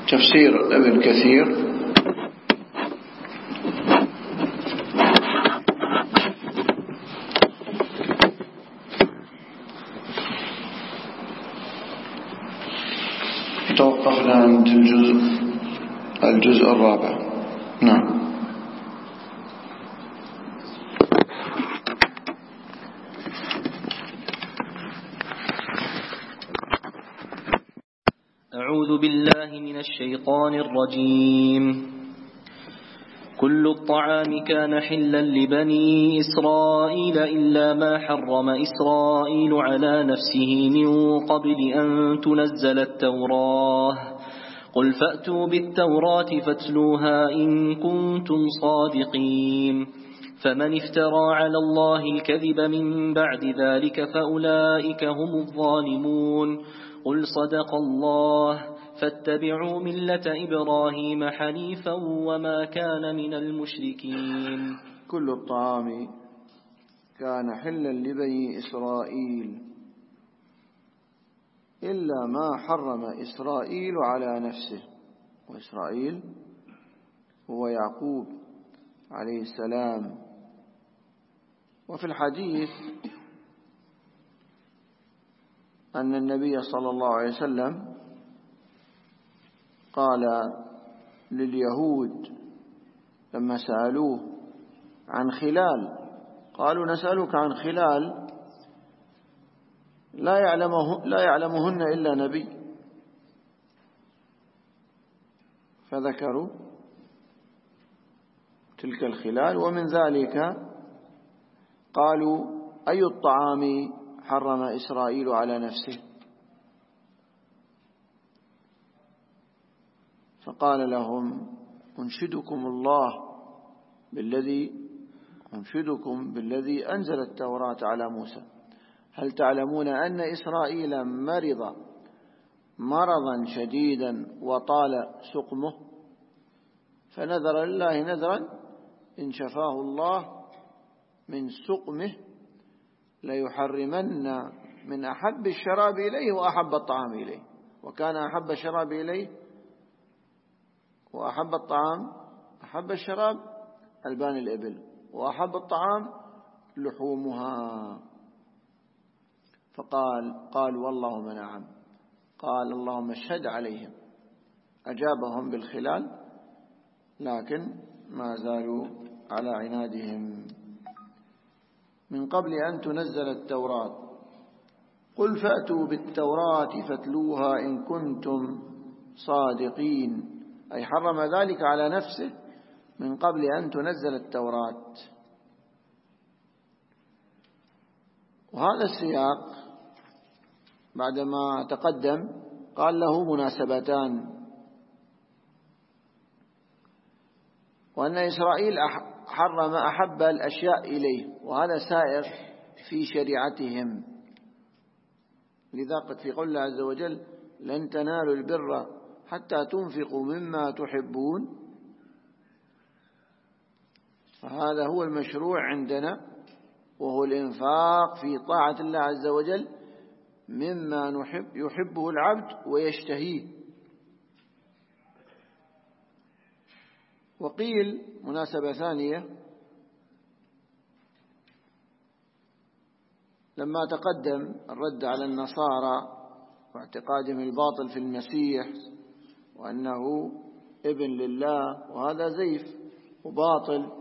تفسير ابن كثير توقفنا عند الجزء الرابع. نعم. أعوذ بالله من الشيطان الرجيم. كل الطعام كان حلا لبني إسرائيل إلا ما حرم إسرائيل على نفسه من قبل أن تنزل التوراة. قل فأتوا بالتوراة فاتلوها إن كنتم صادقين. فمن افترى على الله الكذب من بعد ذلك فأولئك هم الظالمون. قل صدق الله فاتبعوا ملة إبراهيم حنيفا وما كان من المشركين. كل الطعام كان حلا لبني إسرائيل إلا ما حرم إسرائيل على نفسه. وإسرائيل هو يعقوب عليه السلام. وفي الحديث أن النبي صلى الله عليه وسلم قال لليهود لما سألوه عن خلال، قالوا نسألك عن خلال لا يعلمهن إلا نبي، فذكروا تلك الخلال. ومن ذلك قالوا أي الطعام حرم إسرائيل على نفسه؟ فقال لهم أنشدكم بالذي أنزل التوراة على موسى، هل تعلمون أن إسرائيل مرض مرضا شديدا وطال سقمه، فنذر لله نذرا إن شفاه الله من سقمه ليحرمن من أحب الشراب إليه وأحب الطعام إليه. وكان أحب الشراب إليه وأحب الطعام، أحب الشراب ألبان الإبل، وأحب الطعام لحومها. قالوا اللهم نعم. قال اللهم اشهد عليهم. أجابهم بالخلال، لكن ما زالوا على عنادهم. من قبل أن تنزل التوراة قل فأتوا بالتوراة فاتلوها إن كنتم صادقين، أي حرم ذلك على نفسه من قبل أن تنزل التوراة. وهذا السياق بعدما تقدم قال له مناسبتان، وأن إسرائيل حرم أحب الأشياء إليه، وهذا سائر في شريعتهم. لذا في قول الله عز وجل لن تنالوا البر حتى تنفقوا مما تحبون، فهذا هو المشروع عندنا، وهو الإنفاق في طاعة الله عز وجل مما يحبه العبد ويشتهيه. وقيل مناسبة ثانية لما تقدم الرد على النصارى واعتقادهم الباطل في المسيح وأنه ابن لله، وهذا زيف وباطل.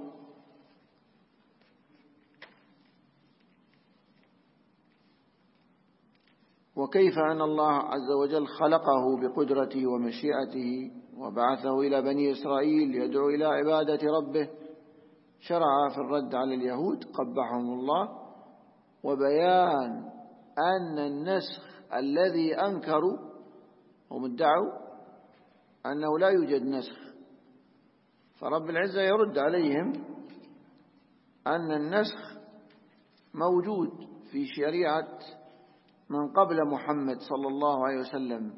وكيف أن الله عز وجل خلقه بقدرته ومشيئته وبعثه إلى بني إسرائيل يدعو إلى عبادة ربه. شرع في الرد على اليهود قبحهم الله، وبيان أن النسخ الذي أنكروا هم ادعوا أنه لا يوجد نسخ، فرب العزة يرد عليهم أن النسخ موجود في شريعة من قبل محمد صلى الله عليه وسلم.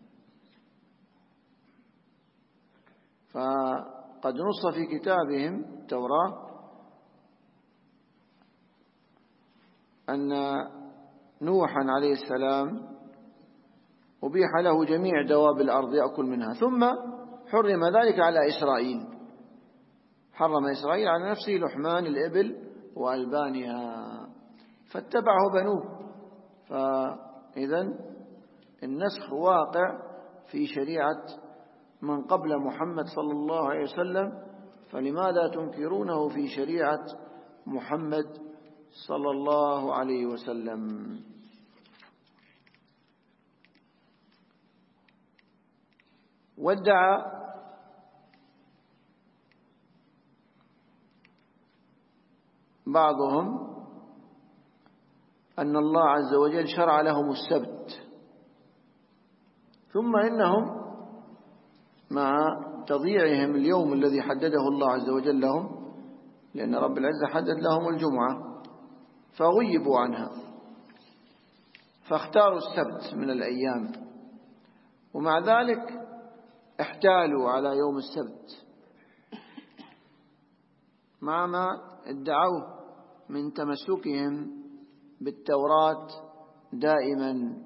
فقد نص في كتابهم التوراة أن نوحا عليه السلام أبيح له جميع دواب الأرض يأكل منها، ثم حرم ذلك على إسرائيل، حرم إسرائيل على نفسه لحمان الإبل وألبانها فاتبعه بنوه. فإذا النسخ واقع في شريعة من قبل محمد صلى الله عليه وسلم، فلماذا تنكرونه في شريعة محمد صلى الله عليه وسلم؟ وادعى بعضهم أن الله عز وجل شرع لهم السبت، ثم إنهم مع تضييعهم اليوم الذي حدده الله عز وجل لهم، لأن رب العزة حدد لهم الجمعة فغيبوا عنها فاختاروا السبت من الأيام، ومع ذلك احتالوا على يوم السبت مع ما ادعوه من تمسكهم بالتوراة دائما.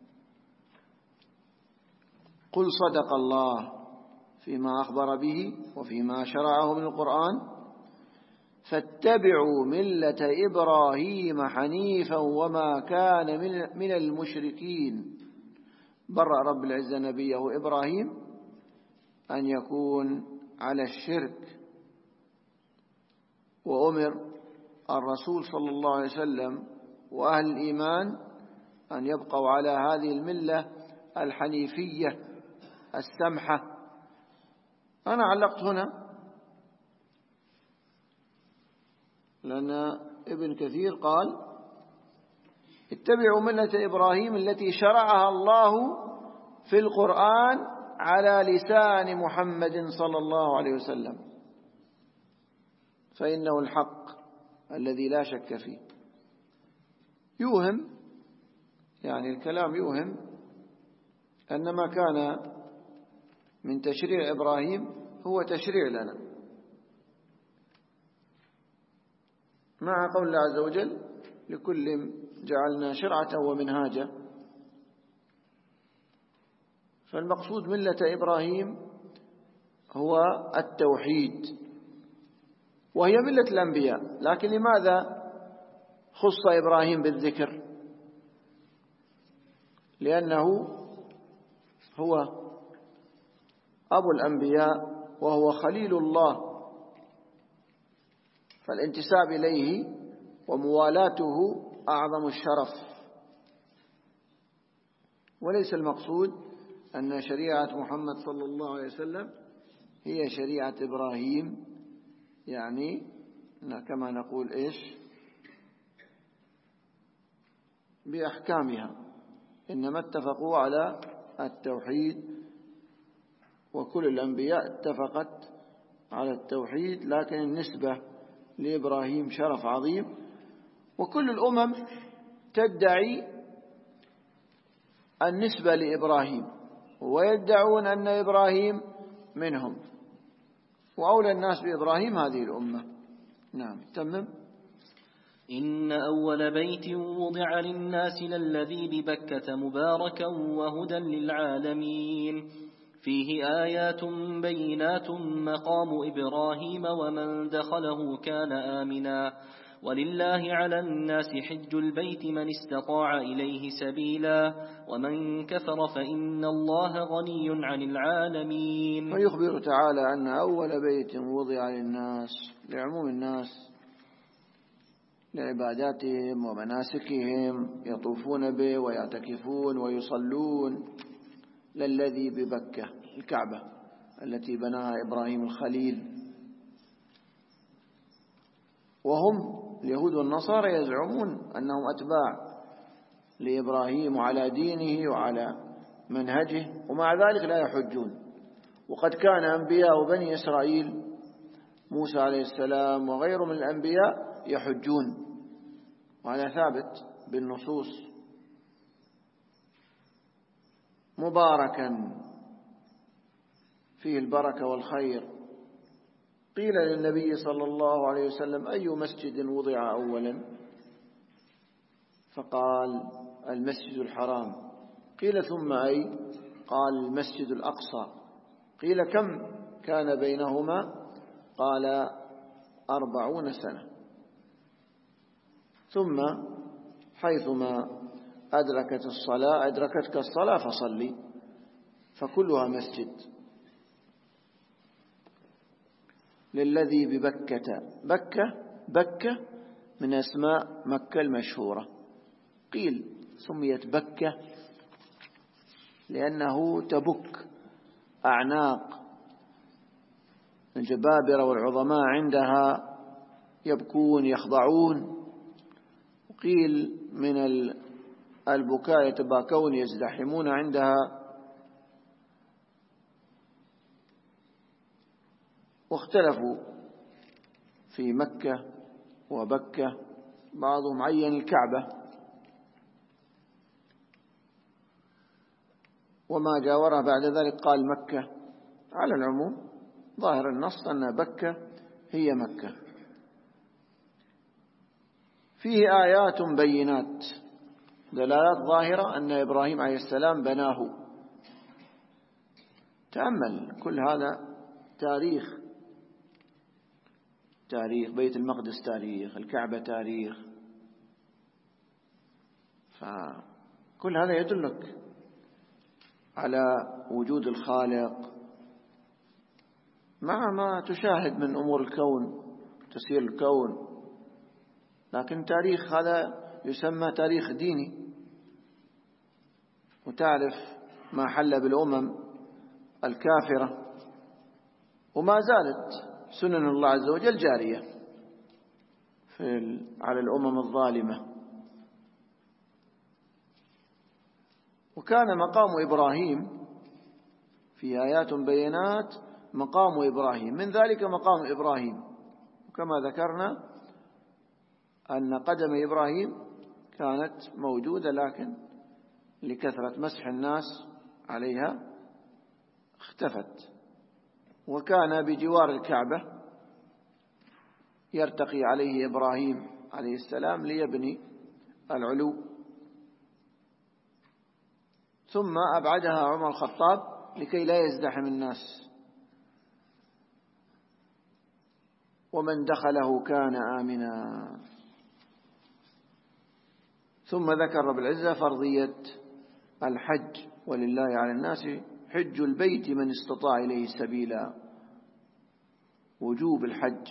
قل صدق الله فيما أخبر به وفيما شرعه من القرآن، فاتبعوا ملة إبراهيم حنيفا وما كان من المشركين. برأ رب العزة نبيه إبراهيم أن يكون على الشرك، وأمر الرسول صلى الله عليه وسلم وأهل الإيمان أن يبقوا على هذه الملة الحنيفية السمحة. أنا علقت هنا لأن ابن كثير قال اتبعوا ملة إبراهيم التي شرعها الله في القرآن على لسان محمد صلى الله عليه وسلم، فإنه الحق الذي لا شك فيه. يوهم، يعني الكلام يوهم أن ما كان من تشريع إبراهيم هو تشريع لنا، مع قول الله عز وجل لكل جعلنا شرعة ومنهاجا. فالمقصود ملة إبراهيم هو التوحيد، وهي ملة الأنبياء، لكن لماذا خص إبراهيم بالذكر؟ لأنه هو أبو الأنبياء وهو خليل الله، فالانتساب إليه وموالاته أعظم الشرف. وليس المقصود أن شريعة محمد صلى الله عليه وسلم هي شريعة إبراهيم، يعني كما نقول بأحكامها، إنما اتفقوا على التوحيد، وكل الأنبياء اتفقت على التوحيد، لكن النسبة لإبراهيم شرف عظيم. وكل الأمم تدعي النسبة لإبراهيم ويدعون أن إبراهيم منهم، وأولى الناس بإبراهيم هذه الأمة. نعم، تمم. إن أول بيت وضع للناس للذي ببكة مباركا وهدى للعالمين، فيه آيات بينات مقام إبراهيم ومن دخله كان آمنا، ولله على الناس حج البيت من استطاع إليه سبيلا، ومن كفر فإن الله غني عن العالمين. ويخبر تعالى أن أول بيت وضع للناس لعموم الناس لعباداتهم ومناسكهم يطوفون به ويعتكفون ويصلون، للذي ببكة الكعبة التي بناها إبراهيم الخليل. وهم اليهود والنصارى يزعمون أنهم أتباع لإبراهيم وعلى دينه وعلى منهجه، ومع ذلك لا يحجون. وقد كان أنبياء بني إسرائيل موسى عليه السلام وغيره من الأنبياء يحجون، وهذا ثابت بالنصوص. مباركا فيه البركة والخير. قيل للنبي صلى الله عليه وسلم أي مسجد وضع أولا؟ فقال المسجد الحرام قيل ثم أي؟ قال المسجد الأقصى. قيل كم كان بينهما؟ قال 40 سنة. ثم حيثما أدركتك الصلاة فصلي، فكلها مسجد. للذي ببكة، بكة من أسماء مكة المشهورة. قيل سميت بكة لأنه تبك أعناق الجبابرة والعظماء عندها، يبكون يخضعون. وقيل من البكاء يتباكون يزدحمون عندها. واختلفوا في مكة وبكة، بعضهم عين الكعبة وما جاورها بعد ذلك قال مكة. على العموم ظاهر النص أن بكة هي مكة. فيه آيات بينات، دلالات ظاهرة أن إبراهيم عليه السلام بناه. تأمل كل هذا تاريخ بيت المقدس تاريخ، الكعبة تاريخ، فكل هذا يدلك على وجود الخالق مع ما تشاهد من أمور الكون تسير الكون. لكن تاريخ هذا يسمى تاريخ ديني، وتعرف ما حل بالأمم الكافرة، وما زالت سنن الله عز وجل جارية على الأمم الظالمة. وكان مقام إبراهيم في آيات بينات، مقام إبراهيم من ذلك مقام إبراهيم. وكما ذكرنا أن قدم إبراهيم كانت موجودة، لكن لكثرة مسح الناس عليها اختفت. وكان بجوار الكعبة يرتقي عليه إبراهيم عليه السلام ليبني العلو. ثم أبعدها عمر الخطاب لكي لا يزدحم الناس، ومن دخله كان آمنا. ثم ذكر رب العزة فرضية الحج، ولله على الناس حج البيت من استطاع إليه سبيلا، وجوب الحج.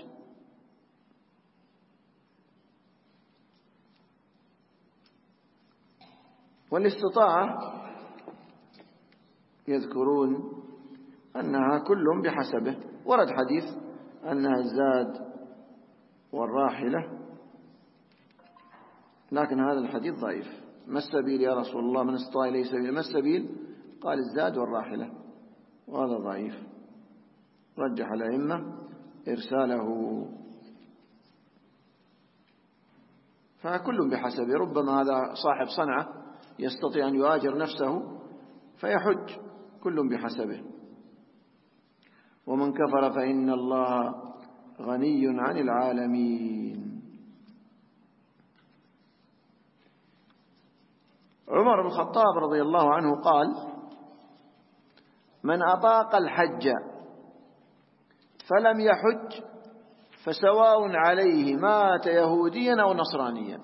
والاستطاعة يذكرون أنها كل بحسبه. ورد حديث أنها الزاد والراحلة، لكن هذا الحديث ضعيف. ما السبيل يا رسول الله؟ من استطاع إليه سبيلا. ما السبيل؟ قال الزاد والراحلة، وهذا ضعيف. رجح الأئمة إرساله. فكل بحسبه. ربما هذا صاحب صنعة يستطيع أن يؤاجر نفسه فيحج، كل بحسبه. ومن كفر فإن الله غني عن العالمين. عمر بن الخطاب رضي الله عنه قال: من أطاق الحج فلم يحج فسواء عليه مات يهوديا أو نصرانيا.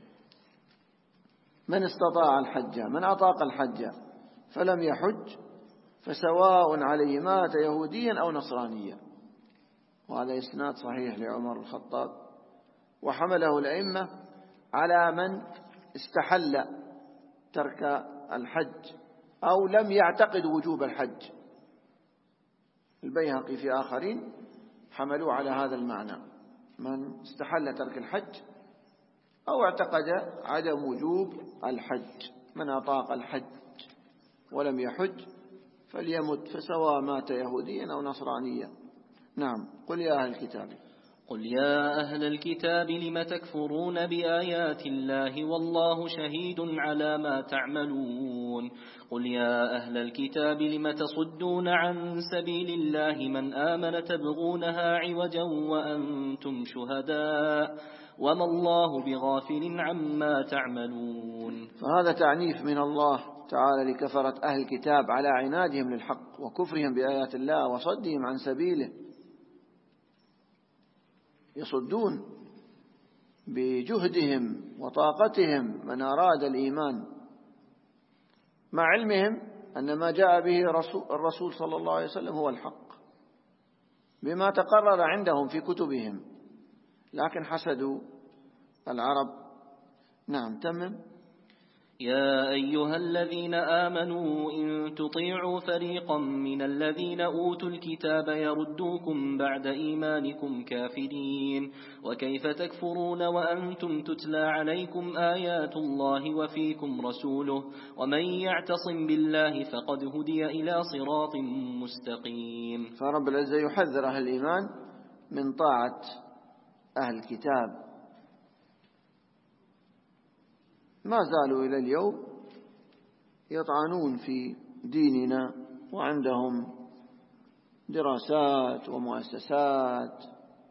من استطاع الحج، من أطاق الحج فلم يحج فسواء عليه مات يهوديا أو نصرانيا. وهذا إسناد صحيح لعمر بن الخطاب. وحمله الأئمة على من استحل ترك الحج أو لم يعتقد وجوب الحج. البيهقي في آخرين حملوا على هذا المعنى: من استحل ترك الحج أو اعتقد عدم وجوب الحج. من أطاق الحج ولم يحج فليمت فسواء مات يهوديا أو نصرانيا. نعم. قل يا أهل الكتاب، قل يا أهل الكتاب لم تكفرون بآيات الله والله شهيد على ما تعملون. قل يا أهل الكتاب لم تصدون عن سبيل الله من آمن تبغونها عوجا وأنتم شهداء وما الله بغافل عما تعملون. فهذا تعنيف من الله تعالى لكفرة أهل الكتاب على عنادهم للحق وكفرهم بآيات الله وصدهم عن سبيله. يصدون بجهدهم وطاقتهم من أراد الإيمان، مع علمهم أن ما جاء به الرسول صلى الله عليه وسلم هو الحق بما تقرر عندهم في كتبهم، لكن حسدوا العرب. نعم تمم. يا أيها الذين آمنوا إن تطيعوا فريقا من الذين أوتوا الكتاب يردوكم بعد إيمانكم كافرين، وكيف تكفرون وأنتم تتلى عليكم آيات الله وفيكم رسوله، ومن يعتصم بالله فقد هدي إلى صراط مستقيم. فرب العزة يحذر أهل الإيمان من طاعة أهل الكتاب. ما زالوا إلى اليوم يطعنون في ديننا، وعندهم دراسات ومؤسسات،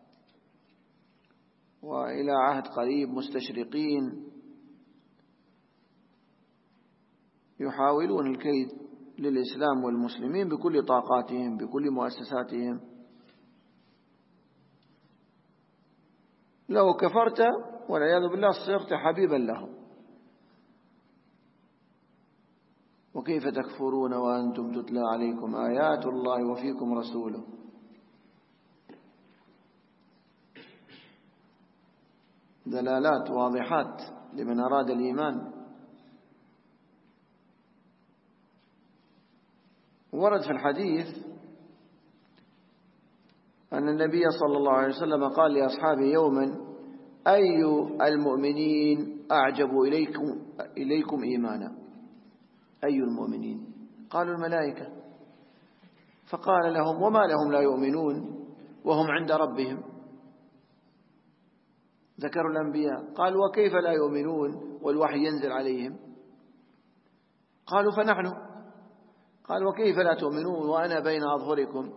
وإلى عهد قريب مستشرقين يحاولون الكيد للإسلام والمسلمين بكل طاقاتهم بكل مؤسساتهم. لو كفرت والعياذ بالله صرت حبيبا لهم. وكيف تكفرون وأنتم تتلى عليكم آيات الله وفيكم رسوله. دلالات واضحات لمن أراد الإيمان. ورد في الحديث أن النبي صلى الله عليه وسلم قال لأصحابه يوما: أي المؤمنين أعجب إليكم إيمانا؟ أي المؤمنين؟ قالوا الملائكة. فقال لهم: وما لهم لا يؤمنون وهم عند ربهم؟ ذكروا الأنبياء. قالوا: وكيف لا يؤمنون والوحي ينزل عليهم؟ قالوا: فنحن. قال: وكيف لا تؤمنون وأنا بين أظهركم؟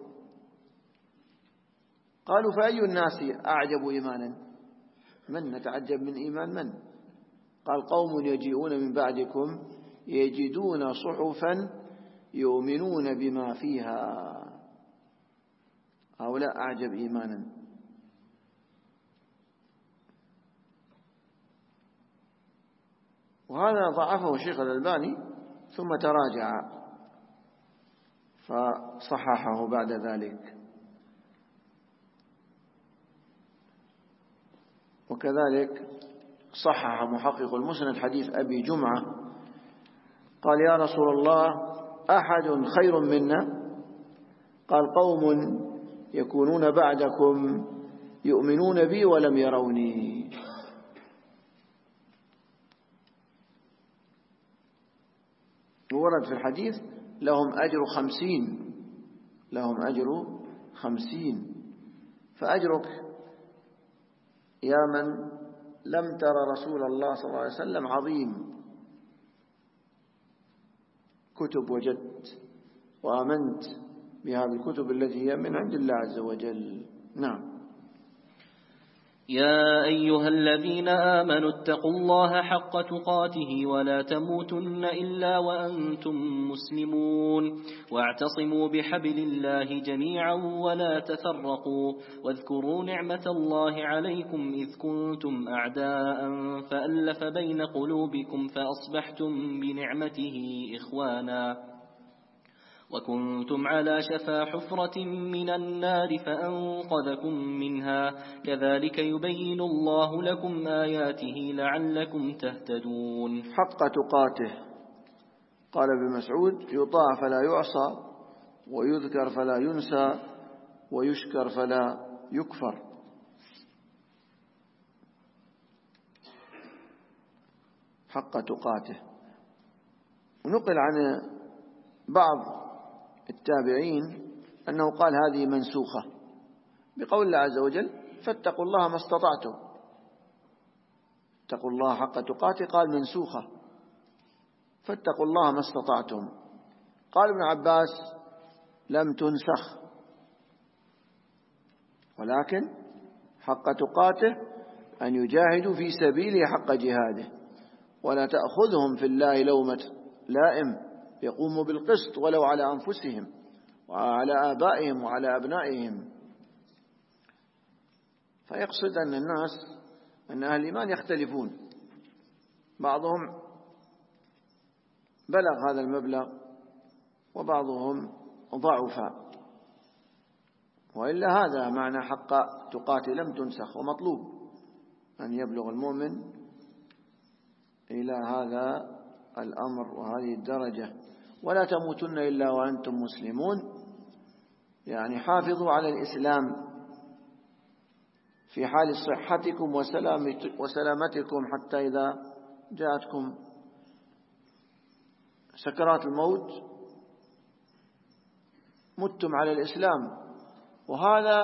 قالوا: فأي الناس أعجب إيمانا؟ من نتعجب من إيمان من؟ قال: قوم يجيئون من بعدكم يجدون صحفا يؤمنون بما فيها، هؤلاء أعجب إيمانا. وهذا ضعفه الشيخ الألباني ثم تراجع فصححه بعد ذلك. وكذلك صحح محقق المسند حديث أبي جمعة قال: يا رسول الله، أحد خير منا؟ قال: قوم يكونون بعدكم يؤمنون بي ولم يروني. ورد في الحديث: لهم أجر 50. لهم أجر 50. فأجرك يا من لم تر رسول الله صلى الله عليه وسلم عظيم. كتب وجدت وآمنت بهذه الكتب التي هي من عند الله عز وجل. نعم. يا أيها الذين آمنوا اتقوا الله حق تقاته ولا تموتن إلا وأنتم مسلمون، واعتصموا بحبل الله جميعا ولا تفرقوا، واذكروا نعمة الله عليكم إذ كنتم أعداء فألف بين قلوبكم فأصبحتم بنعمته إخوانا، وكنتم على شفا حفرة من النار فأنقذكم منها، كذلك يبين الله لكم آياته لعلكم تهتدون. حق تقاته. قال ابن مسعود: يطاع فلا يعصى، ويذكر فلا ينسى، ويشكر فلا يكفر. حق تقاته. ونقل عن بعض التابعين أنه قال: هذه منسوخة بقول الله عز وجل: فاتقوا الله ما استطعتم. اتقوا الله حق تقاته، قال منسوخة، فاتقوا الله ما استطعتم. قال ابن عباس: لم تنسخ، ولكن حق تقاته أن يجاهدوا في سبيله حق جهاده، ولا تأخذهم في الله لومة لائم، يقوموا بالقسط ولو على أنفسهم وعلى آبائهم وعلى أبنائهم. فيقصد أن الناس، أن أهل الإيمان يختلفون، بعضهم بلغ هذا المبلغ وبعضهم ضعف، وإلا هذا معنى حق تقاتل لم تنسخ، ومطلوب أن يبلغ المؤمن إلى هذا الأمر وهذه الدرجة. ولا تموتن إلا وأنتم مسلمون، يعني حافظوا على الإسلام في حال صحتكم وسلامتكم، حتى إذا جاءتكم سكرات الموت متم على الإسلام. وهذا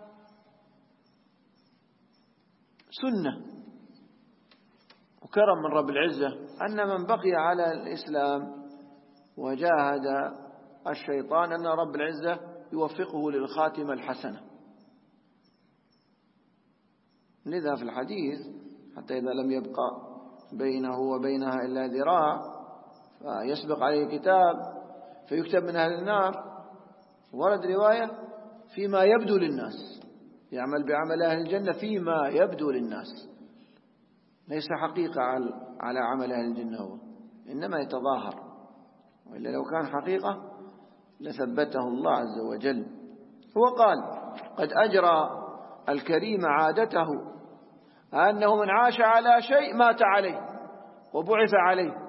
سنة وكرم من رب العزة، أن من بقي على الإسلام وجاهد الشيطان أن رب العزة يوفقه للخاتمة الحسنة. لذا في الحديث حتى إذا لم يبقى بينه وبينها إلا ذراع فيسبق عليه كتاب فيكتب من أهل النار. ورد رواية فيما يبدو للناس، يعمل بعمل أهل الجنة فيما يبدو للناس، ليس حقيقة على عمل أهل الجنة، هو إنما يتظاهر، وإلا لو كان حقيقة لثبته الله عز وجل. هو قال: قد أجرى الكريم عادته أنه من عاش على شيء مات عليه وبعث عليه.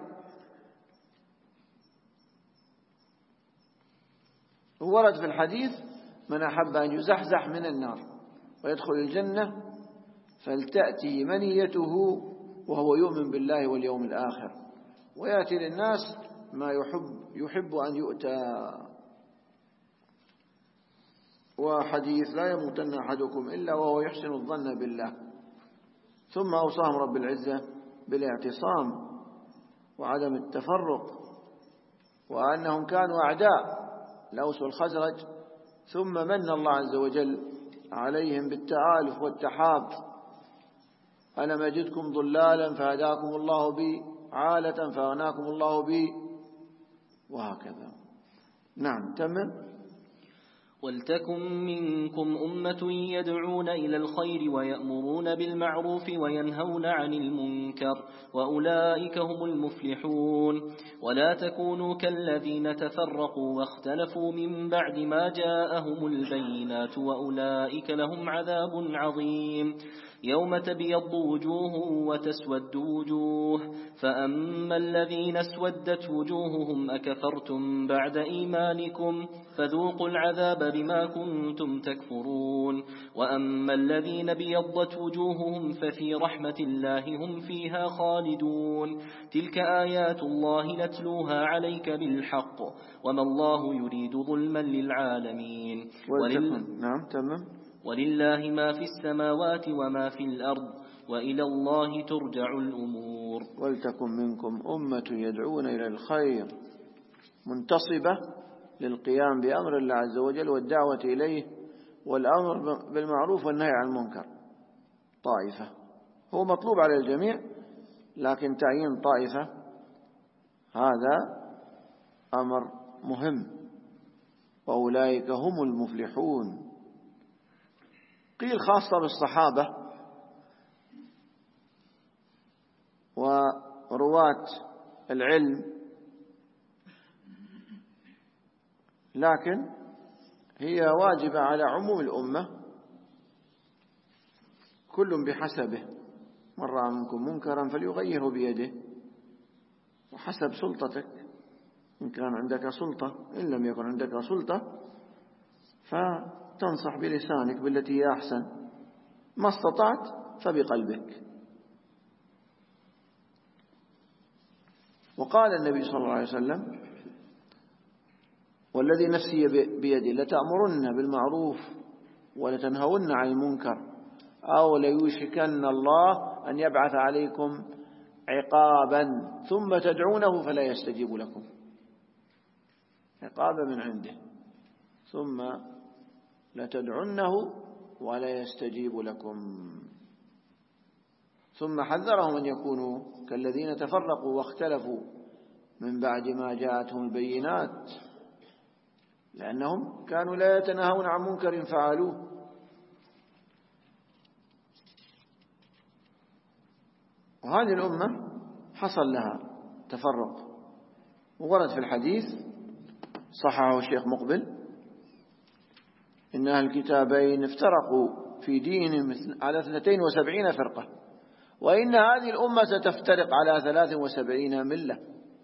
ورد في الحديث: من أحب أن يزحزح من النار ويدخل الجنة فلتأتي منيته وهو يؤمن بالله واليوم الآخر، ويأتي للناس ما يحب أن يؤتى. وحديث: لا يموتن أحدكم إلا وهو يحسن الظن بالله. ثم أوصاهم رب العزة بالاعتصام وعدم التفرق، وأنهم كانوا أعداء الأوس والخزرج، ثم من الله عز وجل عليهم بالتآلف والتحاب. ألم يجدكم ضلالا فهداكم الله بي، عالة فأغناكم الله بي، وهكذا. نعم، تمام. ولتكن منكم أمة يدعون إلى الخير ويأمرون بالمعروف وينهون عن المنكر وأولئك هم المفلحون. ولا تكونوا كالذين تفرقوا واختلفوا من بعد ما جاءهم البينات وأولئك لهم عذاب عظيم. يوم تبيض وجوه وتسود وجوه، فأما الذين اسودت وجوههم أكفرتم بعد إيمانكم فذوقوا العذاب بما كنتم تكفرون. وأما الذين بيضت وجوههم ففي رحمة الله هم فيها خالدون. تلك آيات الله نتلوها عليك بالحق وما الله يريد ظلما للعالمين. نعم، تمام. ولله ما في السماوات وما في الأرض وإلى الله ترجع الأمور. ولتكن منكم أمة يدعون إلى الخير منتصبة للقيام بأمر الله عز وجل والدعوة إليه والأمر بالمعروف والنهي عن المنكر. طائفة هو مطلوب على الجميع، لكن تعيين طائفة هذا أمر مهم. وأولئك هم المفلحون. قيل خاصة بالصحابة ورواة العلم، لكن هي واجبة على عموم الأمة، كل بحسبه. من رأى منكم منكرا فليغيره بيده، وحسب سلطتك، إن كان عندك سلطة. إن لم يكن عندك سلطة فتنصح بلسانك بالتي هي أحسن، ما استطعت فبقلبك. وقال النبي صلى الله عليه وسلم: والذي نفسي بيده لتأمرن بالمعروف ولتنهون عن المنكر أو ليوشكن الله أن يبعث عليكم عقابا ثم تدعونه فلا يستجيب لكم. عقابا من عنده، ثم لتدعنه ولا يستجيب لكم. ثم حذرهم أن يكونوا كالذين تفرقوا واختلفوا من بعد ما جاءتهم البينات، لأنهم كانوا لا يتناهون عن منكر فعلوه. وهذه الأمة حصل لها تفرق، وورد في الحديث صححه الشيخ مقبل إن أهل الكتابين افترقوا في دينهم على 72 فرقة، وإن هذه الأمة ستفترق على 73 ملة.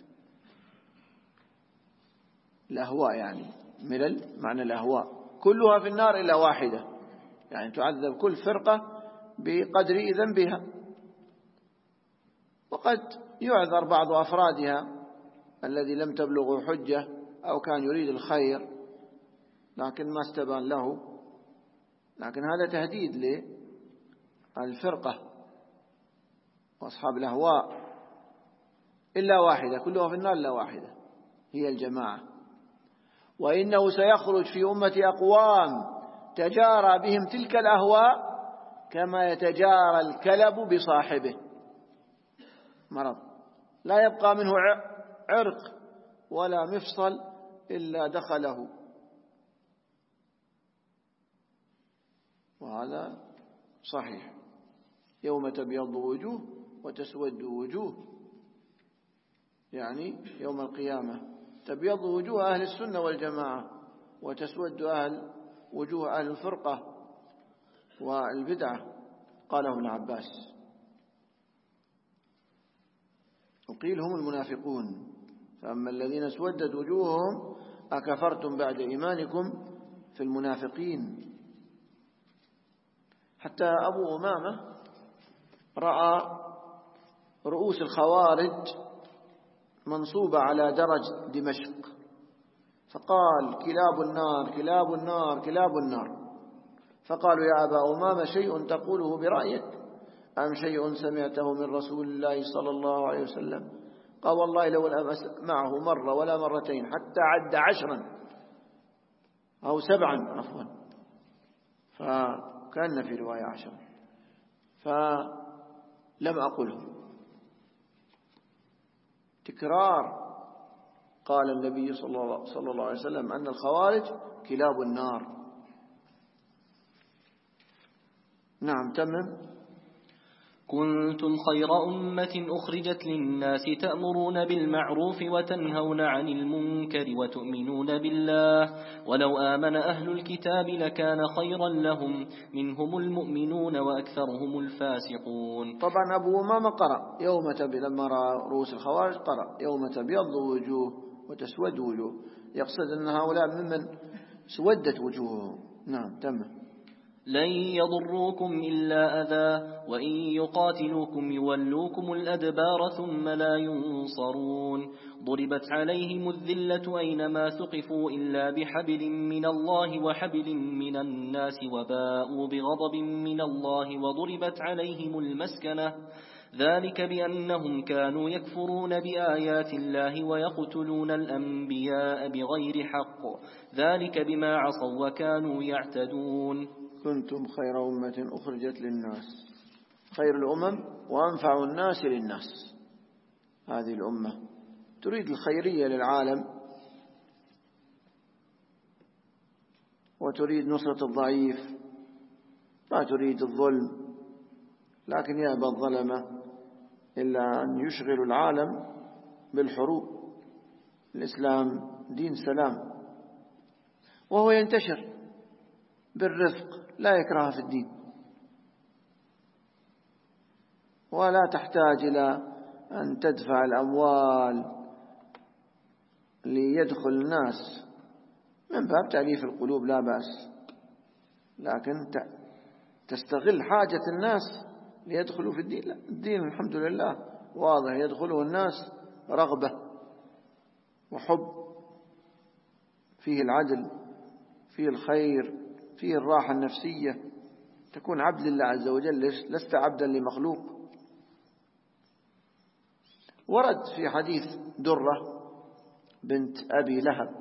الأهواء يعني ملل معنى الأهواء، كلها في النار إلا واحدة، يعني تعذب كل فرقة بقدر ذنبها. وقد يعذر بعض أفرادها الذي لم تبلغه حجة أو كان يريد الخير لكن ما استبان له، لكن هذا تهديد للفرقة وأصحاب الأهواء. إلا واحدة، كلها في النار إلا واحدة، هي الجماعة. وإنه سيخرج في أمة أقوام تجارى بهم تلك الأهواء كما يتجارى الكلب بصاحبه، مرض لا يبقى منه عرق ولا مفصل إلا دخله. وهذا صحيح. يوم تبيض وجوه وتسود وجوه، يعني يوم القيامة تبيض وجوه أهل السنة والجماعة وتسود وجوه أهل الفرقة والبدعة. قاله ابن عباس. وقيل هم المنافقون. فأما الذين اسودت وجوههم أكفرتم بعد إيمانكم في المنافقين. حتى أبو أمامة رأى رؤوس الخوارج منصوبة على درج دمشق، فقال كلاب النار كلاب النار كلاب النار. فقالوا يا أبا أمامة شيء تقوله برأيك أم شيء سمعته من رسول الله صلى الله عليه وسلم؟ قال والله لو لم معه مرة ولا مرتين حتى عد 10 أو 7 عفوا، فكان في رواية 10، فلم أقله. تكرار. قال النبي صلى الله عليه وسلم أن الخوارج كلاب النار. نعم تمم. كنتم خير أمة أخرجت للناس تأمرون بالمعروف وتنهون عن المنكر وتؤمنون بالله ولو آمن أهل الكتاب لكان خيرا لهم منهم المؤمنون وأكثرهم الفاسقون. طبعا أبو أمامة قرأ يوم تبيض، لما رأى رؤوس الخوارج قرأ يوم تبيض وجوه وتسود وجوه، يقصد أن هؤلاء ممن سودت وجوههم. نعم تمام. لن يضروكم إلا أذى وإن يقاتلوكم يولوكم الأدبار ثم لا ينصرون. ضربت عليهم الذلة أينما ثقفوا إلا بحبل من الله وحبل من الناس وباءوا بغضب من الله وضربت عليهم المسكنة ذلك بأنهم كانوا يكفرون بآيات الله ويقتلون الأنبياء بغير حق ذلك بما عصوا وكانوا يعتدون. كنتم خير أمة أخرجت للناس، خير الأمم وأنفع الناس للناس. هذه الأمة تريد الخيرية للعالم وتريد نصرة الضعيف، لا تريد الظلم، لكن يأبى الظلمة إلا أن يشغلوا العالم بالحروب. الإسلام دين سلام، وهو ينتشر بالرفق لا يكره في الدين، ولا تحتاج إلى أن تدفع الأموال ليدخل الناس، من باب تأليف القلوب لا بأس، لكن تستغل حاجة الناس ليدخلوا في الدين. لا، الدين الحمد لله واضح يدخله الناس رغبة وحب، فيه العدل، فيه الخير، فيه الراحة النفسية، تكون عبد لله عز وجل، لست عبدا لمخلوق. ورد في حديث درة بنت أبي لهب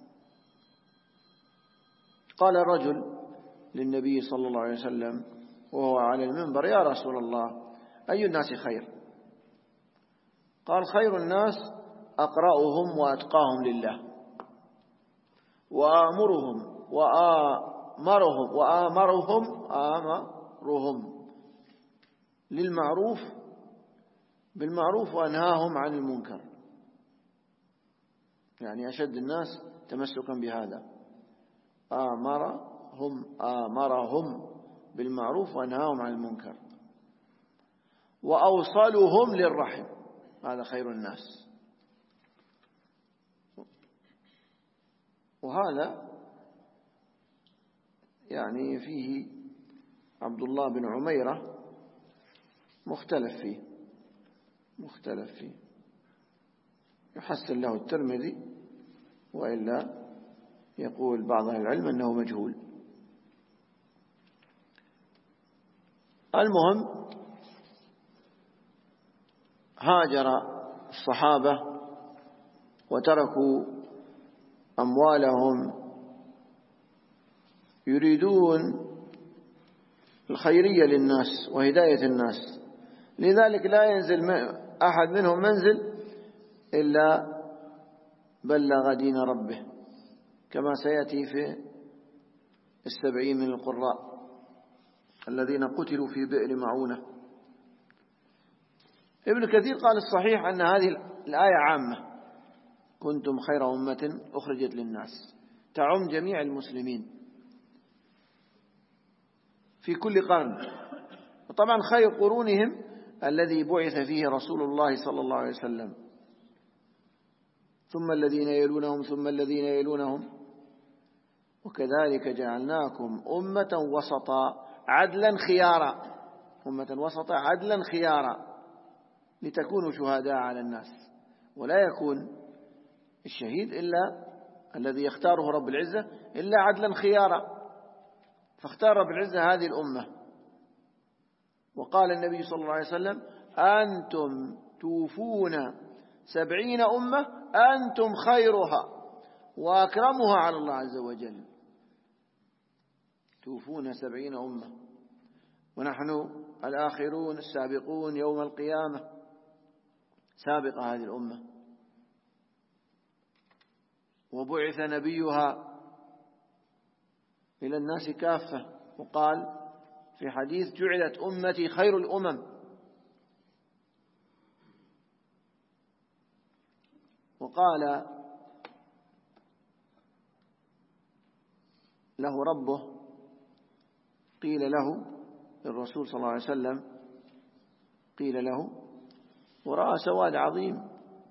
قال الرجل للنبي صلى الله عليه وسلم وهو على المنبر: يا رسول الله، أي الناس خير؟ قال خير الناس أقرأهم وأتقاهم لله وآمرهم بالمعروف وأنهاهم عن المنكر. يعني أشد الناس تمسكا بهذا، آمرهم بالمعروف وأنهاهم عن المنكر. وأوصلهم للرحم، هذا خير الناس. وهذا يعني فيه عبد الله بن عميرة مختلف فيه، يحسن له الترمذي، وإلا يقول بعض أهل العلم أنه مجهول. المهم هاجر الصحابة وتركوا أموالهم يريدون الخيرية للناس وهداية الناس، لذلك لا ينزل أحد منهم منزل إلا بلغ دين ربه، كما سيأتي في 70 من القراء الذين قتلوا في بئر معونة. ابن كثير قال الصحيح أن هذه الآية عامة، كنتم خير أمة أخرجت للناس، تعم جميع المسلمين في كل قرن. وطبعا خير قرونهم الذي بعث فيه رسول الله صلى الله عليه وسلم، ثم الذين يلونهم ثم الذين يلونهم، وكذلك جعلناكم أمة وسطا عدلا خيارا لتكونوا شهداء على الناس، ولا يكون الشهيد إلا الذي يختاره رب العزة إلا عدلا خيارا. فاختار رب العزة هذه الأمة، وقال النبي صلى الله عليه وسلم أنتم توفون 70 أمة أنتم خيرها وأكرمها على الله عز وجل. توفون 70 أمة، ونحن الآخرون السابقون يوم القيامة، سابقة هذه الأمة. وبعث نبيها إلى الناس كافة، وقال في حديث جعلت أمتي خير الأمم. وقال له ربه، قيل له الرسول صلى الله عليه وسلم، قيل له ورأى سواد عظيم،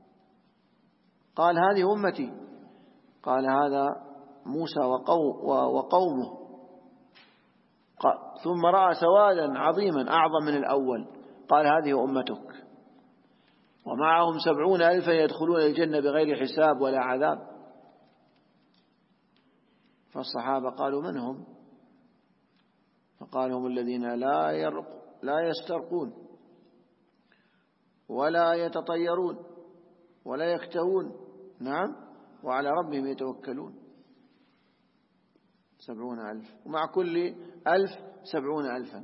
قال هذه أمتي، قال هذا موسى وقومه، ثم رأى سوادا عظيما أعظم من الأول، قال هذه أمتك، ومعهم 70,000 يدخلون الجنة بغير حساب ولا عذاب. فالصحابة قالوا من هم؟ فقال هم الذين لا يسترقون ولا يتطيرون ولا يكتوون، نعم، وعلى ربهم يتوكلون. 70,000، ومع كل 1000 70,000،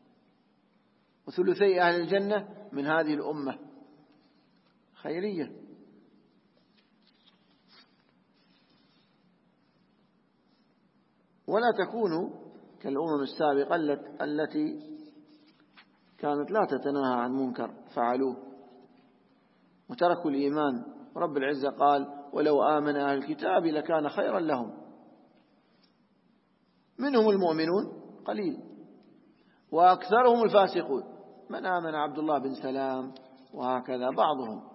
وثلثي أهل الجنة من هذه الأمة، خيرية. ولا تكونوا كالأمم السابقة التي كانت لا تتناهى عن منكر فعلوه وتركوا الإيمان. رب العزة قال ولو آمن أهل الكتاب لكان خيرا لهم، منهم المؤمنون قليل وأكثرهم الفاسقون، من آمن عبد الله بن سلام وهكذا بعضهم.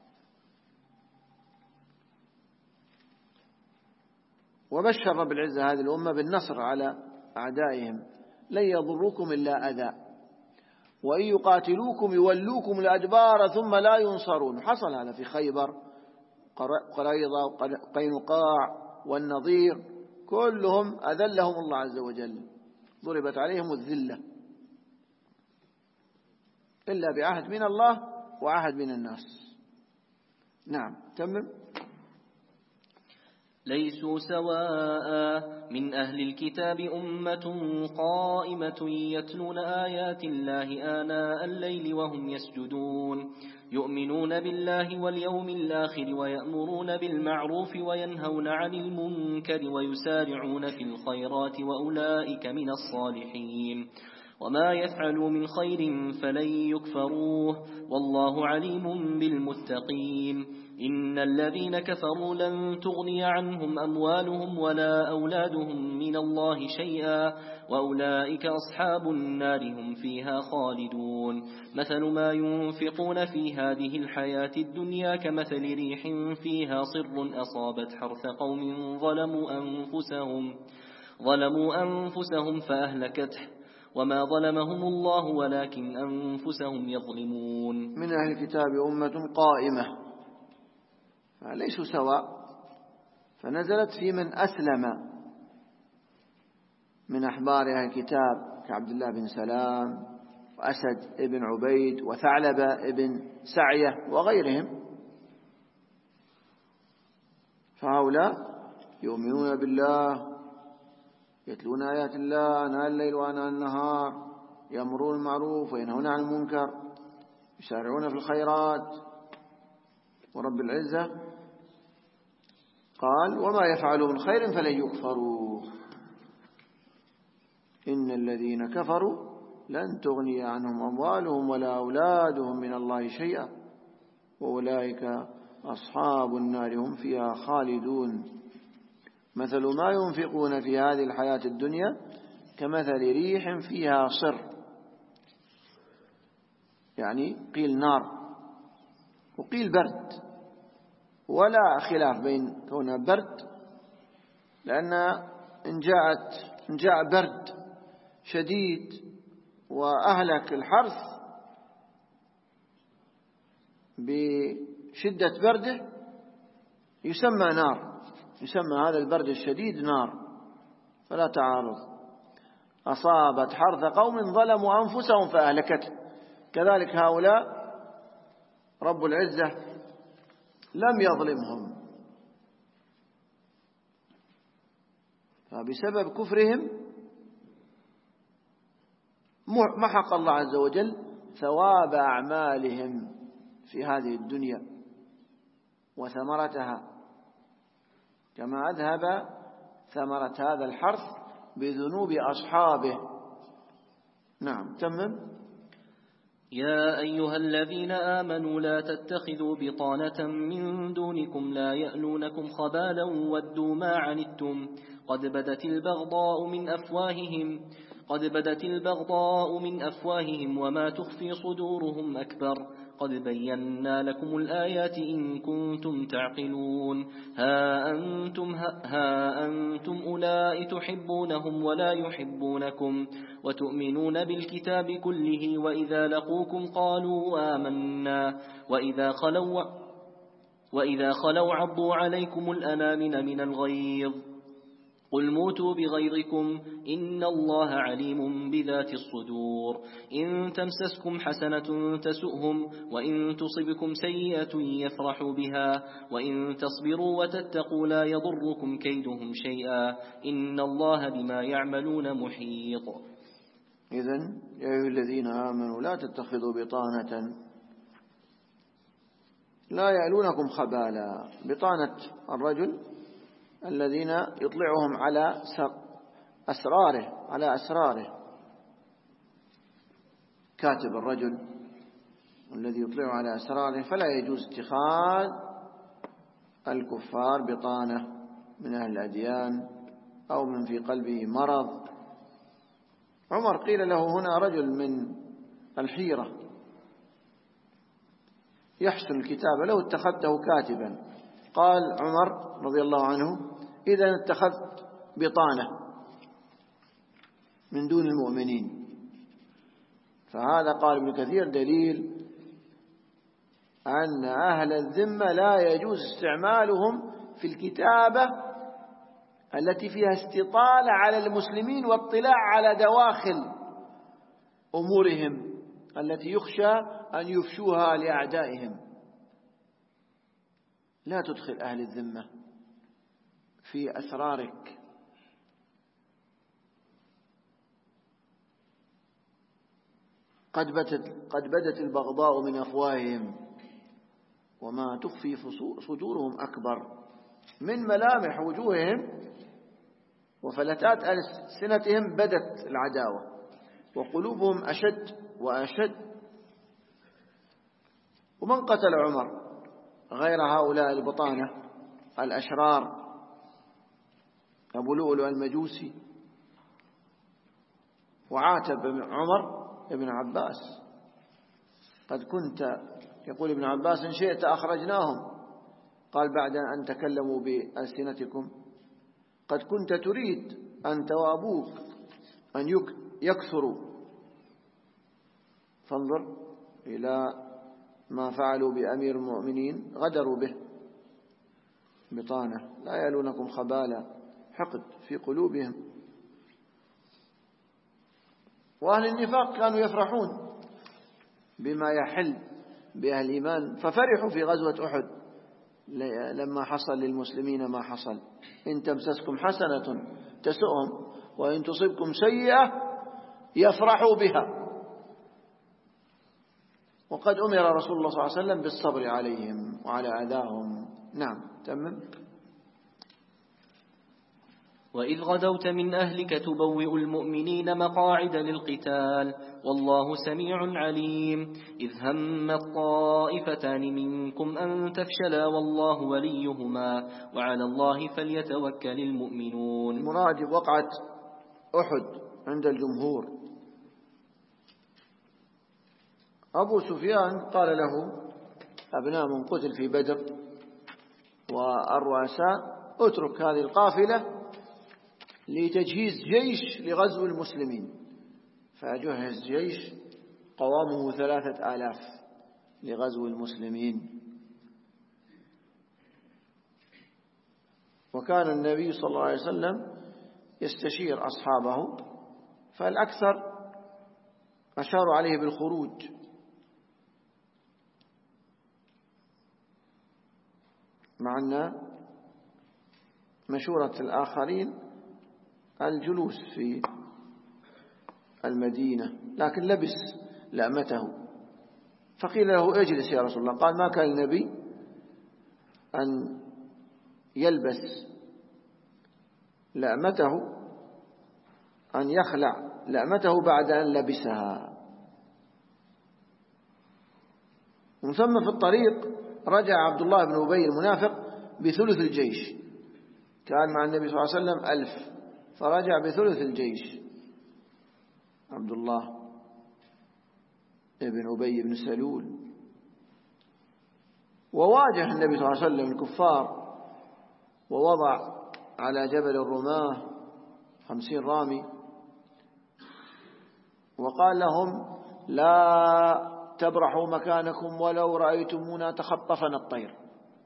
وبشر رب العزة هذه الأمة بالنصر على أعدائهم، لن يضركم إلا أذى وإن يقاتلوكم يولوكم الأدبار ثم لا ينصرون. حصل هذا في خيبر، قريظة وقينقاع والنضير، كلهم أذلهم الله عز وجل، ضربت عليهم الذلة إلا بعهد من الله وعهد من الناس. نعم تمم. ليسوا سواء من أهل الكتاب أمة قائمة يتلون آيات الله آناء الليل وهم يسجدون يؤمنون بالله واليوم الآخر ويأمرون بالمعروف وينهون عن المنكر ويسارعون في الخيرات وأولئك من الصالحين وما يفعلوا من خير فلن يكفروه والله عليم بالمتقين إن الذين كفروا لن تغني عنهم أموالهم ولا أولادهم من الله شيئا وأولئك أصحاب النار هم فيها خالدون مثل ما ينفقون في هذه الحياة الدنيا كمثل ريح فيها صر أصابت حرث قوم ظلموا أنفسهم فأهلكته وما ظلمهم الله ولكن أنفسهم يظلمون. من أهل الكتاب أمة قائمة فليسوا سواء، فنزلت في من أسلم من أحبار أهل الكتاب كعبد الله بن سلام وأسد ابن عبيد وثعلب ابن سعية وغيرهم، فهؤلاء يؤمنون بالله يتلون آيات الله آناء الليل وآناء النهار يأمرون بالمعروف وينهون عن المنكر يسارعون في الخيرات. ورب العزة قال وما يفعلوا من خير فلن يكفروا إن الذين كفروا لن تغني عنهم أموالهم ولا أولادهم من الله شيئا وأولئك أصحاب النار هم فيها خالدون مثل ما ينفقون في هذه الحياة الدنيا كمثل ريح فيها صر، يعني قيل نار وقيل برد، ولا خلاف بين كونها برد، لأن إن جاء برد شديد وأهلك الحرث بشدة برده يسمى نار، يسمى هذا البرد الشديد نار، فلا تعارض. أصابت حرث قوم ظلموا أنفسهم فأهلكته، كذلك هؤلاء رب العزة لم يظلمهم، فبسبب كفرهم محق الله عز وجل ثواب أعمالهم في هذه الدنيا وثمرتها، كما أذهب ثمرة هذا الحرث بذنوب أصحابه. نعم تمم. يا أيها الذين آمنوا لا تتخذوا بطانة من دونكم لا يألونكم خبالا ودوا ما عنتم قد بدت البغضاء من أفواههم وما تخفي صدورهم أكبر قد بينا لكم الآيات إن كنتم تعقلون ها أنتم أولئك تحبونهم ولا يحبونكم وتؤمنون بالكتاب كله وإذا لقوكم قالوا آمنا وإذا خلوا عضوا عليكم الأنامل من الغيظ قل موتوا بغيظكم إن الله عليم بذات الصدور إن تمسسكم حسنة تسؤهم وإن تصبكم سيئة يفرحوا بها وإن تصبروا وتتقوا لا يضركم كيدهم شيئا إن الله بما يعملون محيط. إذن يا أيها الذين آمنوا لا تتخذوا بطانة لا يألونكم خبالا. بطانة الرجل الذين يطلعهم على أسراره كاتب الرجل الذي يطلع على أسراره، فلا يجوز اتخاذ الكفار بطانة من أهل الأديان أو من في قلبه مرض. عمر قيل له هنا رجل من الحيرة يحسن الكتابة لو اتخذته كاتبا، قال عمر رضي الله عنه إذا اتخذت بطانة من دون المؤمنين. فهذا قال ابن كثير دليل أن أهل الذمة لا يجوز استعمالهم في الكتابة التي فيها استطالة على المسلمين واطلاع على دواخل أمورهم التي يخشى أن يفشوها لأعدائهم. لا تدخل أهل الذمة في أسرارك. قد بدت البغضاء من أفواههم وما تخفي صدورهم أكبر. من ملامح وجوههم وفلتات ألسنتهم بدت العداوة، وقلوبهم أشد وأشد. ومن قتل عمر غير هؤلاء البطانة الأشرار؟ أبو لؤلؤ المجوسي، وعاتب عمر ابن عباس. قد كنت، يقول ابن عباس، إن شئت أخرجناهم، قال بعد أن تكلموا بألسنتكم، قد كنت تريد أنت وأبوك أن يكثروا. فانظر إلى ما فعلوا بأمير المؤمنين، غدروا به. بطانة لا يلونكم خبالا، حقد في قلوبهم. وأهل النفاق كانوا يفرحون بما يحل بأهل الإيمان، ففرحوا في غزوة أحد لما حصل للمسلمين ما حصل. إن تمسسكم حسنة تسؤهم وإن تصبكم سيئة يفرحوا بها. وقد أمر رسول الله صلى الله عليه وسلم بالصبر عليهم وعلى أذاهم. نعم، تمام. وإذ غدوت من أهلك تبوئ المؤمنين مقاعد للقتال والله سميع عليم. إذ هم الطائفتان منكم أن تفشلا والله وليهما وعلى الله فليتوكل المؤمنون. مراد وقعة أحد عند الجمهور. أبو سفيان قال له أبناء من قتل في بدر والرؤساء: اترك هذه القافلة لتجهيز جيش لغزو المسلمين. فجهز جيش قوامه 3000 لغزو المسلمين. وكان النبي صلى الله عليه وسلم يستشير أصحابه، فالأكثر أشاروا عليه بالخروج، مع أن مشورة الآخرين الجلوس في المدينة، لكن لبس لأمته. فقيل له: اجلس يا رسول الله. قال: ما كان النبي أن يلبس لأمته، أن يخلع لأمته بعد أن لبسها. ومن ثم في الطريق رجع عبد الله بن أبي المنافق بثلث الجيش. كان مع النبي صلى الله عليه وسلم 1000، فرجع بثلث الجيش عبد الله بن أبي بن سلول. وواجه النبي صلى الله عليه وسلم الكفار، ووضع على جبل الرماة 50 رامي، وقال لهم: لا تبرحوا مكانكم ولو رأيتمونا تخطفنا الطير.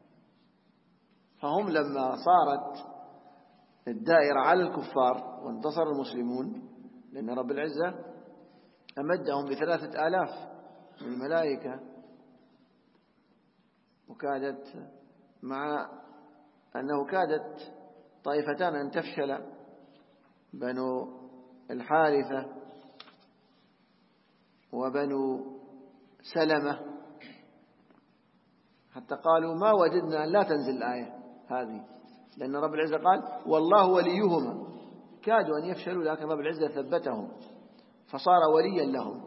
فهم لما صارت الدائرة على الكفار وانتصر المسلمون، لأن رب العزة أمدهم ب3000 من الملائكة، وكادت مع أنه كادت طائفتان أن تفشل، بنو الحارثة وبنو سلمة، حتى قالوا: ما وجدنا أن لا تنزل الآية هذه، لأن رب العزة قال: والله وليهما. كادوا أن يفشلوا، لكن رب العزة ثبتهم فصار وليا لهم.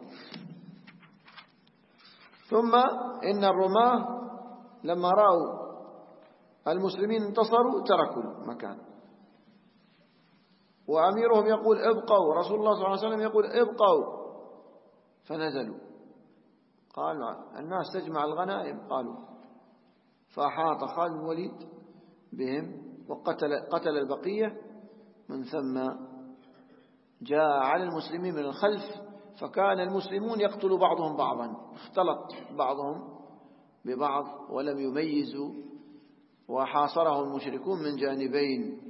ثم إن الرماة لما رأوا المسلمين انتصروا تركوا المكان، وأميرهم يقول: ابقوا. رسول الله صلى الله عليه وسلم يقول: ابقوا. فنزلوا. قال الناس تجمع الغنائم. قالوا. فأحاط خالد بن الوليد بهم وقتل البقية. من ثم جاء على المسلمين من الخلف، فكان المسلمون يقتل بعضهم بعضا، اختلط بعضهم ببعض ولم يميزوا، وحاصرهم المشركون من جانبين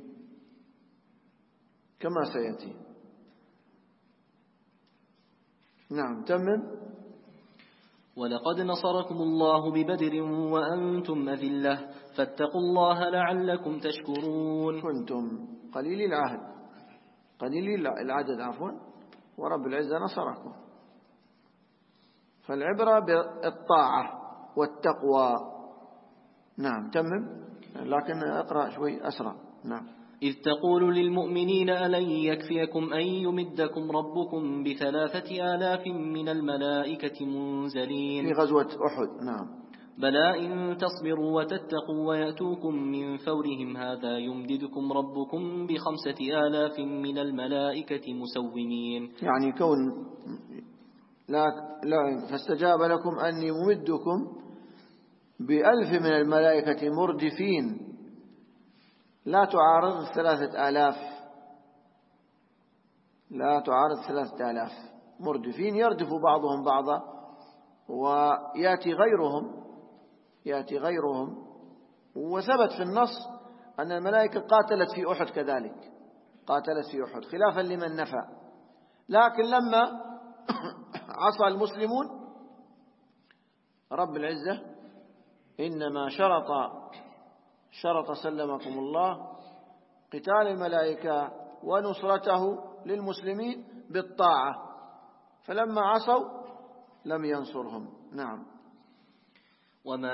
كما سيأتي. نعم، تمم. ولقد نصركم الله ببدر وأنتم أذلة فاتقوا الله لعلكم تشكرون. كنتم قليل العدد ورب العزة نصركم. فالعبرة بالطاعة والتقوى. نعم تمم، لكن اقرأ شوي أسرع. نعم. إذ تقول للمؤمنين ألن يكفيكم أن يمدكم ربكم ب3,000 من الملائكة منزلين في غزوة أحد. نعم. بلى إن تصبروا وتتقوا ويأتوكم من فورهم هذا يمددكم ربكم ب5,000 من الملائكة مسومين. يعني كون لا فاستجاب لكم أني ممدكم ب1,000 من الملائكة مردفين لا تعارض 3,000. لا تعارض 3,000 مردفين يردف بعضهم بعضا ويأتي غيرهم. وثبت في النص أن الملائكة قاتلت في أحد كذلك، قاتلت في أحد خلافا لمن نفى. لكن لما عصى المسلمون رب العزة إنما شرط سلمكم الله قتال الملائكة ونصرته للمسلمين بالطاعة، فلما عصوا لم ينصرهم. نعم. وما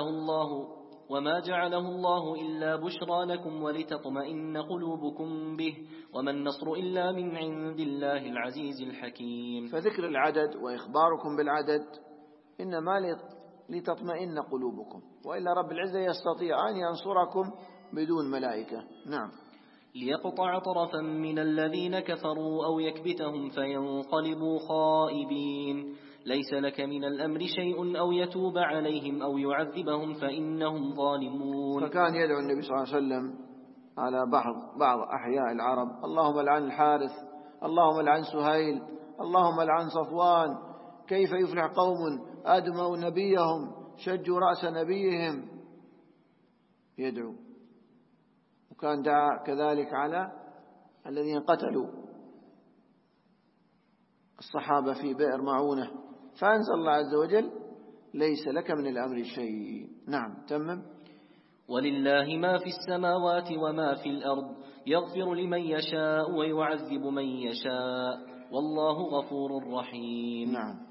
جعله الله إلا بشرى لكم ولتطمئن قلوبكم به وما النصر إلا من عند الله العزيز الحكيم. فذكر العدد وإخباركم بالعدد إنما لتطمئن قلوبكم، وإلا رب العزة يستطيع أن ينصركم بدون ملائكة. نعم. ليقطع طرفا من الذين كفروا أو يكبتهم فينقلبوا خائبين ليس لك من الأمر شيء أو يتوب عليهم أو يعذبهم فإنهم ظالمون. فكان يدعو النبي صلى الله عليه وسلم على بعض أحياء العرب: اللهم لعن الحارث، اللهم لعن سهيل، اللهم لعن صفوان، كيف يفلح قوم أدموا نبيهم شجوا رأس نبيهم. يدعو. وكان دعا كذلك على الذين قتلوا الصحابة في بئر معونة، فأنزل الله عز وجل: ليس لك من الأمر شيء. نعم تمم. ولله ما في السماوات وما في الأرض يغفر لمن يشاء ويعذب من يشاء والله غفور رحيم. نعم.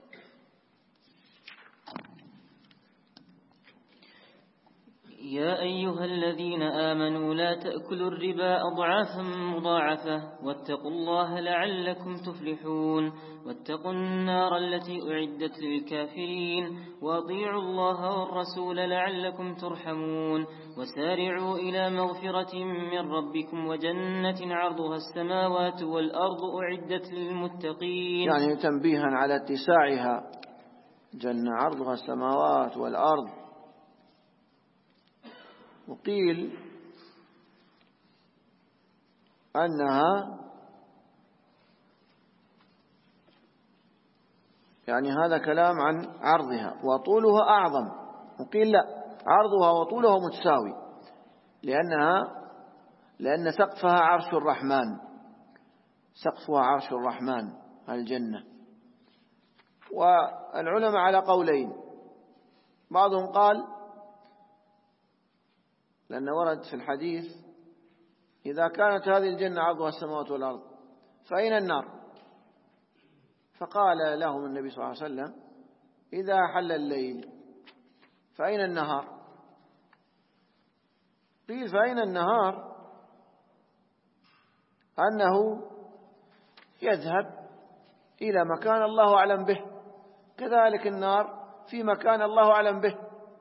يا أيها الذين آمنوا لا تأكلوا الربا أضعافا مضاعفة واتقوا الله لعلكم تفلحون واتقوا النار التي أعدت للكافرين وأطيعوا الله والرسول لعلكم ترحمون وسارعوا إلى مغفرة من ربكم وجنة عرضها السماوات والأرض أعدت للمتقين. يعني تنبيها على اتساعها، جنة عرضها السماوات والأرض. وقيل أنها يعني هذا كلام عن عرضها وطولها أعظم، وقيل لا، عرضها وطولها متساوي، لأن سقفها عرش الرحمن، سقفها عرش الرحمن الجنة. والعلماء على قولين، بعضهم قال لأن ورد في الحديث: إذا كانت هذه الجنة عرضها السماوات والأرض فأين النار؟ فقال لهم النبي صلى الله عليه وسلم: إذا حل الليل فأين النهار؟ قيل: فأين النهار أنه يذهب إلى مكان الله أعلم به، كذلك النار في مكان الله أعلم به.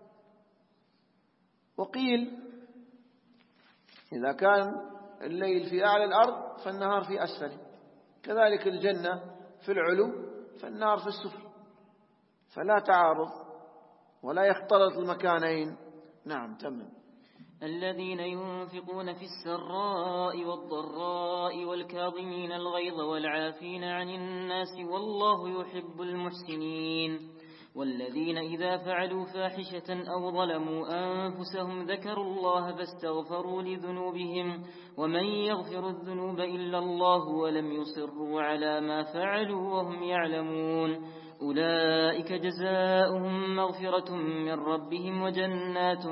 وقيل: إذا كان الليل في أعلى الأرض فالنهار في أسفله، كذلك الجنة في العلو فالنار في السفل، فلا تعارض ولا يختلط المكانين. نعم تمام. الذين ينفقون في السراء والضراء والكاظمين الغيظ والعافين عن الناس والله يحب المحسنين. والذين إذا فعلوا فاحشة أو ظلموا أنفسهم ذكروا الله فاستغفروا لذنوبهم ومن يغفر الذنوب إلا الله ولم يصروا على ما فعلوا وهم يعلمون أولئك جزاؤهم مغفرة من ربهم وجنات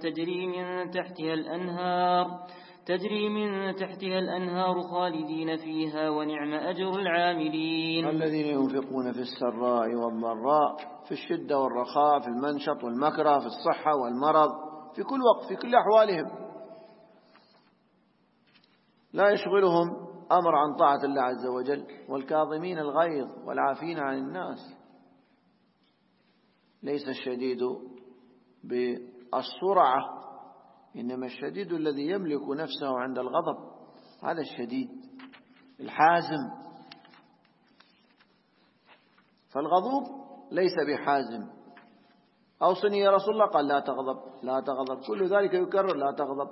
تجري من تحتها الأنهار خالدين فيها ونعم أجر العاملين. الذين ينفقون في السراء والضراء، في الشدة والرخاء، في المنشط والمكره، في الصحة والمرض، في كل وقت، في كل أحوالهم، لا يشغلهم أمر عن طاعة الله عز وجل. والكاظمين الغيظ والعافين عن الناس. ليس الشديد بالسرعة، إنما الشديد الذي يملك نفسه عند الغضب، هذا الشديد الحازم. فالغضوب ليس بحازم. أوصني يا رسول الله، قال لا تغضب لا تغضب، كل ذلك يكرر لا تغضب.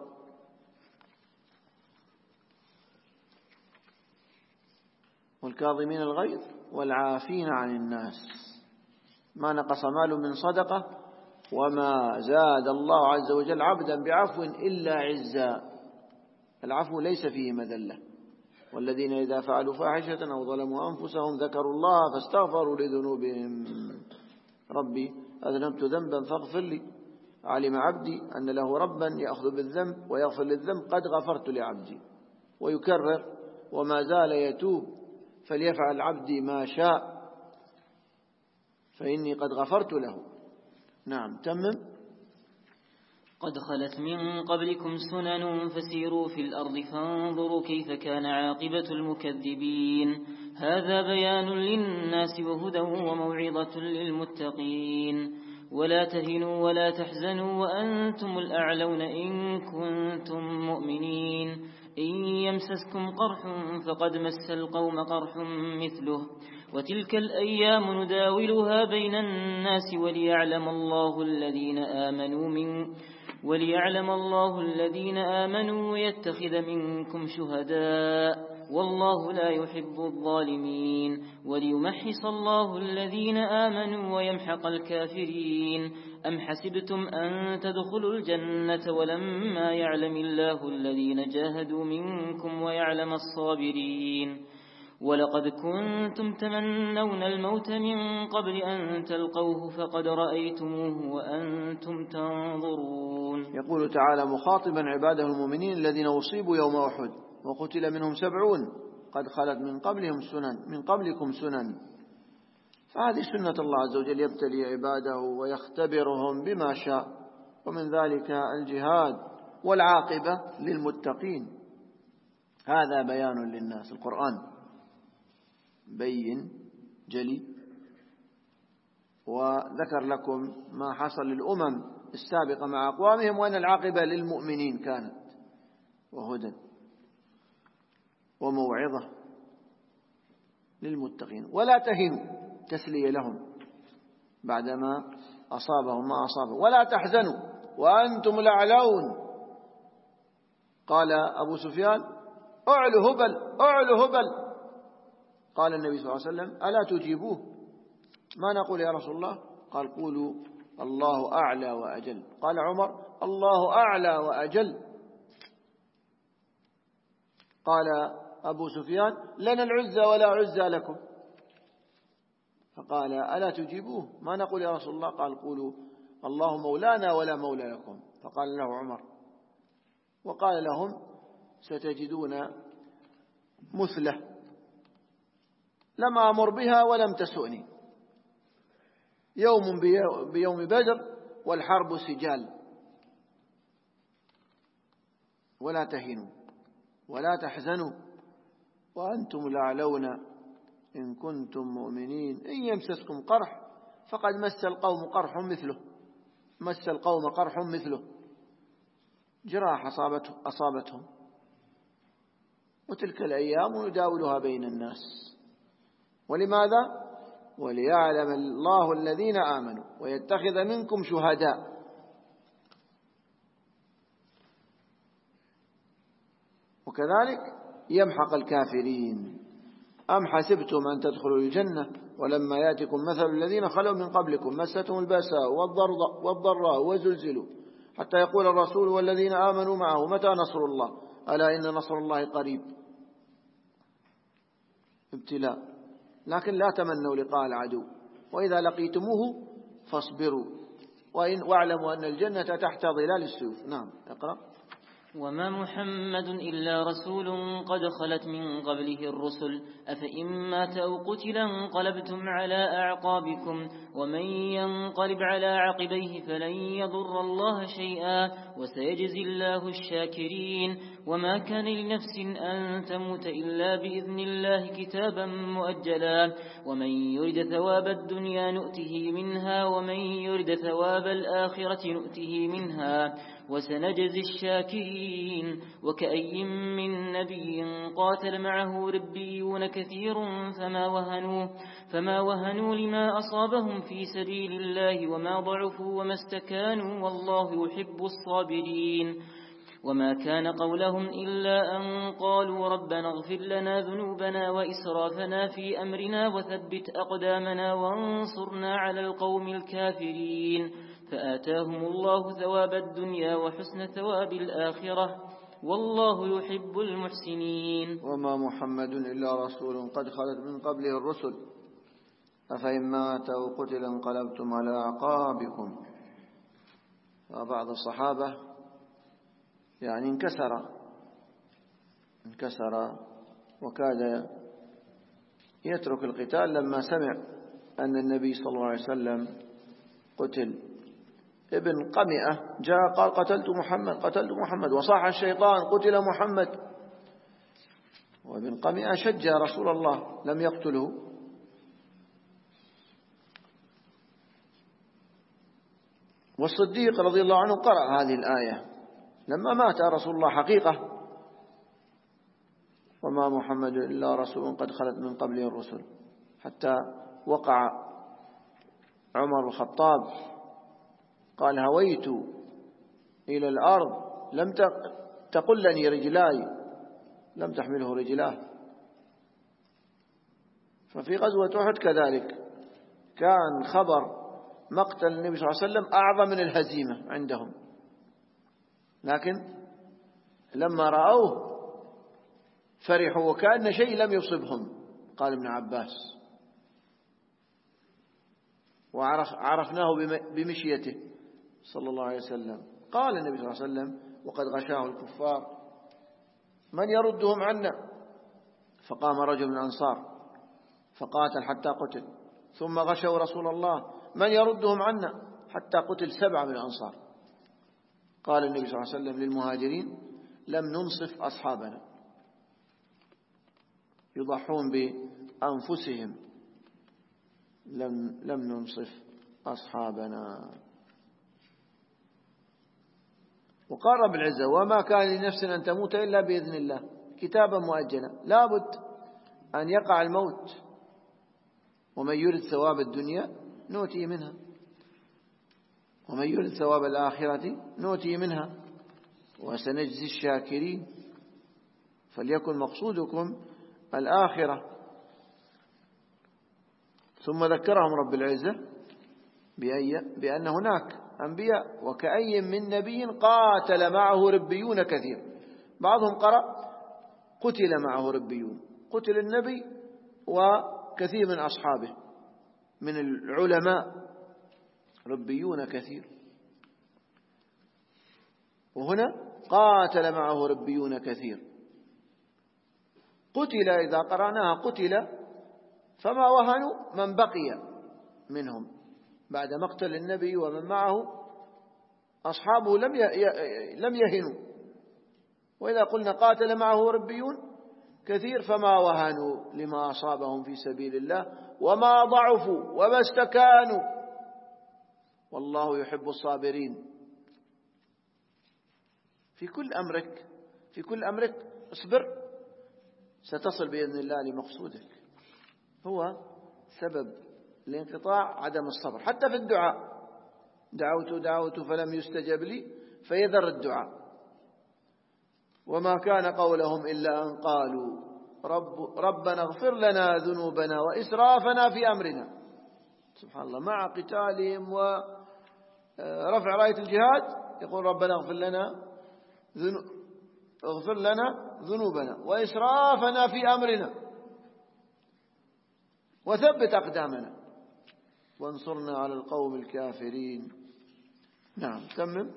والكاظمين الغيظ والعافين عن الناس. ما نقص مال من صدقة وما زاد الله عز وجل عبدا بعفو إلا عزا. العفو ليس فيه مذلة. والذين إذا فعلوا فاحشة أو ظلموا أنفسهم ذكروا الله فاستغفروا لذنوبهم ربي أذنبت ذنبا فاغفر لي، علم عبدي أن له ربا يأخذ بالذنب ويغفر للذنب قد غفرت لعبدي. ويكرر وما زال يتوب فليفعل عبدي ما شاء فإني قد غفرت له. نعم تمم. قد خلت من قبلكم سنن فسيروا في الأرض فانظروا كيف كان عاقبة المكذبين. هذا بيان للناس وهدى وموعظة للمتقين. ولا تهنوا ولا تحزنوا وأنتم الأعلون إن كنتم مؤمنين. إن يمسسكم قرح فقد مس القوم قرح مثله وتلك الأيام نداولها بين الناس وليعلم الله الذين آمنوا ويتخذ منكم شهداء والله لا يحب الظالمين وليمحص الله الذين آمنوا ويمحق الكافرين. أم حسبتم أن تدخلوا الجنة ولما يعلم الله الذين جاهدوا منكم ويعلم الصابرين. ولقد كنتم تمنون الموت من قبل أن تلقوه فقد رأيتموه وأنتم تنظرون. يقول تعالى مخاطبا عباده المؤمنين الذين أصيبوا يوم أحد وقتل منهم 70 قد خلت من قبلكم سنن. فهذه سنة الله عز وجل، يبتلي عباده ويختبرهم بما شاء، ومن ذلك الجهاد والعاقبة للمتقين. هذا بيان للناس. القرآن بين جلي، وذكر لكم ما حصل للأمم السابقة مع أقوامهم وأن العاقبة للمؤمنين كانت، وهدى وموعظة للمتقين. ولا تهنوا، تسلية لهم بعدما أصابهم ما أصابهم. ولا تحزنوا وأنتم الأعلون. قال أبو سفيان أعلو هبل أعلو هبل. قال النبي صلى الله عليه وسلم ألا تجيبوه؟ ما نقول يا رسول الله؟ قال قولوا الله أعلى وأجل. قال عمر الله أعلى وأجل. قال أبو سفيان لنا العزى ولا عزى لكم. فقال ألا تجيبوه؟ ما نقول يا رسول الله؟ قال قولوا الله مولانا ولا مولى لكم. فقال له عمر وقال لهم ستجدون مثله لم أمر بها ولم تسؤني، يوم بيوم بدر والحرب سجال. ولا تهنوا ولا تحزنوا وأنتم الأعلون إن كنتم مؤمنين. إن يمسسكم قرح فقد مس القوم قرح مثله جراح أصابتهم وتلك الأيام نداولها بين الناس. ولماذا؟ وليعلم الله الذين آمنوا ويتخذ منكم شهداء. وكذلك يمحق الكافرين. أم حسبتم أن تدخلوا الجنة ولما يأتكم مثل الذين خلوا من قبلكم مستهم البأساء والضراء وزلزلوا حتى يقول الرسول والذين آمنوا معه متى نصر الله ألا إن نصر الله قريب. ابتلاء. لكن لا تمنوا لقاء العدو وإذا لقيتموه فاصبروا واعلموا أن الجنة تحت ظلال السيوف. نعم اقرأ. وما محمد إلا رسول قد خلت من قبله الرسل أفإن مات أو قتل انقلبتم على أعقابكم ومن ينقلب على عقبيه فلن يضر الله شيئا وسيجزي الله الشاكرين. وما كان لنفس أن تموت إلا بإذن الله كتابا مؤجلا ومن يرد ثواب الدنيا نؤته منها ومن يرد ثواب الآخرة نؤته منها وسنجزي الشاكرين. وكأي من نبي قاتل معه ربيون كثير فما وهنوا لما أصابهم في سبيل الله وما ضعفوا وما استكانوا والله يحب الصابرين. وما كان قولهم إلا أن قالوا ربنا اغفر لنا ذنوبنا وإسرافنا في أمرنا وثبت أقدامنا وانصرنا على القوم الكافرين. فآتاهم الله ثواب الدنيا وحسن ثواب الآخرة والله يحب المحسنين. وما محمد إلا رسول قد خلت من قبله الرسل أفإن مات أو قتل انقلبتم على أعقابكم. وبعض الصحابة يعني انكسر وكاد يترك القتال لما سمع أن النبي صلى الله عليه وسلم قتل. ابن قمئة جاء قال قتلت محمد وصاح الشيطان قتل محمد. وابن قمئة شجع رسول الله لم يقتله. والصديق رضي الله عنه قرأ هذه الآية لما مات رسول الله حقيقة وما محمد إلا رسول قد خلت من قبله الرسل، حتى وقع عمر الخطاب قال هويت إلى الأرض لم تقلني رجلاي، لم تحمله رجلاه. ففي غزوة أحد كذلك كان خبر مقتل النبي صلى الله عليه وسلم أعظم من الهزيمة عندهم، لكن لما رأوه فرحوا وكأن شيء لم يصبهم. قال ابن عباس وعرفناه بمشيته صلى الله عليه وسلم. قال النبي صلى الله عليه وسلم وقد غشاه الكفار من يردهم عنا؟ فقام رجل من الأنصار فقاتل حتى قتل، ثم غشوا رسول الله من يردهم عنا؟ حتى قتل 7 من الأنصار. قال النبي صلى الله عليه وسلم للمهاجرين لم ننصف أصحابنا، يضحون بأنفسهم، لم ننصف أصحابنا. وقال رب العزة وما كان لنفس أن تموت إلا بإذن الله كتابا مؤجلا. لابد أن يقع الموت، ومن يرد ثواب الدنيا نؤتيه منها ومن يرد ثواب الآخرة نؤتيه منها وسنجزي الشاكرين. فليكن مقصودكم الآخرة. ثم ذكرهم رب العزة بأن هناك أنبياء وكأي من نبي قاتل معه ربيون كثير. بعضهم قرأ قتل معه ربيون، قتل النبي وكثير من أصحابه من العلماء ربيون كثير. وهنا قاتل معه ربيون كثير. قتل إذا قرأناها قتل فما وهنوا من بقي منهم بعد مقتل النبي ومن معه أصحابه لم يهنوا. وإذا قلنا قاتل معه ربيون كثير فما وهنوا لما أصابهم في سبيل الله وما ضعفوا وما استكانوا والله يحب الصابرين. في كل أمرك اصبر ستصل بإذن الله لمقصودك. هو سبب الانقطاع عدم الصبر. حتى في الدعاء دعوت فلم يستجب لي فيذر الدعاء. وما كان قولهم إلا أن قالوا ربنا اغفر لنا ذنوبنا وإسرافنا في أمرنا. سبحان الله، مع قتالهم ورفع راية الجهاد يقول ربنا اغفر لنا ذنوبنا وإسرافنا في أمرنا وثبت أقدامنا. وانصرنا على القوم الكافرين. نعم تمم.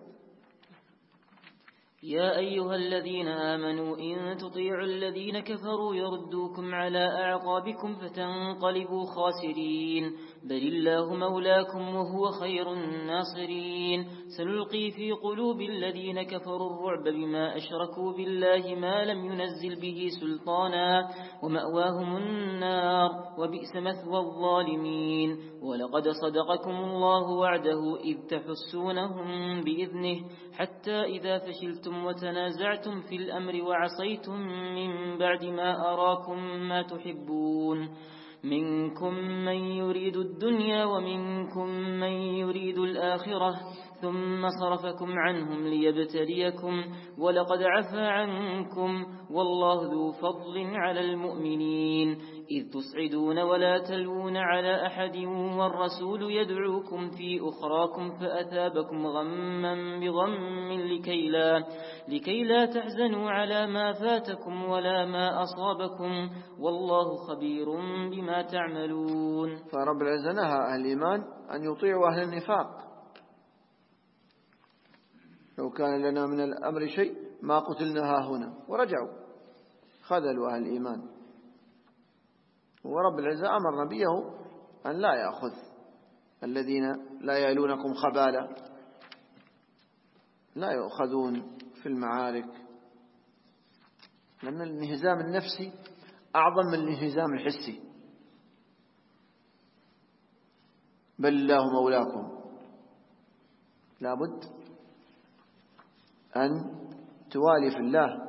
يا أيها الذين آمنوا إن تطيعوا الذين كفروا يردوكم على أعقابكم فتنقلبوا خاسرين، بل الله مولاكم وهو خير الناصرين. سنلقي في قلوب الذين كفروا الرعب بما أشركوا بالله ما لم ينزل به سلطانا، ومأواهم النار وبئس مثوى الظالمين. ولقد صدقكم الله وعده إذ تحسونهم بإذنه حتى إذا فشلتم وتنازعتم في الأمر وعصيتم من بعد ما أراكم ما تحبون، منكم من يريد الدنيا ومنكم من يريد الآخرة، ثم صرفكم عنهم ليبتليكم، ولقد عفا عنكم، والله ذو فضل على المؤمنين. إذ تصعدون ولا تلوون على أحد والرسول يدعوكم في أخراكم فأثابكم غما بغم لكي لا تحزنوا على ما فاتكم ولا ما أصابكم، والله خبير بما تعملون. فرب العزة نهى أهل الإيمان أن يطيعوا أهل النفاق. لو كان لنا من الأمر شيء ما قتلنا هنا، ورجعوا خذلوا أهل الإيمان. ورب العزة أمر نبيه أن لا يأخذ الذين لا يألونكم خبالا، لا يؤخذون في المعارك، لأن الانهزام النفسي أعظم من الانهزام الحسي. بل الله مولاكم، لابد أن توالي في الله،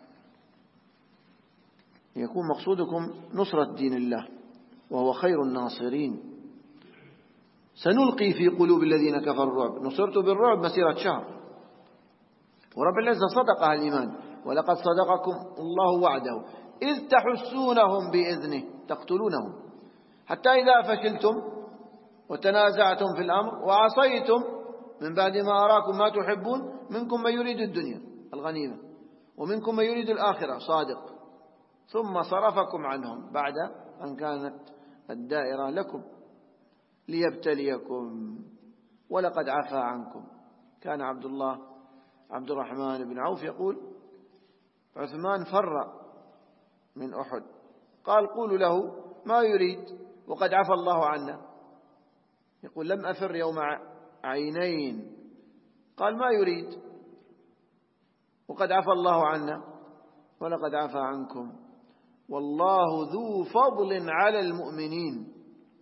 يكون مقصودكم نصرة دين الله وهو خير الناصرين. سنلقي في قلوب الذين كفروا الرعب، نصرت بالرعب مسيرة شهر. ورب العزة صدق أهل الإيمان، ولقد صدقكم الله وعده إذ تحسونهم بإذنه تقتلونهم حتى إذا فشلتم وتنازعتم في الأمر وعصيتم من بعد ما أراكم ما تحبون، منكم من يريد الدنيا الغنيمة ومنكم من يريد الآخرة صادق، ثم صرفكم عنهم بعد أن كانت الدائرة لكم ليبتليكم، ولقد عفا عنكم. كان عبد الرحمن بن عوف يقول: عثمان فر من أحد، قال: قولوا له ما يريد وقد عفى الله عنا. يقول: لم أفر يوم عينين، قال: ما يريد وقد عفى الله عنا ولقد عفى عنكم، والله ذو فضل على المؤمنين.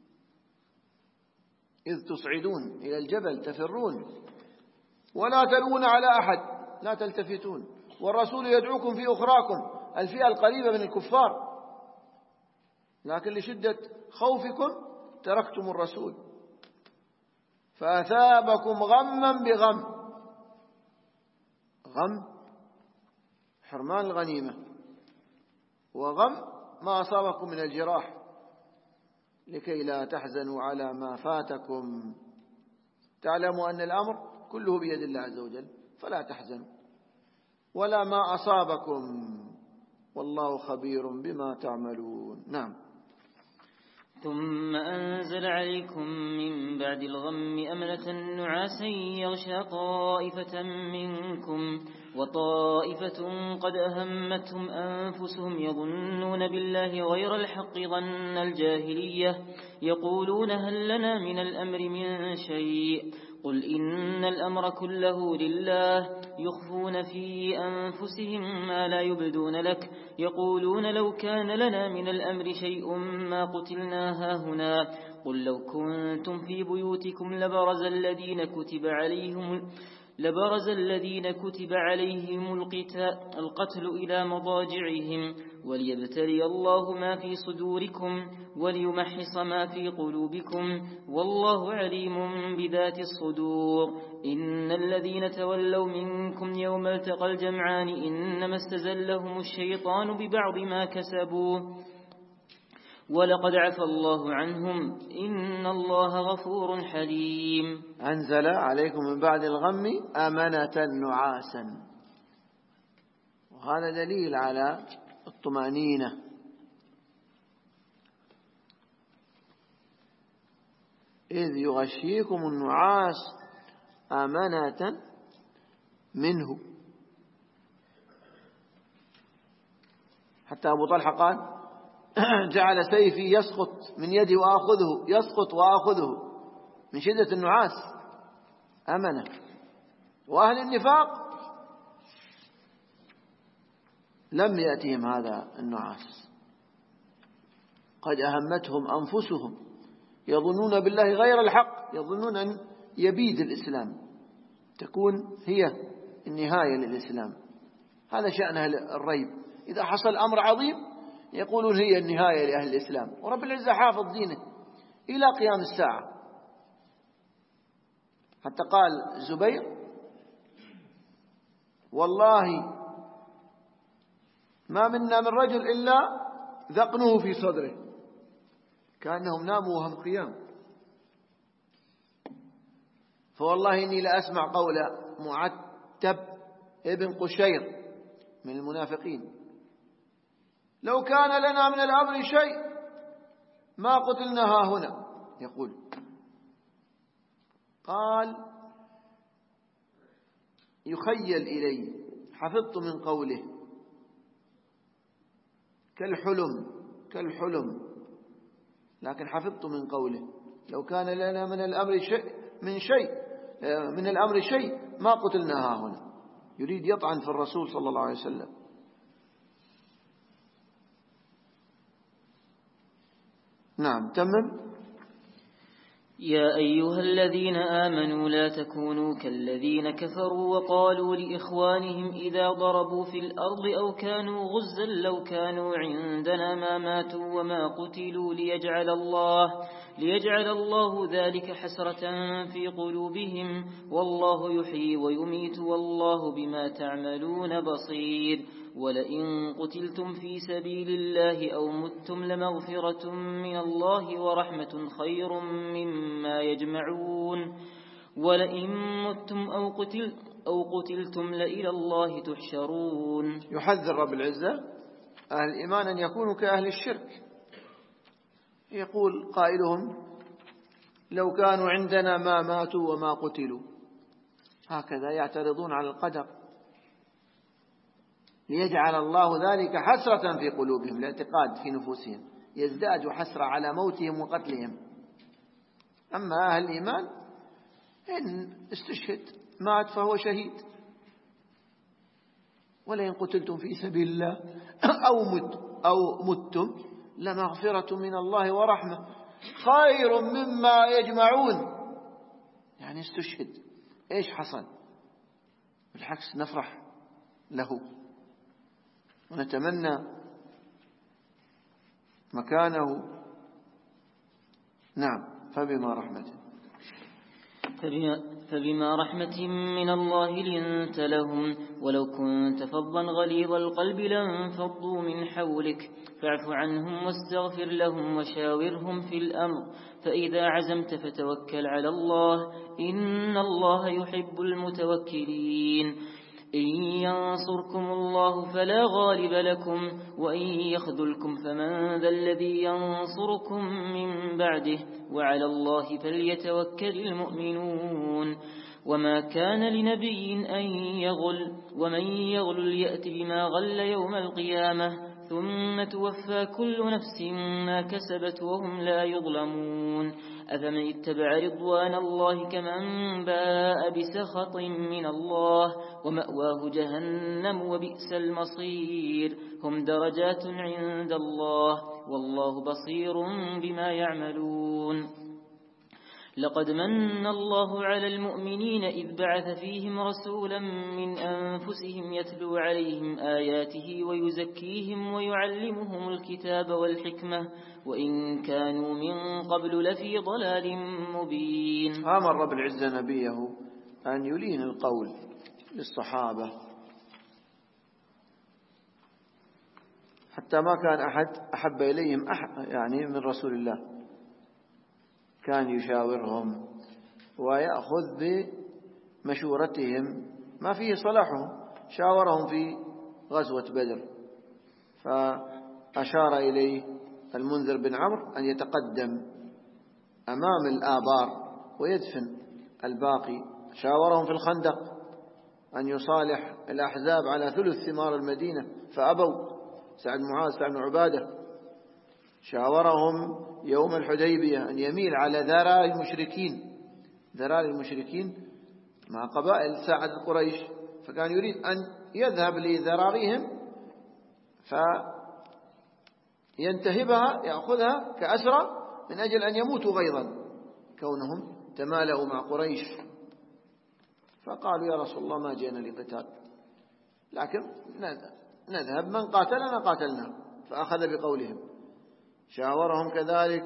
إذ تصعدون إلى الجبل تفرون ولا تلوون على أحد، لا تلتفتون، والرسول يدعوكم في أخراكم، الفئة القريبة من الكفار، لكن لشدة خوفكم تركتم الرسول فأثابكم غما بغم. غم حرمان الغنيمة، وغم ما أصابكم من الجراح، لكي لا تحزنوا على ما فاتكم. تعلموا أن الأمر كله بيد الله عز وجل، فلا تحزنوا ولا ما أصابكم، والله خبير بما تعملون. نعم. ثم أنزل عليكم من بعد الغم أمنة نعاسا يغشى طائفة منكم وطائفة قد أهمتهم أنفسهم يظنون بالله غير الحق ظن الجاهلية يقولون هل لنا من الأمر من شيء قل إن الأمر كله لله يخفون في أنفسهم ما لا يبدون لك يقولون لو كان لنا من الأمر شيء ما قتلنا هاهنا قل لو كنتم في بيوتكم لبرز الذين كتب عليهم القتل إلى مضاجعهم وليبتلي الله ما في صدوركم وليمحص ما في قلوبكم والله عليم بذات الصدور. إن الذين تولوا منكم يوم التقى الجمعان إنما استزلهم الشيطان ببعض ما كسبوا ولقد عفى الله عنهم إن الله غفور حليم. أنزل عليكم من بعد الغم أمنة نعاسا، وهذا دليل على الطمأنينة. إذ يغشيكم النعاس أمنة منه. حتى أبو طلحة قال جعل سيفي يسقط من يدي وآخذه، يسقط وآخذه من شدة النعاس، أمنة. وأهل النفاق لم يأتهم هذا النعاس، قد أهمتهم أنفسهم، يظنون بالله غير الحق، يظنون أن يبيد الإسلام، تكون هي النهاية للإسلام. هذا شأن أهل الريب، إذا حصل أمر عظيم يقولون هي النهاية لأهل الإسلام. ورب العزة حافظ دينه إلى قيام الساعة. حتى قال زبير والله ما منا من رجل إلا ذقنه في صدره، كأنهم ناموا وهم قيام. فوالله إني لأسمع قول معتب ابن قشير من المنافقين لو كان لنا من الأمر شيء ما قتلنا ها هنا. يقول قال يخيل إلي، حفظت من قوله كالحلم، لكن حفظت من قوله لو كان لنا من الأمر شيء ما قتلنا ها هنا. يريد يطعن في الرسول صلى الله عليه وسلم. نعم تمم. يا أيها الذين آمنوا لا تكونوا كالذين كفروا وقالوا لإخوانهم إذا ضربوا في الأرض أو كانوا غزا لو كانوا عندنا ما ماتوا وما قتلوا ليجعل الله ذلك حسرة في قلوبهم والله يحيي ويميت والله بما تعملون بصير. ولئن قتلتم في سبيل الله أو متم لمغفرة من الله ورحمة خير مما يجمعون. ولئن متم أو قتلتم لإلى الله تحشرون. يحذر رب العزة أهل الإيمان أن يكونوا كأهل الشرك. يقول قائلهم لو كانوا عندنا ما ماتوا وما قتلوا، هكذا يعترضون على القدر. ليجعل الله ذلك حسرة في قلوبهم، الاعتقاد في نفوسهم يزداد حسرة على موتهم وقتلهم. أما أهل الإيمان إن استشهد مات فهو شهيد. ولئن قتلتم في سبيل الله أو متم لمغفرة من الله ورحمة خير مما يجمعون. يعني استشهد إيش حصل؟ بالعكس نفرح له ونتمنى مكانه. نعم فبما رحمة من الله لنت لهم ولو كنت فظا غليظ القلب لانفضوا من حولك فاعف عنهم واستغفر لهم وشاورهم في الأمر فإذا عزمت فتوكل على الله إن الله يحب المتوكلين. إن ينصركم الله فلا غالب لكم وإن يخذلكم فمن ذا الذي ينصركم من بعده وعلى الله فليتوكل المؤمنون. وما كان لنبي أن يغل ومن يغل يأت بما غل يوم القيامة ثم توفى كل نفس ما كسبت وهم لا يظلمون. أفمن اتبع رضوان الله كمن باء بسخط من الله ومأواه جهنم وبئس المصير. هم درجات عند الله والله بصير بما يعملون. لقد من الله على المؤمنين إذ بعث فيهم رسولا من أنفسهم يتلو عليهم آياته ويزكيهم ويعلمهم الكتاب والحكمة وإن كانوا من قبل لفي ضلال مبين. أمر رب العزة نبيه أن يلين القول للصحابة حتى ما كان أحد أحب إليهم يعني من رسول الله. كان يشاورهم ويأخذ بمشورتهم ما فيه صلاحهم. شاورهم في غزوة بدر فأشار إليه المنذر بن عمرو أن يتقدم أمام الآبار ويدفن الباقي. شاورهم في الخندق أن يصالح الأحزاب على ثلث ثمار المدينة فأبوا، سعد معاذ سعد بن عبادة. شاورهم يوم الحديبية أن يميل على ذراري المشركين مع قبائل ساعد قريش، فكان يريد أن يذهب لذراريهم فينتهبها يأخذها كأسرى من أجل أن يموتوا غيظا كونهم تمالأوا مع قريش. فقالوا يا رسول الله ما جئنا لقتال، لكن نذهب، من قاتلنا قاتلنا، فأخذ بقولهم. شاورهم كذلك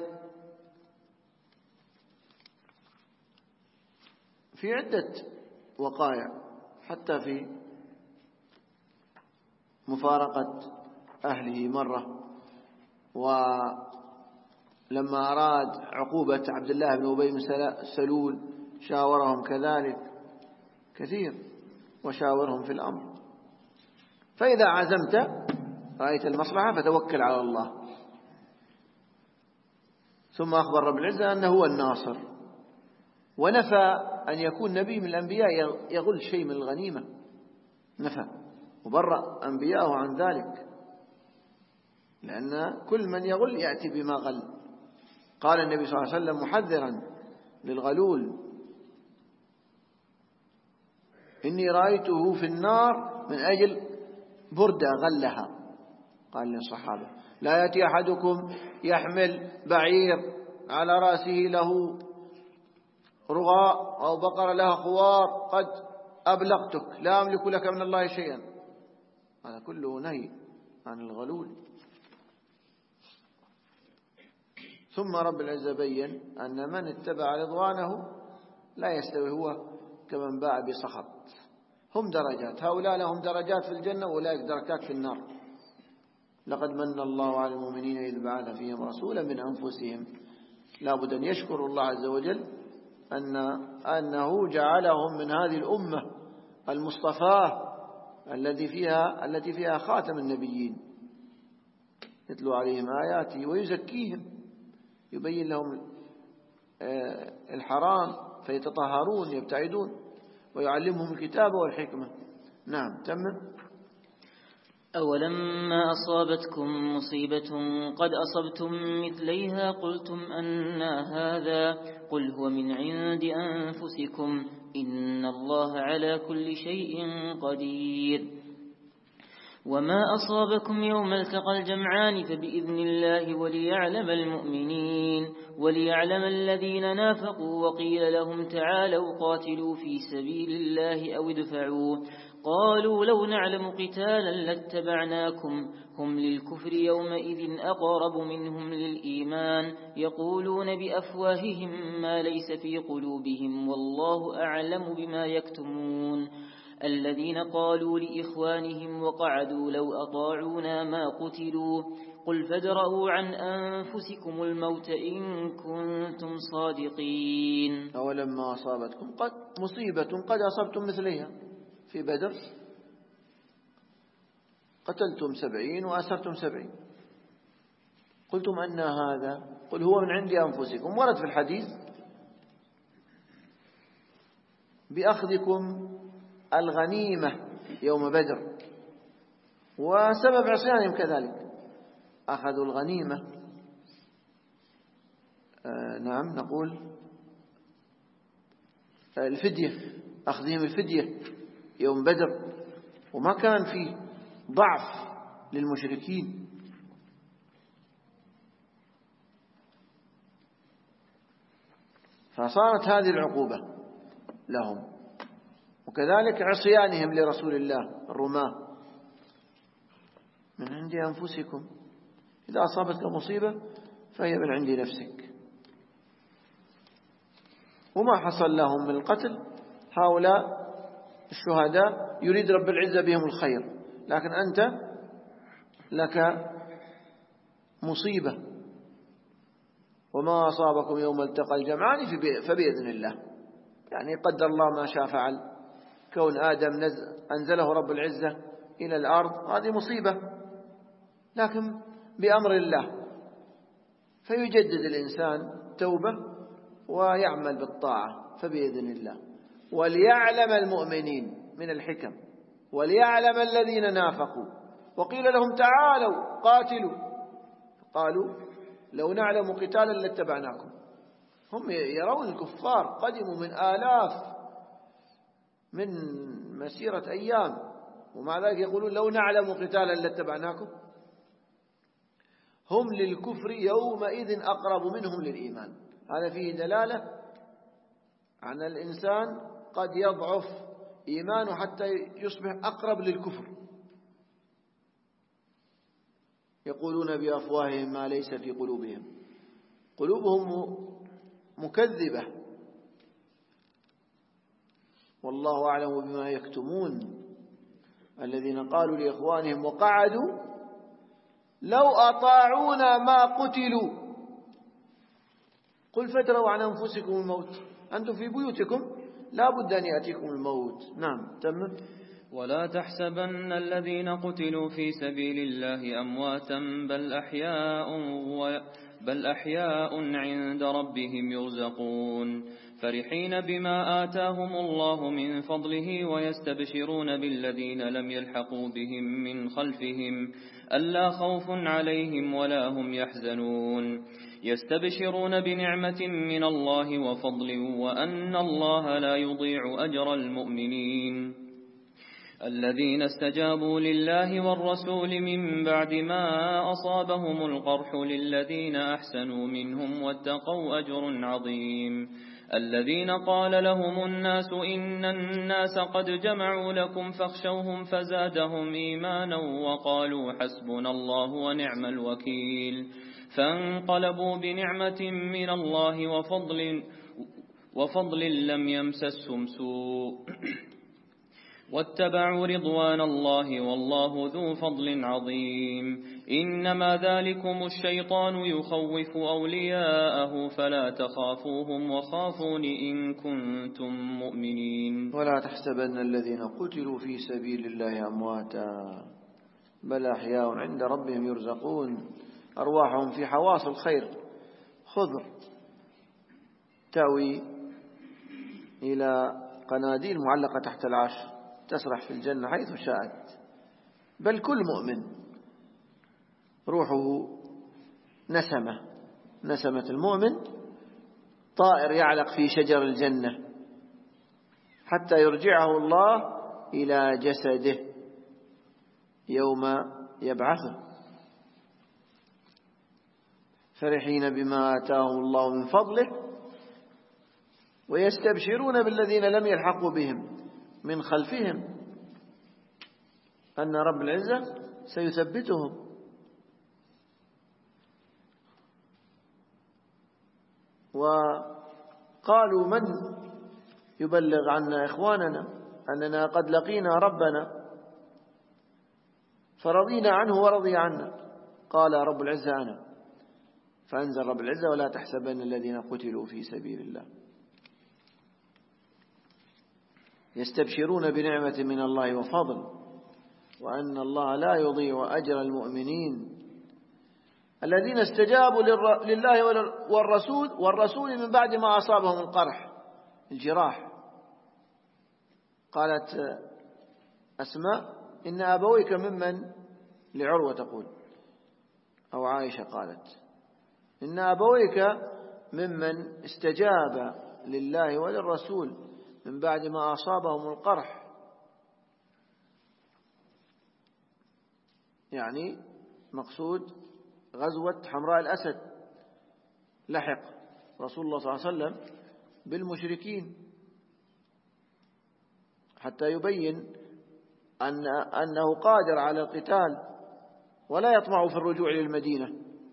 في عدة وقائع، حتى في مفارقة أهله مرة، ولما أراد عقوبة عبد الله بن أبي بن سلول شاورهم كذلك كثير، وشاورهم في الأمر. فإذا عزمت رأيت المصلحة فتوكل على الله. ثم أخبر رب العزة أنه هو الناصر، ونفى أن يكون نبي من الأنبياء يغل شيء من الغنيمة، نفى وبرأ أنبياءه عن ذلك، لأن كل من يغل يأتي بما غل. قال النبي صلى الله عليه وسلم محذرا للغلول: إني رأيته في النار من أجل بردة غلها. قال للصحابة: لا يأتي أحدكم يحمل بعير على رأسه له رغاء أو بقرة لها خوار قد أبلغتك لا أملك لك من الله شيئا. هذا كله نهي عن الغلول. ثم رب العزة بين أن من اتبع رضوانه لا يستوي هو كمن باع بسخط. هم درجات، هؤلاء لهم درجات في الجنة وأولئك دركات في النار. لقد من الله على المؤمنين إذ بعث فيهم رسولا من أنفسهم. لا بد أن يشكروا الله عز وجل أنه جعلهم من هذه الأمة المصطفاة التي فيها خاتم النبيين، يتلو عليهم آياته ويزكيهم، يبين لهم الحرام فيتطهرون يبتعدون، ويعلمهم الكتاب والحكمة. نعم تمام. أولما أصابتكم مصيبة قد أصبتم مثليها قلتم أنى هذا قل هو من عند أنفسكم إن الله على كل شيء قدير. وما أصابكم يوم التقى الجمعان فبإذن الله وليعلم المؤمنين وليعلم الذين نافقوا. وقيل لهم تعالوا قاتلوا في سبيل الله أو ادفعوا قالوا لو نعلم قتالا لاتبعناكم هم للكفر يومئذ أقرب منهم للإيمان يقولون بأفواههم ما ليس في قلوبهم والله أعلم بما يكتمون. الذين قالوا لإخوانهم وقعدوا لو أطاعونا ما قتلوا قل فادرءوا عن أنفسكم الموت إن كنتم صادقين. أولما أصابتكم مصيبة قد أصبتم مثلها في بدر قتلتم 70 وأسرتم 70 قلتم أن هذا قل هو من عند أنفسكم. ورد في الحديث بأخذكم الغنيمة يوم بدر، وسبب عصيانهم كذلك أخذوا الغنيمة. نعم نقول الفدية، أخذهم الفدية يوم بدر، وما كان فيه ضعف للمشركين. فصارت هذه العقوبة لهم، وكذلك عصيانهم لرسول الله الرماة. من عند أنفسكم، إذا أصابتك مصيبة فهي من عند نفسك. وما حصل لهم من القتل هؤلاء الشهداء يريد رب العزة بهم الخير، لكن أنت لك مصيبة. وما أصابكم يوم التقى الجمعان فبإذن الله، يعني قدر الله ما شاء فعل. كون آدم أنزله رب العزة إلى الأرض هذه مصيبة، لكن بأمر الله، فيجدد الإنسان توبة ويعمل بالطاعة فبإذن الله. وليعلم المؤمنين من الحكم، وليعلم الذين نافقوا وقيل لهم تعالوا قاتلوا قالوا لو نعلم قتالا لاتبعناكم. هم يرون الكفار قدموا من آلاف من مسيرة أيام، ومع ذلك يقولون لو نعلم قتالا لاتبعناكم. هم للكفر يومئذ أقرب منهم للإيمان. هذا فيه دلالة عن الإنسان قد يضعف إيمانه حتى يصبح أقرب للكفر. يقولون بأفواههم ما ليس في قلوبهم، قلوبهم مكذبة، والله أعلم بما يكتمون. الذين قالوا لإخوانهم وقعدوا لو أطاعونا ما قتلوا قل فادروا عن أنفسكم الموت، أنتم في بيوتكم لا بد أن يأتيكم الموت. نعم تمام. ولا تحسبن الذين قتلوا في سبيل الله أمواتا بل أحياء عند ربهم يرزقون فرحين بما آتاهم الله من فضله ويستبشرون بالذين لم يلحقوا بهم من خلفهم ألا خوف عليهم ولا هم يحزنون يستبشرون بنعمة من الله وفضل وأن الله لا يضيع أجر المؤمنين الذين استجابوا لله والرسول من بعد ما أصابهم القرح للذين أحسنوا منهم واتقوا أجر عظيم الذين قال لهم الناس إن الناس قد جمعوا لكم فاخشوهم فزادهم إيمانا وقالوا حسبنا الله ونعم الوكيل فانقلبوا بنعمة من الله وفضل لم يمسسهم سوء واتبعوا رضوان الله والله ذو فضل عظيم إنما ذلكم الشيطان يخوف أولياءه فلا تخافوهم وخافون إن كنتم مؤمنين. ولا تحسبن الذين قتلوا في سبيل الله أمواتا بل أحياء عند ربهم يرزقون أرواحهم في حواصل الخير خضر تأوي إلى قناديل معلقة تحت العرش تسرح في الجنة حيث شاءت. بل كل مؤمن روحه نسمة المؤمن طائر يعلق في شجر الجنة حتى يرجعه الله إلى جسده يوم يبعثه فرحين بما آتاهم الله من فضله ويستبشرون بالذين لم يلحقوا بهم من خلفهم أن رب العزة سيثبتهم. وقالوا من يبلغ عنا إخواننا أننا قد لقينا ربنا فرضينا عنه ورضي عنا قال رب العزة أنا فأنزل رب العزة ولا تحسبن الذين قتلوا في سبيل الله يستبشرون بنعمة من الله وفضل وأن الله لا يضيع أجر المؤمنين الذين استجابوا لله والرسول من بعد ما أصابهم القرح الجراح. قالت أسماء إن أبويك ممن لعروة تقول أو عائشة قالت إن أبويك ممن استجاب لله وللرسول من بعد ما أصابهم القرح، يعني مقصود غزوة حمراء الأسد لحق رسول الله صلى الله عليه وسلم بالمشركين حتى يبين أنه قادر على القتال ولا يطمع في الرجوع للمدينة.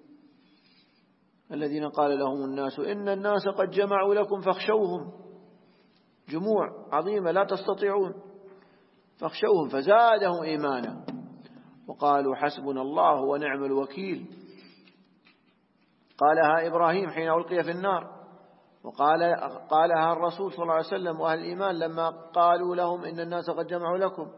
الذين قال لهم الناس إن الناس قد جمعوا لكم فاخشوهم، جموع عظيمة لا تستطيعون، فاخشوهم فزادهم إيمانا وقالوا حسبنا الله ونعم الوكيل. قالها إبراهيم حين ألقي في النار، وقالها الرسول صلى الله عليه وسلم وأهل الإيمان لما قالوا لهم إن الناس قد جمعوا لكم.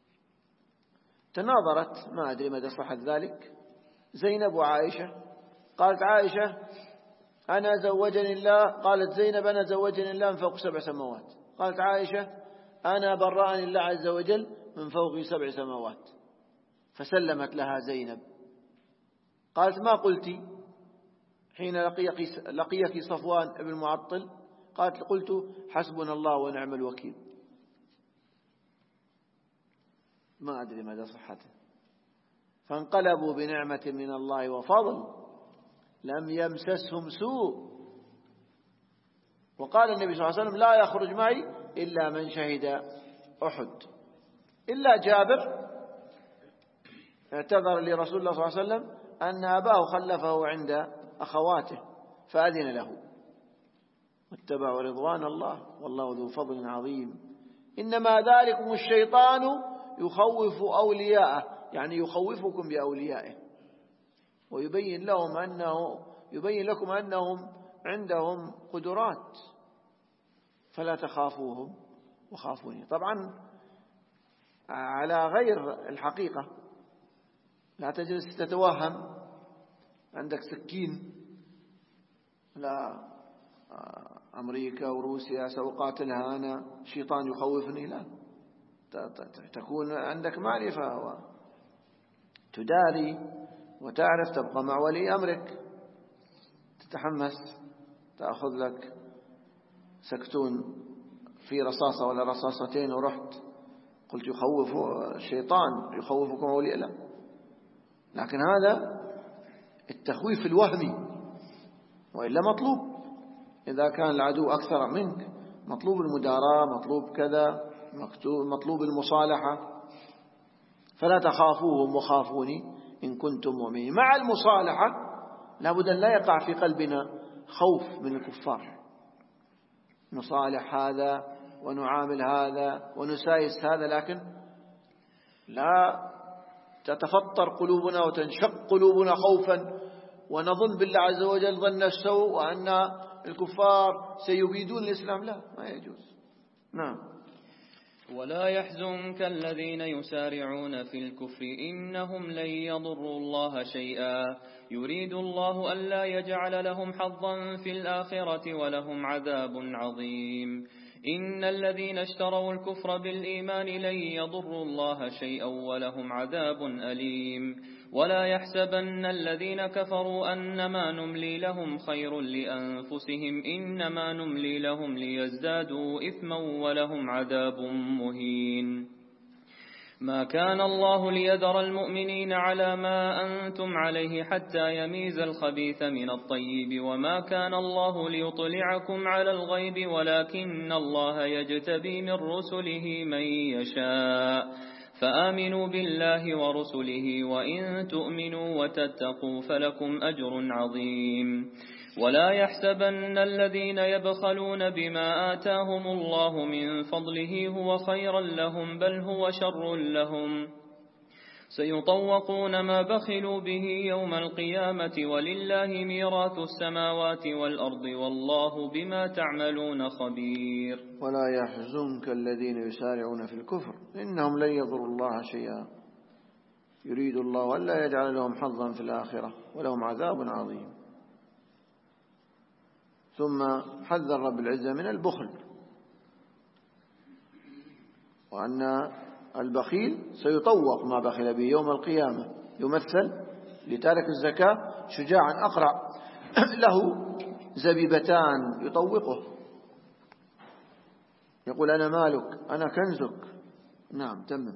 تناظرت ما أدري مدى صحة ذلك زينب وعائشة قالت عائشة أنا زوجني الله، قالت زينب أنا زوجني الله من فوق 7 سماوات. قالت عائشة أنا برأني الله عز وجل من فوق 7 سماوات. فسلمت لها زينب. قالت ما قلتي حين لقيك صفوان بن معطل؟ قالت قلت حسبنا الله ونعم الوكيل. ما أدري ماذا صحته. فانقلبوا بنعمة من الله وفضل لم يمسسهم سوء. وقال النبي صلى الله عليه وسلم لا يخرج معي إلا من شهد أحد، إلا جابر اعتذر لرسول الله صلى الله عليه وسلم أن أباه خلفه عند أخواته فأذن له واتبعوا رضوان الله والله ذو فضل عظيم. إنما ذلكم الشيطان يخوف أولياءه، يعني يخوفكم بأوليائه ويبين لكم أنهم عندهم قدرات فلا تخافوهم وخافوني. طبعا على غير الحقيقة، لا تجلس تتوهم عندك سكين لا أمريكا وروسيا سأقاتلها أنا، الشيطان يخوفني، لا، تكون عندك معرفة وتداري وتعرف تبقى مع ولي أمرك. تتحمس تأخذ لك سكتون في رصاصة ولا رصاصتين ورحت قلت يخوف الشيطان يخوفكم أولياء، لا. لكن هذا التخويف الوهمي، وإلا مطلوب إذا كان العدو أكثر منك مطلوب المداراة، مطلوب كذا، مطلوب المصالحة. فلا تخافوهم وخافوني إن كنتم مؤمنين. مع المصالحة لابد أن لا يقع في قلبنا خوف من الكفار، نصالح هذا ونعامل هذا ونسايس هذا، لكن لا تتفطر قلوبنا وتنشق قلوبنا خوفا ونظن بالله عز وجل ظن السوء وأن الكفار سيبيدون الإسلام، لا، ما يجوز. نعم. ولا يحزنك الذين يسارعون في الكفر إنهم لن يضروا الله شيئا يريد الله ألا يجعل لهم حظا في الآخرة ولهم عذاب عظيم. إن الذين اشتروا الكفر بالإيمان لن يضروا الله شيئا ولهم عذاب أليم. ولا يحسبن الذين كفروا أنما نملي لهم خير لأنفسهم إنما نملي لهم ليزدادوا إثما ولهم عذاب مهين. ما كان الله ليذر المؤمنين على ما أنتم عليه حتى يميز الخبيث من الطيب وما كان الله ليطلعكم على الغيب ولكن الله يجتبي من رسله من يشاء فآمنوا بالله ورسله وإن تؤمنوا وتتقوا فلكم أجر عظيم. ولا يحسبن الذين يبخلون بما آتاهم الله من فضله هو خيرا لهم بل هو شر لهم سيطوقون ما بخلوا به يوم القيامة ولله ميراث السماوات والأرض والله بما تعملون خبير. ولا يحزنك الذين يسارعون في الكفر إنهم لن يضروا الله شيئا يريد الله ألا يجعل لهم حظا في الآخرة ولهم عذاب عظيم. ثم حذر رب العزة من البخل، وأن البخيل سيطوق ما بخل به يوم القيامة، يمثل لتارك الزكاة شجاعا أقرع له زبيبتان يطوقه يقول أنا مالك أنا كنزك. نعم تمام.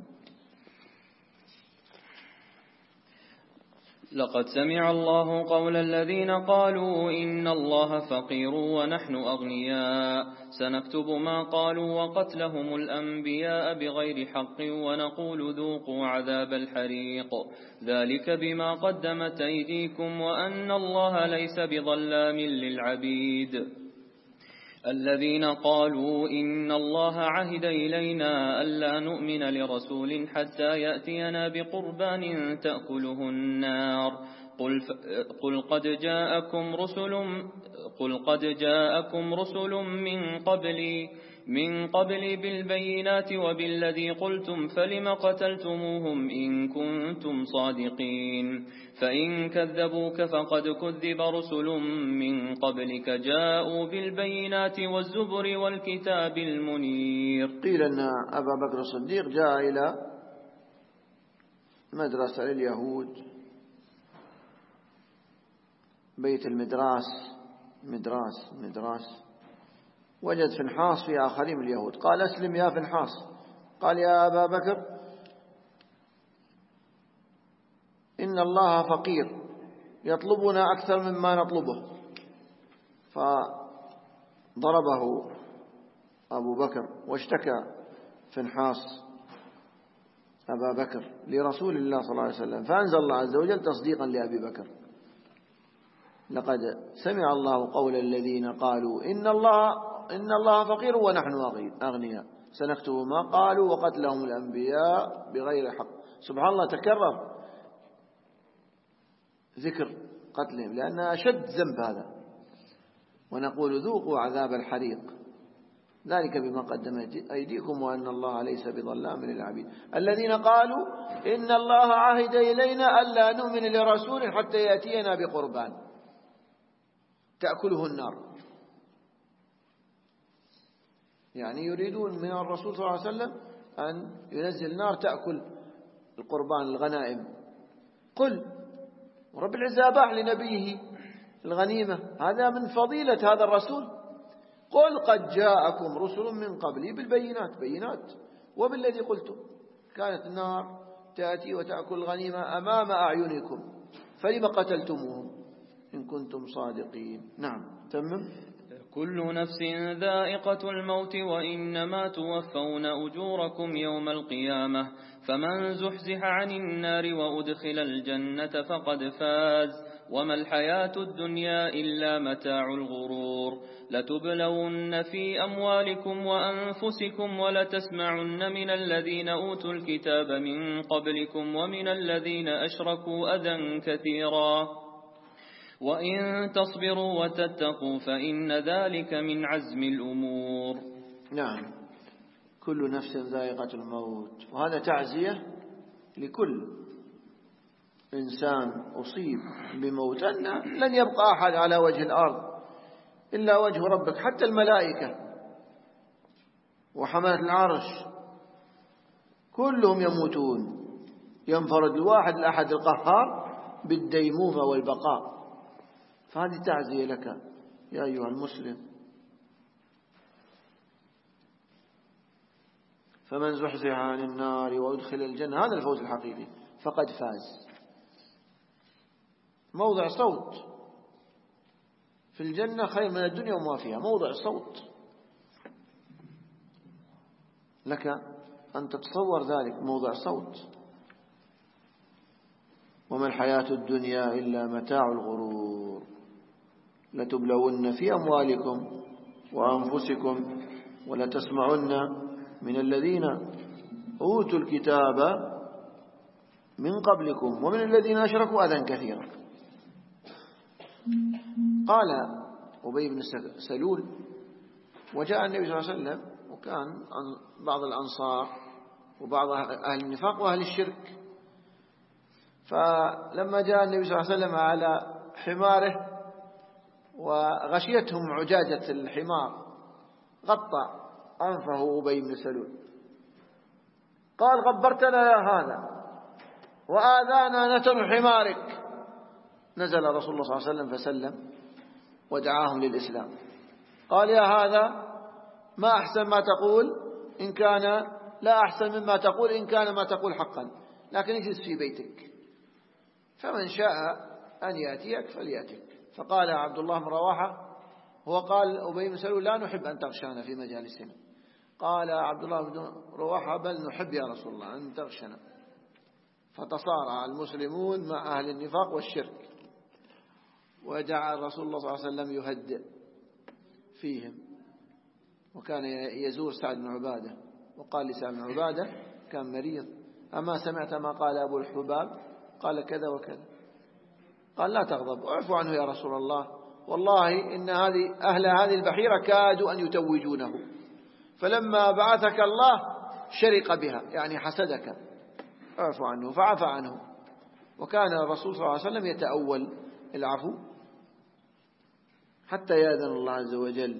لقد سمع الله قول الذين قالوا إن الله فقير ونحن أغنياء سنكتب ما قالوا وقتلهم الأنبياء بغير حق ونقول ذوقوا عذاب الحريق ذلك بما قدمت أيديكم وأن الله ليس بظلام للعبيد. الذين قالوا إن الله عهد إلينا ألا نؤمن لرسول حتى يأتينا بقربان تأكله النار قل قد جاءكم رسل من قبلي من قبل بالبينات وبالذي قلتم فلم قتلتموهم إن كنتم صادقين فإن كذبوك فقد كذب رسل من قبلك جاءوا بالبينات والزبر والكتاب المنير. قيل أن أبا بكر الصديق جاء إلى مدرسة لليهود، بيت المدراس، مدراس، وجد فنحاص في آخرين من اليهود، قال أسلم يا فنحاص. قال يا أبا بكر إن الله فقير يطلبنا أكثر مما نطلبه. فضربه أبو بكر واشتكى فنحاص أبا بكر لرسول الله صلى الله عليه وسلم، فأنزل الله عز وجل تصديقا لأبي بكر: لقد سمع الله قول الذين قالوا إن الله فقير ونحن أغنياء سنكتب ما قالوا وقتلهم الأنبياء بغير حق. سبحان الله، تكرر ذكر قتلهم لأنها أشد ذنب هذا. ونقول ذوقوا عذاب الحريق ذلك بما قدمت أيديكم وأن الله ليس بظلام للعبيد. الذين قالوا إن الله عهد إلينا ألا نؤمن لرسول حتى يأتينا بقربان تأكله النار، يعني يريدون من الرسول صلى الله عليه وسلم أن ينزل نار تأكل القربان الغنائم. قل ورب العزة أباح لنبيه الغنيمة، هذا من فضيلة هذا الرسول. قل قد جاءكم رسل من قبلي بالبينات وبالذي قلتم. كانت النار تأتي وتأكل الغنيمة أمام أعينكم فلما قتلتموهم إن كنتم صادقين. نعم، تمم. كل نفس ذائقة الموت وإنما توفون أجوركم يوم القيامة فمن زحزح عن النار وأدخل الجنة فقد فاز وما الحياة الدنيا إلا متاع الغرور. لتبلون في أموالكم وأنفسكم ولتسمعن من الذين أوتوا الكتاب من قبلكم ومن الذين أشركوا أذى كثيرا وإن تصبروا وتتقوا فإن ذلك من عزم الأمور. نعم، كل نفس ذائقة الموت، وهذا تعزية لكل إنسان أصيب بموت، أن لن يبقى أحد على وجه الأرض إلا وجه ربك، حتى الملائكة وحملة العرش كلهم يموتون، ينفرد الواحد الأحد القهار بالديمومة والبقاء. فهذه تعزية لك يا أيها المسلم. فمن زحزح عن النار وأدخل الجنة، هذا الفوز الحقيقي، فقد فاز. موضع صوت في الجنة خير من الدنيا وما فيها، موضع صوت لك أن تتصور ذلك، موضع صوت. وما الحياة الدنيا إلا متاع الغرور. لتبلون في أموالكم وأنفسكم ولتسمعن من الذين أوتوا الكتاب من قبلكم ومن الذين أشركوا أذى كثيرا. قال أبي بن سلول: وجاء النبي صلى الله عليه وسلم، وكان بعض الأنصار وبعض أهل النفاق وأهل الشرك، فلما جاء النبي صلى الله عليه وسلم على حماره وغشيتهم عجاجة الحمار غطى أنفه أبي بن سلول، قال: غبرتنا يا هذا وآذانا نتن حمارك. نزل رسول الله صلى الله عليه وسلم فسلم ودعاهم للإسلام. قال: يا هذا ما أحسن ما تقول، إن كان لا أحسن مما تقول إن كان ما تقول حقا، لكن اجلس في بيتك فمن شاء أن يأتيك فليأتك. فقال عبد الله بن رواحة، هو قال أبي بن سلول: لا نحب أن تغشانا في مجالسنا. قال عبد الله بن رواحة: بل نحب يا رسول الله أن تغشنا. فتصارع المسلمون مع أهل النفاق والشرك، وجعل رسول الله صلى الله عليه وسلم يهدئ فيهم، وكان يزور سعد بن عبادة، وقال لسعد بن عبادة كان مريض: أما سمعت ما قال أبو الحباب؟ قال: كذا وكذا. قال: لا تغضب، اعفو عنه يا رسول الله، والله إن أهل هذه البحيرة كادوا أن يتوجونه، فلما بعثك الله شرق بها، يعني حسدك، اعف عنه، فعفى عنه. وكان الرسول صلى الله عليه وسلم يتأول العفو حتى يأذن الله عز وجل.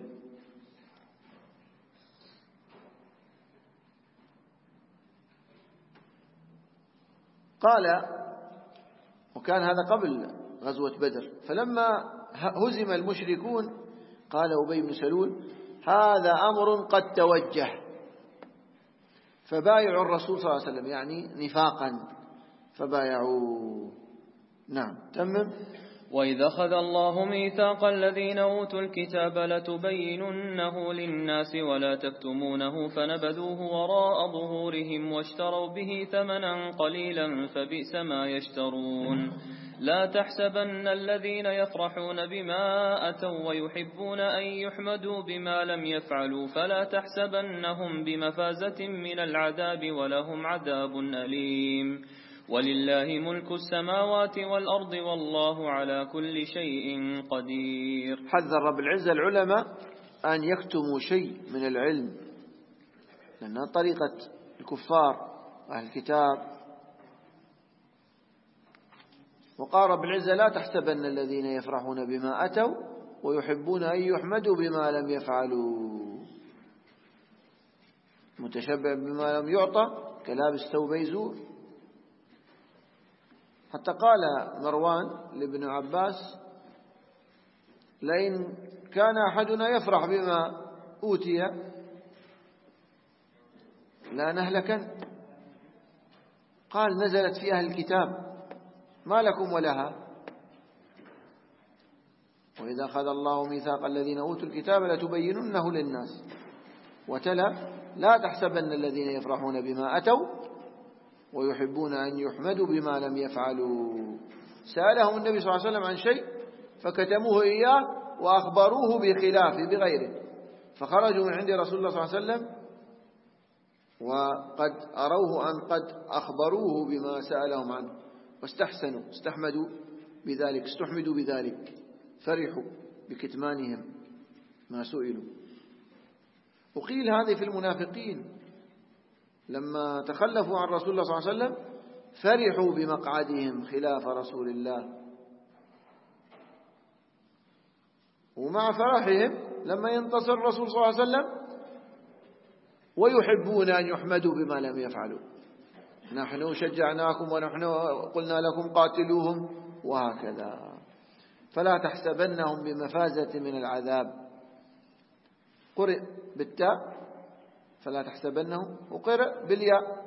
قال، وكان هذا قبل غزوة بدر، فلما هزم المشركون قال أبي بن سلول: هذا أمر قد توجه، فبايعوا الرسول صلى الله عليه وسلم، يعني نفاقا فبايعوه. نعم، تمم. وإذا أخذ الله ميثاق الذين أوتوا الكتاب لتبيننه للناس ولا تكتمونه فنبذوه وراء ظهورهم واشتروا به ثمنا قليلا فبئس ما يشترون. لا تحسبن الذين يفرحون بما أتوا ويحبون أن يحمدوا بما لم يفعلوا فلا تحسبنهم بمفازة من العذاب ولهم عذاب أليم. ولله ملك السماوات والأرض والله على كل شيء قدير. حذر رب العزة العلماء أن يكتموا شيء من العلم، لأنها طريقة الكفار أهل الكتاب. وقال رب العزة: لا تحسبن الذين يفرحون بما أتوا ويحبون أن يحمدوا بما لم يفعلوا. متشبع بما لم يعطى كلابس ثوبي زور. حتى قال مروان لابن عباس: لئن كان أحدنا يفرح بما أوتي لا نهلكن. قال: نزلت في أهل الكتاب ما لكم ولها. وإذا أخذ الله ميثاق الذين أوتوا الكتاب لتبيننه للناس، وتلا: لا تحسبن الذين يفرحون بما أتوا ويحبون أن يحمدوا بما لم يفعلوا. سألهم النبي صلى الله عليه وسلم عن شيء فكتموه إياه وأخبروه بخلافه بغيره، فخرجوا من عند رسول الله صلى الله عليه وسلم وقد أروه أن قد أخبروه بما سألهم عنه، واستحسنوا، استحمدوا بذلك، استحمدوا بذلك، فرحوا بكتمانهم ما سئلوا. وقيل هذه في المنافقين لما تخلفوا عن رسول الله صلى الله عليه وسلم فرحوا بمقعدهم خلاف رسول الله، ومع فرحهم لما ينتصر الرسول صلى الله عليه وسلم ويحبون أن يحمدوا بما لم يفعلوا. نحن شجعناكم ونحن قلنا لكم قاتلوهم، وهكذا. فلا تحسبنهم بمفازة من العذاب. قرئ بالتاء فلا تحسبنهم، وقرئ بالياء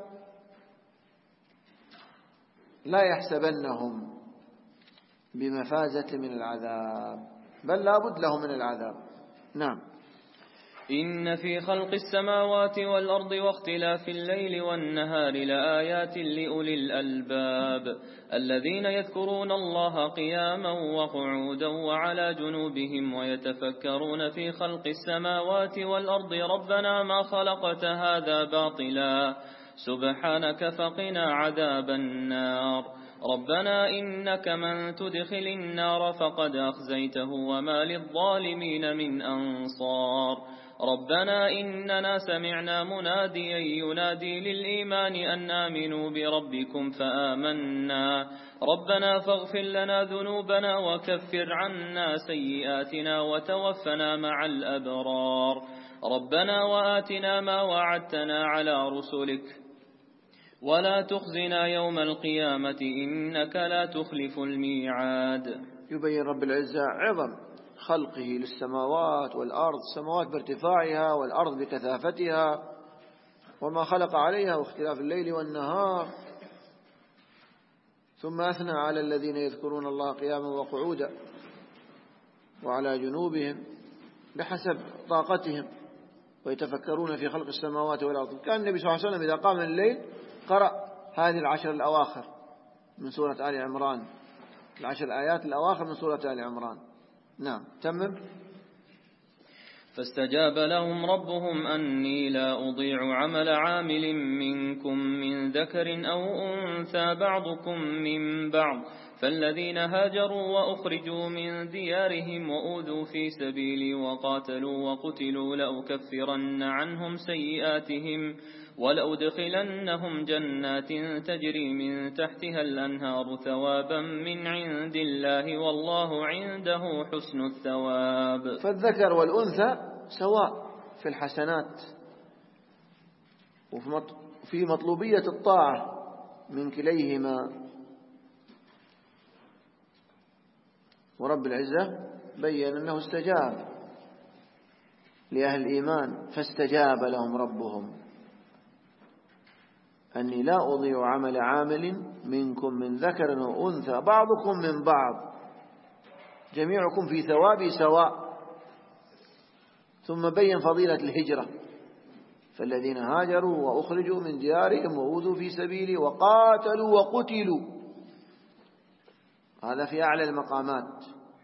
لا يحسبنهم بمفازة من العذاب، بل لا بد لهم من العذاب. نعم. إن في خلق السماوات والأرض واختلاف الليل والنهار لآيات لأولي الألباب الذين يذكرون الله قياما وقعودا وعلى جنوبهم ويتفكرون في خلق السماوات والأرض ربنا ما خلقت هذا باطلا سبحانك فقنا عذاب النار ربنا إنك من تدخل النار فقد أخزيته وما للظالمين من أنصار ربنا إننا سمعنا مناديا ينادي للإيمان أن آمنوا بربكم فآمنا ربنا فاغفر لنا ذنوبنا وكفر عنا سيئاتنا وتوفنا مع الأبرار ربنا وآتنا ما وعدتنا على رسلك ولا تخزنا يوم القيامة إنك لا تخلف الميعاد. يبين رب العزة عظم خلقه للسماوات والأرض، السماوات بارتفاعها والأرض بكثافتها وما خلق عليها واختلاف الليل والنهار، ثم أثنى على الذين يذكرون الله قياما وقعودا وعلى جنوبهم بحسب طاقتهم ويتفكرون في خلق السماوات والأرض. كان النبي صلى الله عليه وسلم إذا قام الليل قرأ هذه العشر الأواخر من سورة آل عمران، العشر آيات الأواخر من سورة آل عمران. نعم، تمم. فاستجاب لهم ربهم أني لا أضيع عمل عامل منكم من ذكر أو أنثى بعضكم من بعض فالذين هاجروا وأخرجوا من ديارهم وأوذوا في سبيلي وقاتلوا وقتلوا لأكفرن عنهم سيئاتهم ولأدخلنهم جنات تجري من تحتها الأنهار ثوابا من عند الله والله عنده حسن الثواب. فالذكر والأنثى سواء في الحسنات وفي مطلوبية الطاعة من كليهما. ورب العزة بيّن أنه استجاب لأهل الإيمان فاستجاب لهم ربهم أني لا أضيع عمل عامل منكم من ذكر وأنثى بعضكم من بعض جميعكم في ثوابي سواء. ثم بين فضيلة الهجرة فالذين هاجروا وأخرجوا من ديارهم وأوذوا في سبيلي وقاتلوا وقتلوا، هذا في أعلى المقامات.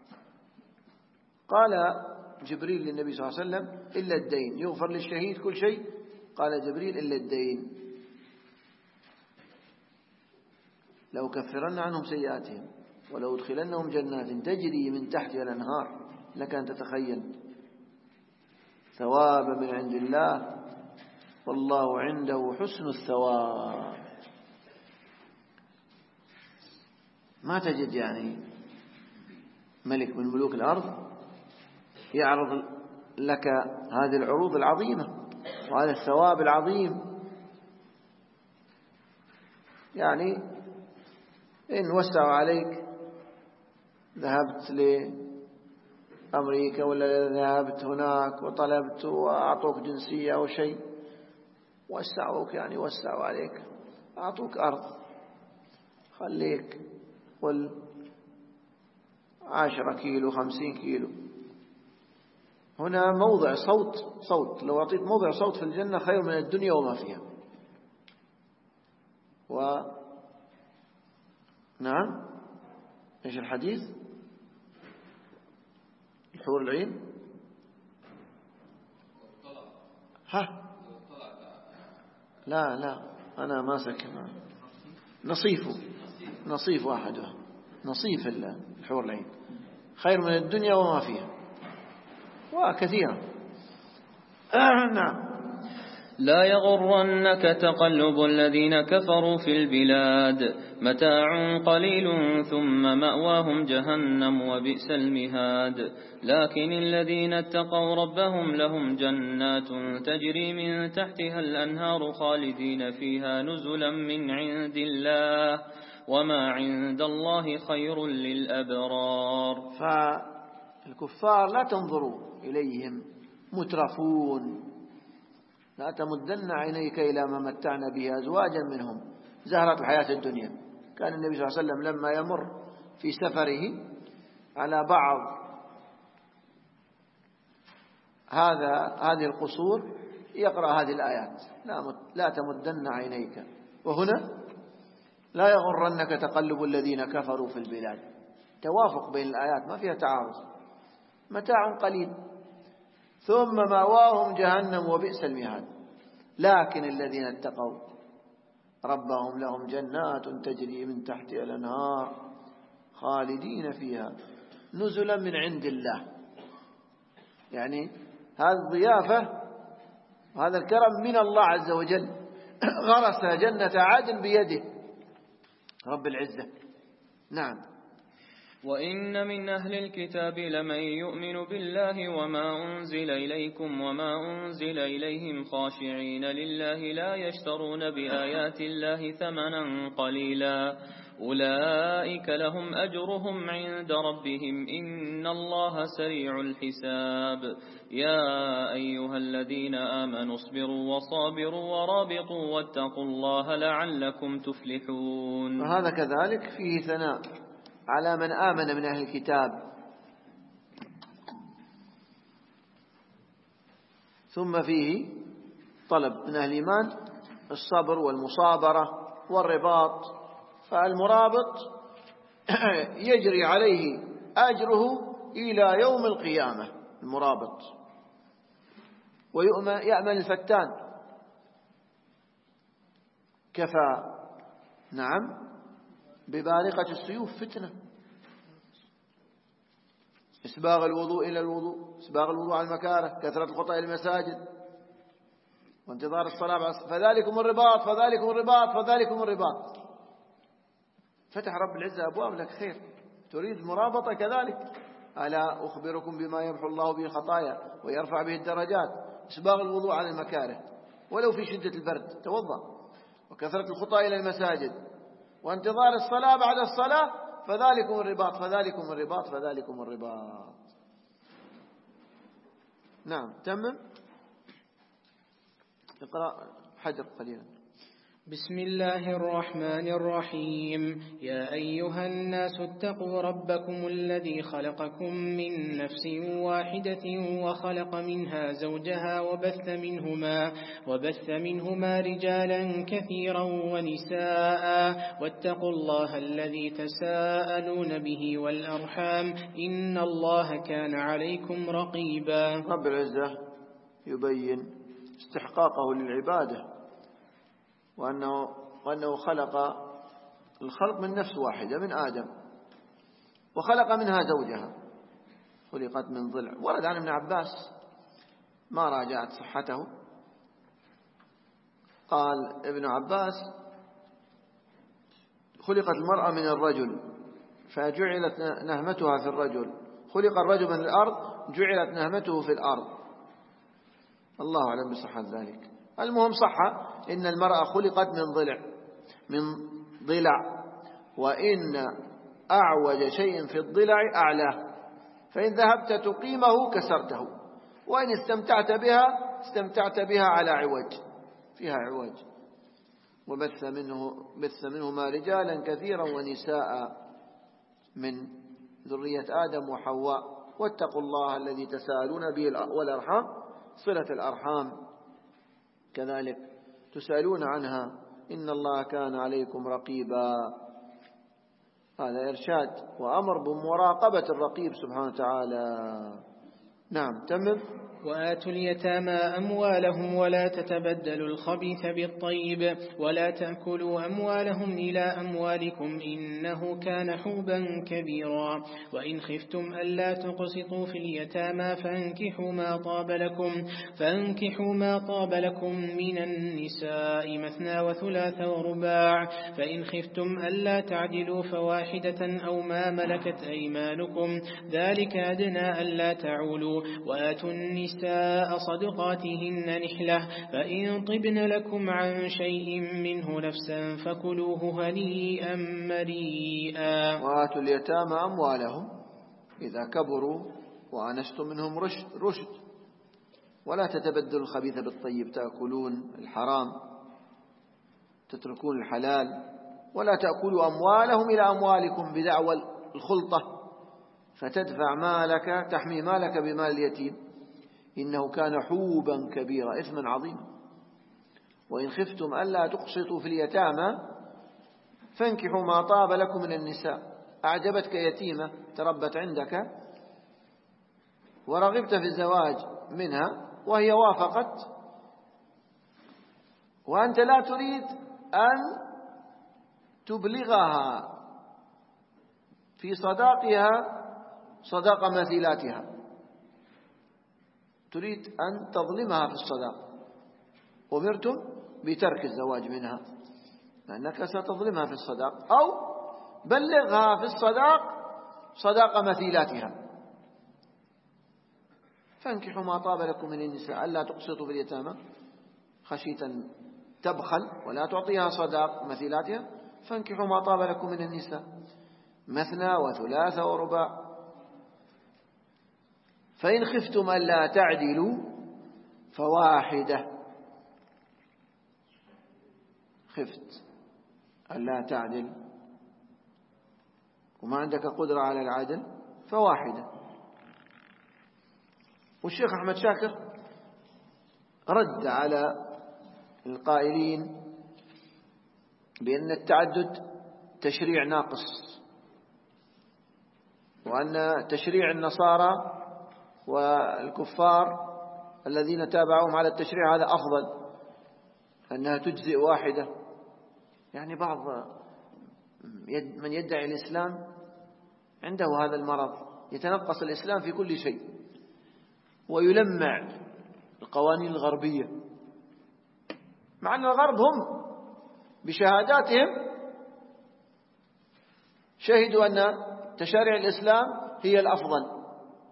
قال جبريل للنبي صلى الله عليه وسلم إلا الدين، يغفر للشهيد كل شيء، قال جبريل إلا الدين، لو كفرن عنهم سيئاتهم ولو ادخلنهم جنات تجري من تحتها الأنهار. لك أن تتخيل ثواب من عند الله والله عنده حسن الثواب. ما تجد يعني ملك من ملوك الأرض يعرض لك هذه العروض العظيمة وهذا الثواب العظيم. يعني إن وسعوا عليك ذهبت لأمريكا ولا ذهبت هناك وطلبت وأعطوك جنسية أو شيء، وسعوك يعني وسعوا عليك، أعطوك أرض خليك قل 10 كيلو 50 كيلو، هنا موضع صوت لو أعطيت موضع صوت في الجنة خير من الدنيا وما فيها. نعم إيش الحديث؟ الحور العين لا أنا ماسك نصيف واحدها، نصيف الحور العين خير من الدنيا وما فيها وكثيرا. نعم. لا يغرنك تقلب الذين كفروا في البلاد متاع قليل ثم مأواهم جهنم وبئس المهاد. لكن الذين اتقوا ربهم لهم جنات تجري من تحتها الأنهار خالدين فيها نزلا من عند الله وما عند الله خير للأبرار. فالكفار لا تنظروا إليهم مترفون، لا تمدن عينيك إلى ما متعنا به أزواجا منهم زهرة الحياة الدنيا. كان النبي صلى الله عليه وسلم لما يمر في سفره على بعض هذه القصور يقرأ هذه الآيات لا تمدن عينيك. وهنا لا يغرنك تقلب الذين كفروا في البلاد، توافق بين الآيات ما فيها تعارض. متاع قليل ثم مأواهم جهنم وبئس المهاد. لكن الذين اتقوا ربهم لهم جنات تجري من تحتها الأنهار خالدين فيها نزلا من عند الله. يعني هذه الضيافة وهذا الكرم من الله عز وجل، غرس جنة عدن بيده رب العزة. نعم. وإن من أهل الكتاب لمن يؤمن بالله وما أنزل إليكم وما أنزل إليهم خاشعين لله لا يشترون بآيات الله ثمنا قليلا أولئك لهم أجرهم عند ربهم إن الله سريع الحساب. يا أيها الذين آمنوا اصبروا وصابروا ورابطوا واتقوا الله لعلكم تفلحون. وهذا كذلك فيه ثناء على من آمن من أهل الكتاب، ثم فيه طلب من أهل الإيمان الصبر والمصابرة والرباط. فالمرابط يجري عليه أجره إلى يوم القيامة المرابط، ويأمن الفتان كفى. نعم ببارقة السيوف فتنة. إسباغ الوضوء إلى الوضوء، إسباغ الوضوء على المكاره، كثرة الخطأ إلى المساجد، وانتظار الصلاة، فذلكم الرباط فذلكم الرباط فذلكم الرباط. فتح رب العزة أبواب لك خير، تريد مرابطة كذلك. ألا أخبركم بما يمحو الله به الخطايا ويرفع به الدرجات؟ إسباغ الوضوء على المكاره ولو في شدة البرد توضأ، وكثرة الخطأ إلى المساجد، وانتظار الصلاة بعد الصلاة، فذلكم الرباط فذلكم الرباط فذلكم الرباط. نعم تمم. اقرأ حجر قليلا. بسم الله الرحمن الرحيم. يا أيها الناس اتقوا ربكم الذي خلقكم من نفس واحدة وخلق منها زوجها وبث منهما رجالا كثيرا ونساء، واتقوا الله الذي تساءلون به والأرحام إن الله كان عليكم رقيبا. رب العزة يبين استحقاقه للعبادة، وأنه خلق الخلق من نفس واحدة من آدم، وخلق منها زوجها، خلقت من ضلع. ورد عن ابن عباس ما راجعت صحته، قال ابن عباس خلقت المرأة من الرجل فجعلت نهمتها في الرجل، خلق الرجل من الأرض جعلت نهمته في الأرض. الله أعلم بصحة ذلك. المهم صح إن المرأة خلقت من ضلع، وإن أعوج شيء في الضلع أعلاه، فإن ذهبت تقيمه كسرته، وإن استمتعت بها على عوج، فيها عوج. وبث منهما رجالا كثيرا ونساء من ذرية آدم وحواء، واتقوا الله الذي تساءلون به والأرحام، صلة الأرحام كذلك تسألون عنها إن الله كان عليكم رقيبا. هذا إرشاد وأمر بمراقبة الرقيب سبحانه وتعالى. نعم تمم. وآتوا اليتامى أموالهم ولا تتبدلوا الخبيث بالطيب ولا تأكلوا أموالهم إلى أموالكم إنه كان حوبا كبيرا. وإن خفتم ألا تقسطوا في اليتامى فانكحوا ما طاب لكم من النساء مثنى وثلاث ورباع، فإن خفتم ألا تعدلوا فواحدة أو ما ملكت أيمانكم ذلك أدنى ألا تعولوا. وآتوا النساء صدقاتهن نحلة، فإن طبن لكم عن شيء منه نفسا فكلوه هنيئا مريئا. وآتوا اليتامى أموالهم إذا كبروا وآنستم منهم رشد، ولا تتبدلوا الخبيث بالطيب، تأكلون الحرام تتركون الحلال. ولا تأكلوا أموالهم إلى أموالكم بدعوى الخلطة فتدفع مالك تحمي مالك بمال اليتيم، إنه كان حوبا كبيرا، إثما عظيما. وإن خفتم ألا تقسطوا في اليتامى فانكحوا ما طاب لكم من النساء. أعجبتك يتيمة تربت عندك ورغبت في الزواج منها وهي وافقت، وأنت لا تريد أن تبلغها في صداقها صداق مثيلاتها، تريد أن تظلمها في الصداق، أمرتم بترك الزواج منها لأنك ستظلمها في الصداق، أو بلغها في الصداق صداق مثيلاتها. فانكحوا ما طاب لكم من النساء ألا تقسطوا في اليتامى خشية تبخل ولا تعطيها صداق مثيلاتها، فانكحوا ما طاب لكم من النساء مثنى وثلاث ورباع. فإن خفتم ألا تعدلوا فواحدة، خفت ألا تعدل وما عندك قدرة على العدل فواحدة. والشيخ أحمد شاكر رد على القائلين بأن التعدد تشريع ناقص، وأن تشريع النصارى والكفار الذين تابعوهم على التشريع هذا أفضل، أنها تجزئ واحدة. يعني بعض من يدعي الإسلام عنده هذا المرض، يتنقص الإسلام في كل شيء ويلمع القوانين الغربية، مع أن الغرب هم بشهاداتهم شهدوا أن تشاريع الإسلام هي الأفضل،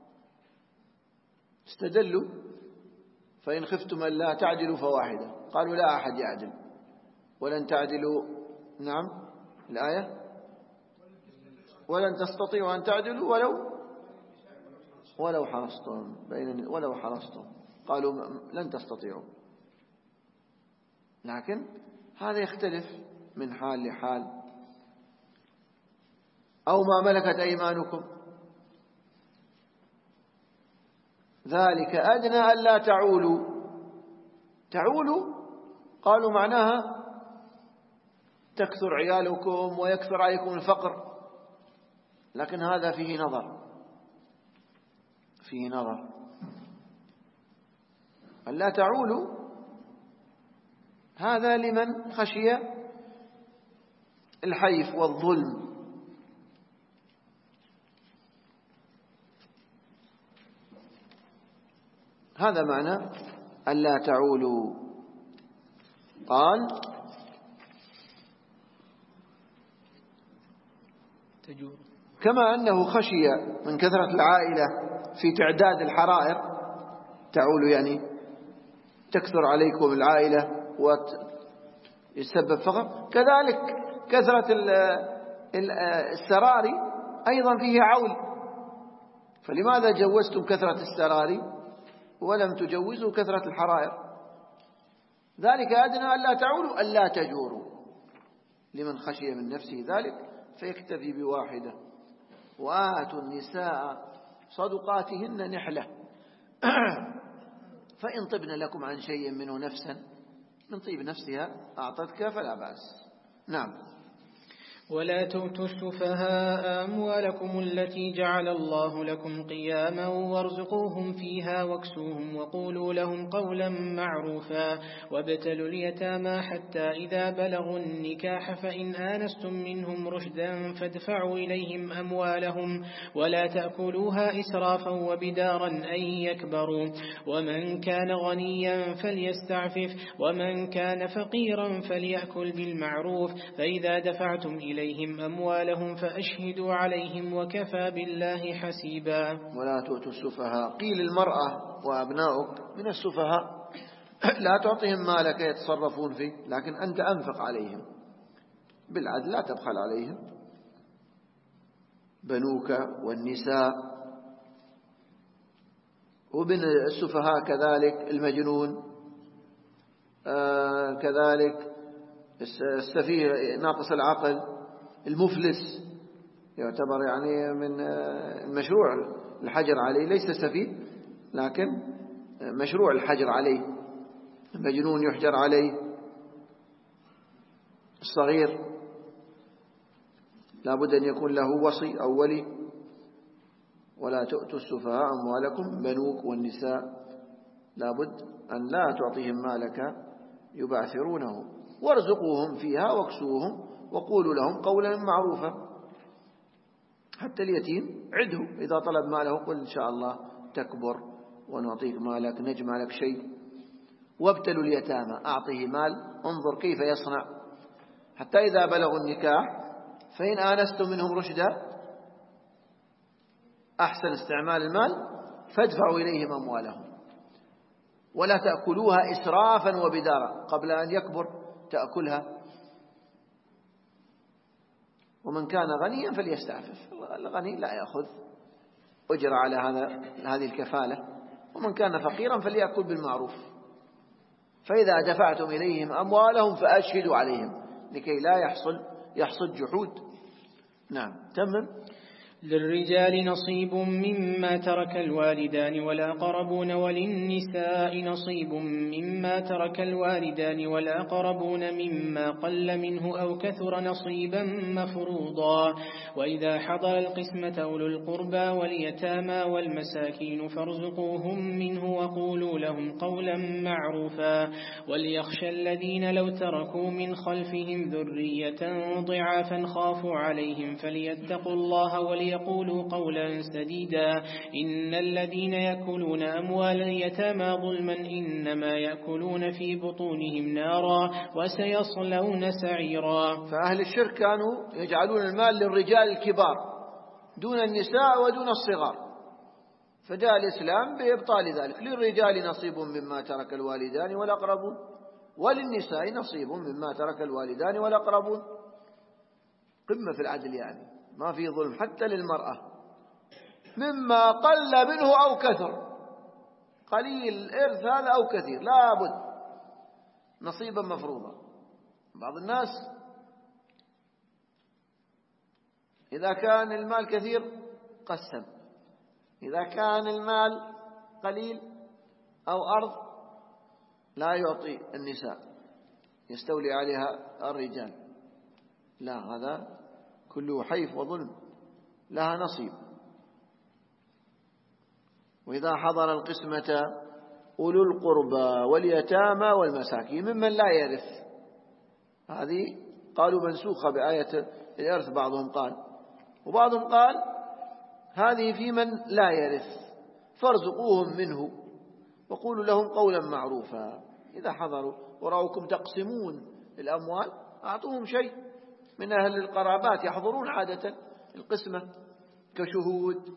استدلوا فإن خفتم أن لا تعدلوا فواحدة، قالوا لا أحد يعدل ولن تعدلوا. نعم الآية ولن تستطيعوا أن تعدلوا ولو حرصتم، ولو حرصتم، قالوا لن تستطيعوا. لكن هذا يختلف من حال لحال. أو ما ملكت أيمانكم ذلك أدنى ألا تعولوا. تعولوا قالوا معناها تكثر عيالكم ويكثر عليكم الفقر، لكن هذا فيه نظر ألا تعولوا، هذا لمن خشي الحيف والظلم. هذا معنى ألا تعولوا. قال كما أنه خشي من كثرة العائلة في تعداد الحرائر، تعولوا يعني تكثر عليكم العائلة ويسبب فقر، كذلك كثرة السراري أيضا فيه عول. فلماذا جوزتم كثرة السراري ولم تجوزوا كثرة الحرائر؟ ذلك أدنى ألا تعولوا ألا تجوروا، لمن خشي من نفسه ذلك فيكتفي بواحدة. وآتوا النساء صدقاتهن نحلة فإن طبن لكم عن شيء منه نفسا، من طيب نفسها أعطتك فلا بأس. نعم. ولا تؤتوا السفهاء أموالكم التي جعل الله لكم قياما وارزقوهم فيها واكسوهم وقولوا لهم قولا معروفا وابتلوا اليتامى حتى إذا بلغوا النكاح فإن آنستم منهم رشدا فادفعوا إليهم أموالهم ولا تأكلوها إسرافا وبدارا أن يكبروا، ومن كان غنيا فليستعفف ومن كان فقيرا فليأكل بالمعروف، فإذا دفعتم إليهم أموالهم فأشهدوا عليهم وكفى بالله حسيبا. ولا تؤتوا السفهاء، قيل المرأة وأبناؤك من السفهاء، لا تعطيهم مالك يتصرفون فيه، لكن أنت أنفق عليهم بالعدل، لا تبخل عليهم. بنوك والنساء، وبن السفهاء كذلك المجنون، كذلك السفيه ناقص العقل، المفلس يعتبر يعني من المشروع الحجر عليه، ليس سفيه لكن مشروع الحجر عليه. المجنون يحجر عليه، الصغير لابد أن يكون له وصي أو ولي. ولا تؤتوا السفهاء أموالكم، بنوك والنساء لابد أن لا تعطيهم مالك يبعثرونه، وارزقوهم فيها واكسوهم وقولوا لهم قولا معروفا. حتى اليتيم عده، إذا طلب ماله قل إن شاء الله تكبر ونعطيك مالك، نجمع لك شيء. وابتلوا اليتامى، أعطيه مال، انظر كيف يصنع حتى إذا بلغوا النكاح فإن آنستم منهم رشدا، أحسن استعمال المال، فادفعوا إليهم أموالهم ولا تأكلوها إسرافا وبدارا، قبل أن يكبر تأكلها. ومن كان غنيا فليستعفف، الغني لا يأخذ أجر على هذه الكفالة، ومن كان فقيرا فليأكل بالمعروف. فإذا دفعتم إليهم أموالهم فأشهدوا عليهم لكي لا يحصل جحود. نعم تمم. للرجال نصيب مما ترك الوالدان والأقربون وللنساء نصيب مما ترك الوالدان والأقربون مما قل منه أو كثر نصيبا مفروضا. وإذا حضر القسمة أولو القربى واليتامى والمساكين فارزقوهم منه وقولوا لهم قولا معروفا. وليخشى الذين لو تركوا من خلفهم ذرية ضعافا خافوا عليهم فليتقوا الله وليقولوا قولا سديدا. إن الذين يأكلون أموال اليتامى ظلما إنما يأكلون في بطونهم نارا وسيصلون سعيرا. فأهل الشرك كانوا يجعلون المال للرجال الكبار دون النساء ودون الصغار، فجاء الإسلام بإبطال ذلك. للرجال نصيب مما ترك الوالدان والأقربون وللنساء نصيب مما ترك الوالدان والأقربون. قمة في العدل، يعني ما في ظلم حتى للمرأة، مما قل منه أو كثر. قليل الإرث هذا أو كثير لابد نصيبا مفروضا. بعض الناس إذا كان المال كثير قسم، إذا كان المال قليل أو أرض لا يعطي النساء، يستولي عليها الرجال. لا، هذا كله حيف وظلم، لها نصيب. وإذا حضر القسمة أولو القربى واليتامى والمساكين ممن لا يرث، هذه قالوا منسوخة بآية الإرث، بعضهم قال، وبعضهم قال هذه في من لا يرث، فارزقوهم منه وقولوا لهم قولا معروفا. إذا حضروا ورأوكم تقسمون الأموال أعطوهم شيء من أهل القرابات، يحضرون عادة القسمة كشهود.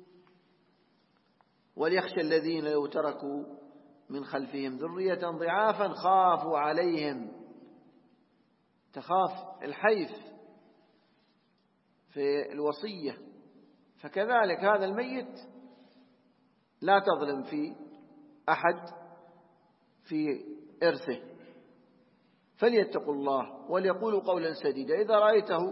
وليخشى الذين لو تركوا من خلفهم ذرية ضعافا خافوا عليهم، تخاف الحيف في الوصية. فكذلك هذا الميت لا تظلم في أحد في إرثه، فليتقوا الله وليقولوا قولا سديدا. إذا رأيته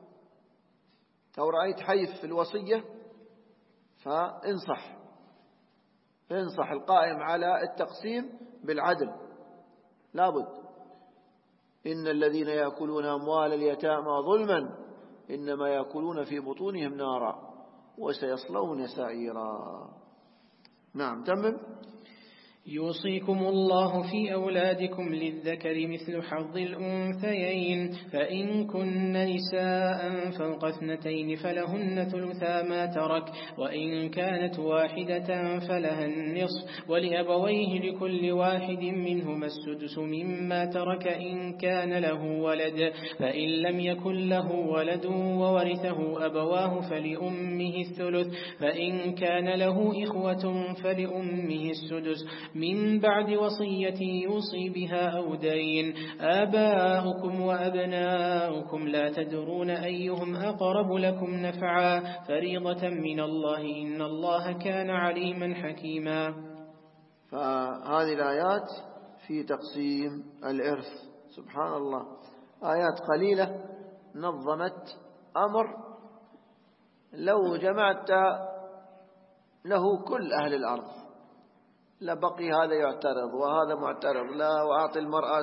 أو رأيت حيف في الوصية فانصح القائم على التقسيم بالعدل، لابد. إن الذين يأكلون أموال اليتامى ظلما إنما يأكلون في بطونهم نارا وسيصلون سعيرا. نعم، تمم. يوصيكم الله في أولادكم للذكر مثل حظ الأنثيين، فإن كن نساء فوق 2 فلهن ثلثا ما ترك، وإن كانت واحدة فلها النصف، ولأبويه لكل واحد منهما السدس مما ترك إن كان له ولد، فإن لم يكن له ولد وورثه أبواه فلأمه الثلث، فإن كان له إخوة فلأمه السدس من بعد وصية يوصي بها أو دين. آباؤكم وأبناؤكم لا تدرون أيهم أقرب لكم نفعا، فريضة من الله إن الله كان عليما حكيما. فهذه الآيات في تقسيم الإرث، سبحان الله، آيات قليلة نظمت أمر لو جمعت له كل أهل الأرض لبقي هذا يعترض وهذا معترض. لا، وأعطي المرأة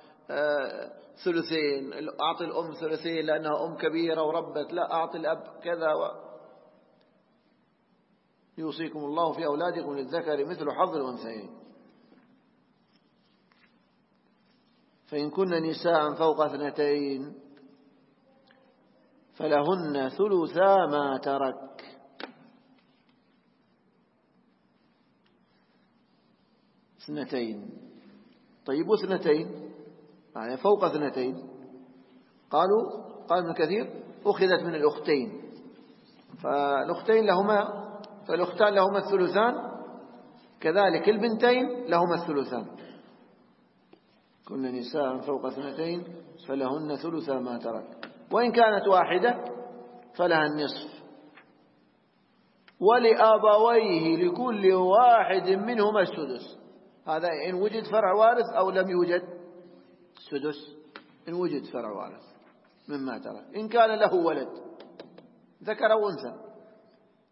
2، أعطي الأم 2 لأنها أم كبيرة وربت، لا أعطي الأب كذا يوصيكم الله في أولادكم للذكر مثل حظ الأنثيين. فإن كن نساء فوق 2 فلهن ثلثا ما ترك. 2. طيب، 2 يعني فوق 2 قال ابن كثير أخذت من الأختين، فالأختان لهما الثلثان، كذلك البنتين لهما الثلثان. كن نساء فوق 2 فلهن ثلثا ما ترك، وإن كانت واحدة فلها النصف، ولأبويه لكل واحد منهما السدس. هذا إن وجد فرع وارث أو لم يوجد سدس. إن وجد فرع وارث مما ترك، إن كان له ولد ذكر أو أنثى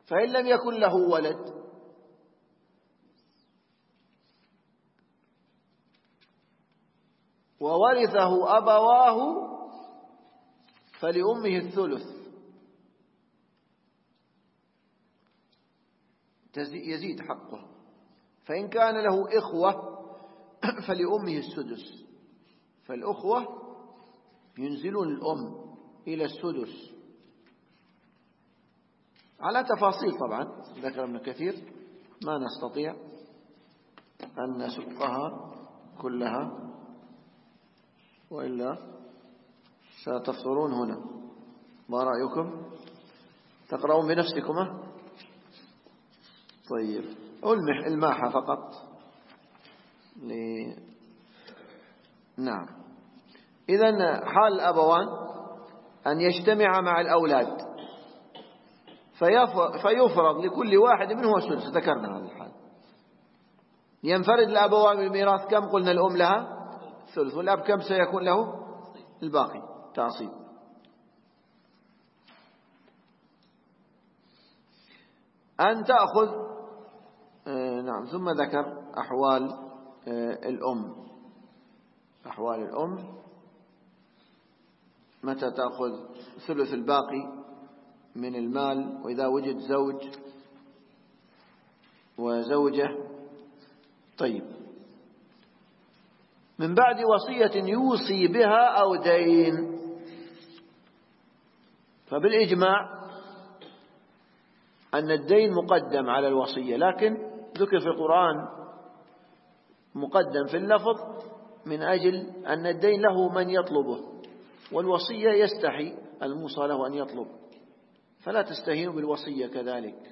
فإن لم يكن له ولد وورثه أبواه فلأمه الثلث، يزيد حقه. فإن كان له إخوة فلأمه السدس، فالأخوة ينزلون الأم إلى السدس على تفاصيل طبعا ذكر ابن كثير ما نستطيع أن نسقها كلها وإلا ستفصلون هنا. ما رأيكم؟ تقرؤون بنفسكم؟ طيب، الماحة فقط نعم. إذن حال الأبوان أن يجتمع مع الأولاد فيفرض لكل واحد منه السدس، ذكرنا هذا الحال. ينفرد الأبوان بالميراث كم؟ قلنا الأم لها ثلث، والأب كم سيكون له؟ الباقي تعصيب. أن تأخذ نعم. ثم ذكر أحوال الأم. أحوال الأم متى تأخذ ثلث الباقي من المال، وإذا وجد زوج وزوجة. طيب، من بعد وصية يوصي بها أو دين. فبالإجماع أن الدين مقدم على الوصية، لكن ذكر في القرآن مقدم في اللفظ من أجل أن الدين له من يطلبه، والوصية يستحي الموصى له أن يطلب، فلا تستهينوا بالوصية. كذلك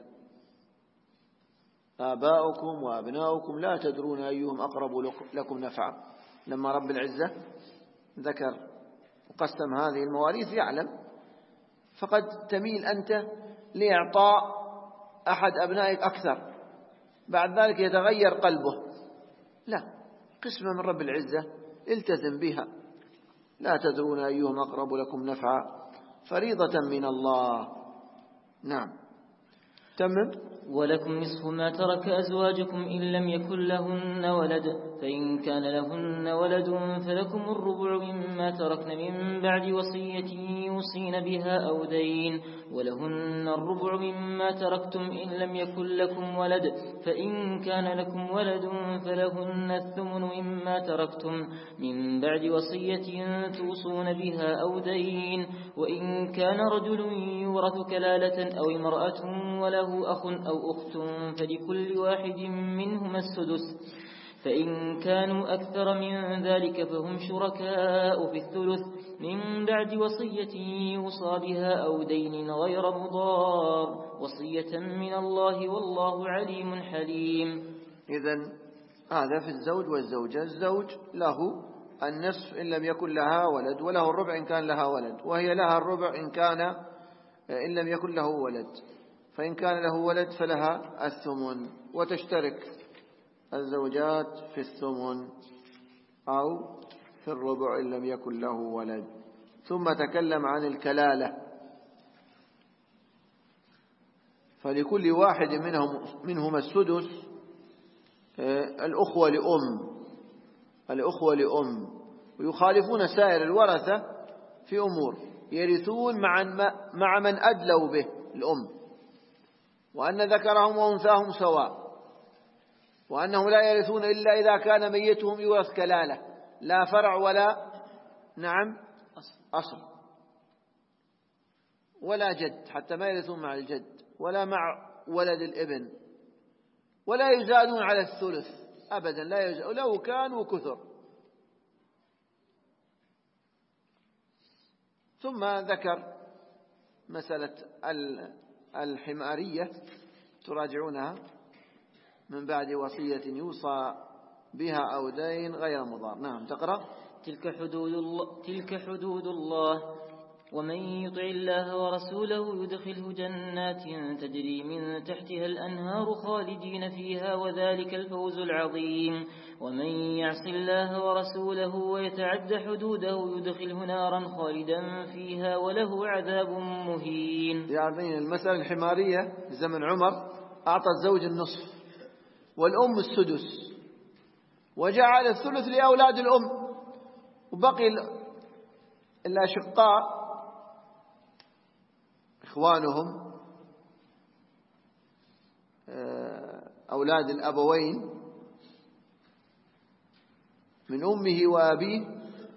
آباؤكم وأبناؤكم لا تدرون أيهم أقرب لكم نفعا. لما رب العزة ذكر وقسم هذه المواريث يعلم، فقد تميل أنت لإعطاء أحد أبنائك أكثر، بعد ذلك يتغير قلبه. لا، قسمة من رب العزة التزم بها. لا تدرون أيهم أقرب لكم نفعا، فريضة من الله. نعم، تمام. ولكم نصف ما ترك أزواجكم إن لم يكن لهن ولد، فإن كان لهن ولد فلكم الربع مما تركن من بعد وصية يوصين بها أو دين، ولهن الربع مما تركتم إن لم يكن لكم ولد، فإن كان لكم ولد فلهن الثمن مما تركتم من بعد وصية توصون بها أو دين. وإن كان رجل يورث كلالة أو امرأة وله أخ أو أخت فلكل واحد منهما السدس، فإن كانوا أكثر من ذلك فهم شركاء في الثلث من بعد وصية يوصى بها أو دين غير مضار، وصية من الله والله عليم حليم. إذن هذا في الزوج والزوجة. الزوج له النصف إن لم يكن لها ولد، وله الربع إن كان لها ولد، وهي لها الربع إن لم يكن له ولد. فإن كان له ولد فلها الثمن، وتشترك الزوجات في الثمن أو في الربع إن لم يكن له ولد. ثم تكلم عن الكلالة، فلكل واحد منهما السدس. الأخوة لأم ويخالفون سائر الورثة في أمور، يرثون مع من أدلوا به الأم، وأن ذكرهم وأنثاهم سواء، وأنهم لا يرثون إلا إذا كان ميتهم يورث كلالة، لا فرع ولا أصل ولا جد، حتى ما يرثون مع الجد ولا مع ولد الابن، ولا يزادون على الثلث أبدا، لا يزادون لو كانوا كثر. ثم ذكر مسألة الحمارية تراجعونها من بعد وصية يوصى بها أو دين غير مضار. نعم، تقرأ. تلك حدود الله ومن يطع الله ورسوله يدخله جنات تجري من تحتها الأنهار خالدين فيها وذلك الفوز العظيم ومن يعص الله ورسوله ويتعد حدوده يدخله نارا خالدا فيها وله عذاب مهين. يعني المسألة الحمارية في زمن عمر أعطى الزوج النصف والأم السدس وجعل الثلث لأولاد الأم، وبقي الأشقاء إخوانهم أولاد الأبوين من أمه وأبيه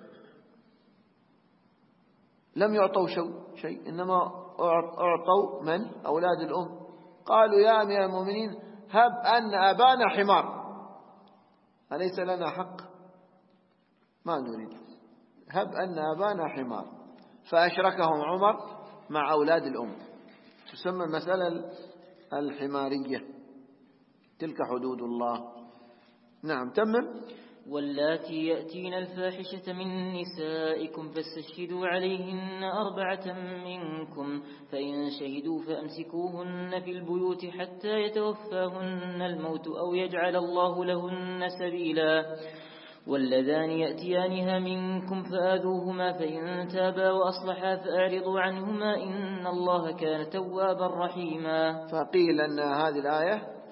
لم يعطوا شيء، إنما أعطوا من؟ أولاد الأم. قالوا يا أمير المؤمنين هب أن أبانا حمار أليس لنا حق؟ ما نريد، هب أن أبانا حمار. فأشركهم عمر مع أولاد الأم. تسمى المسألة الحمارية، تلك حدود الله. نعم تمم. واللاتي يأتين الفاحشة من نسائكم فاستشهدوا عليهن 4 منكم فإن شهدوا فأمسكوهن في البيوت حتى يتوفاهن الموت أو يجعل الله لهن سبيلا. واللذان يأتيانها منكم فآذوهما فإن تابا وأصلحا فأعرضوا عنهما إن الله كان توابا رحيما. فقيل أن هذه الآية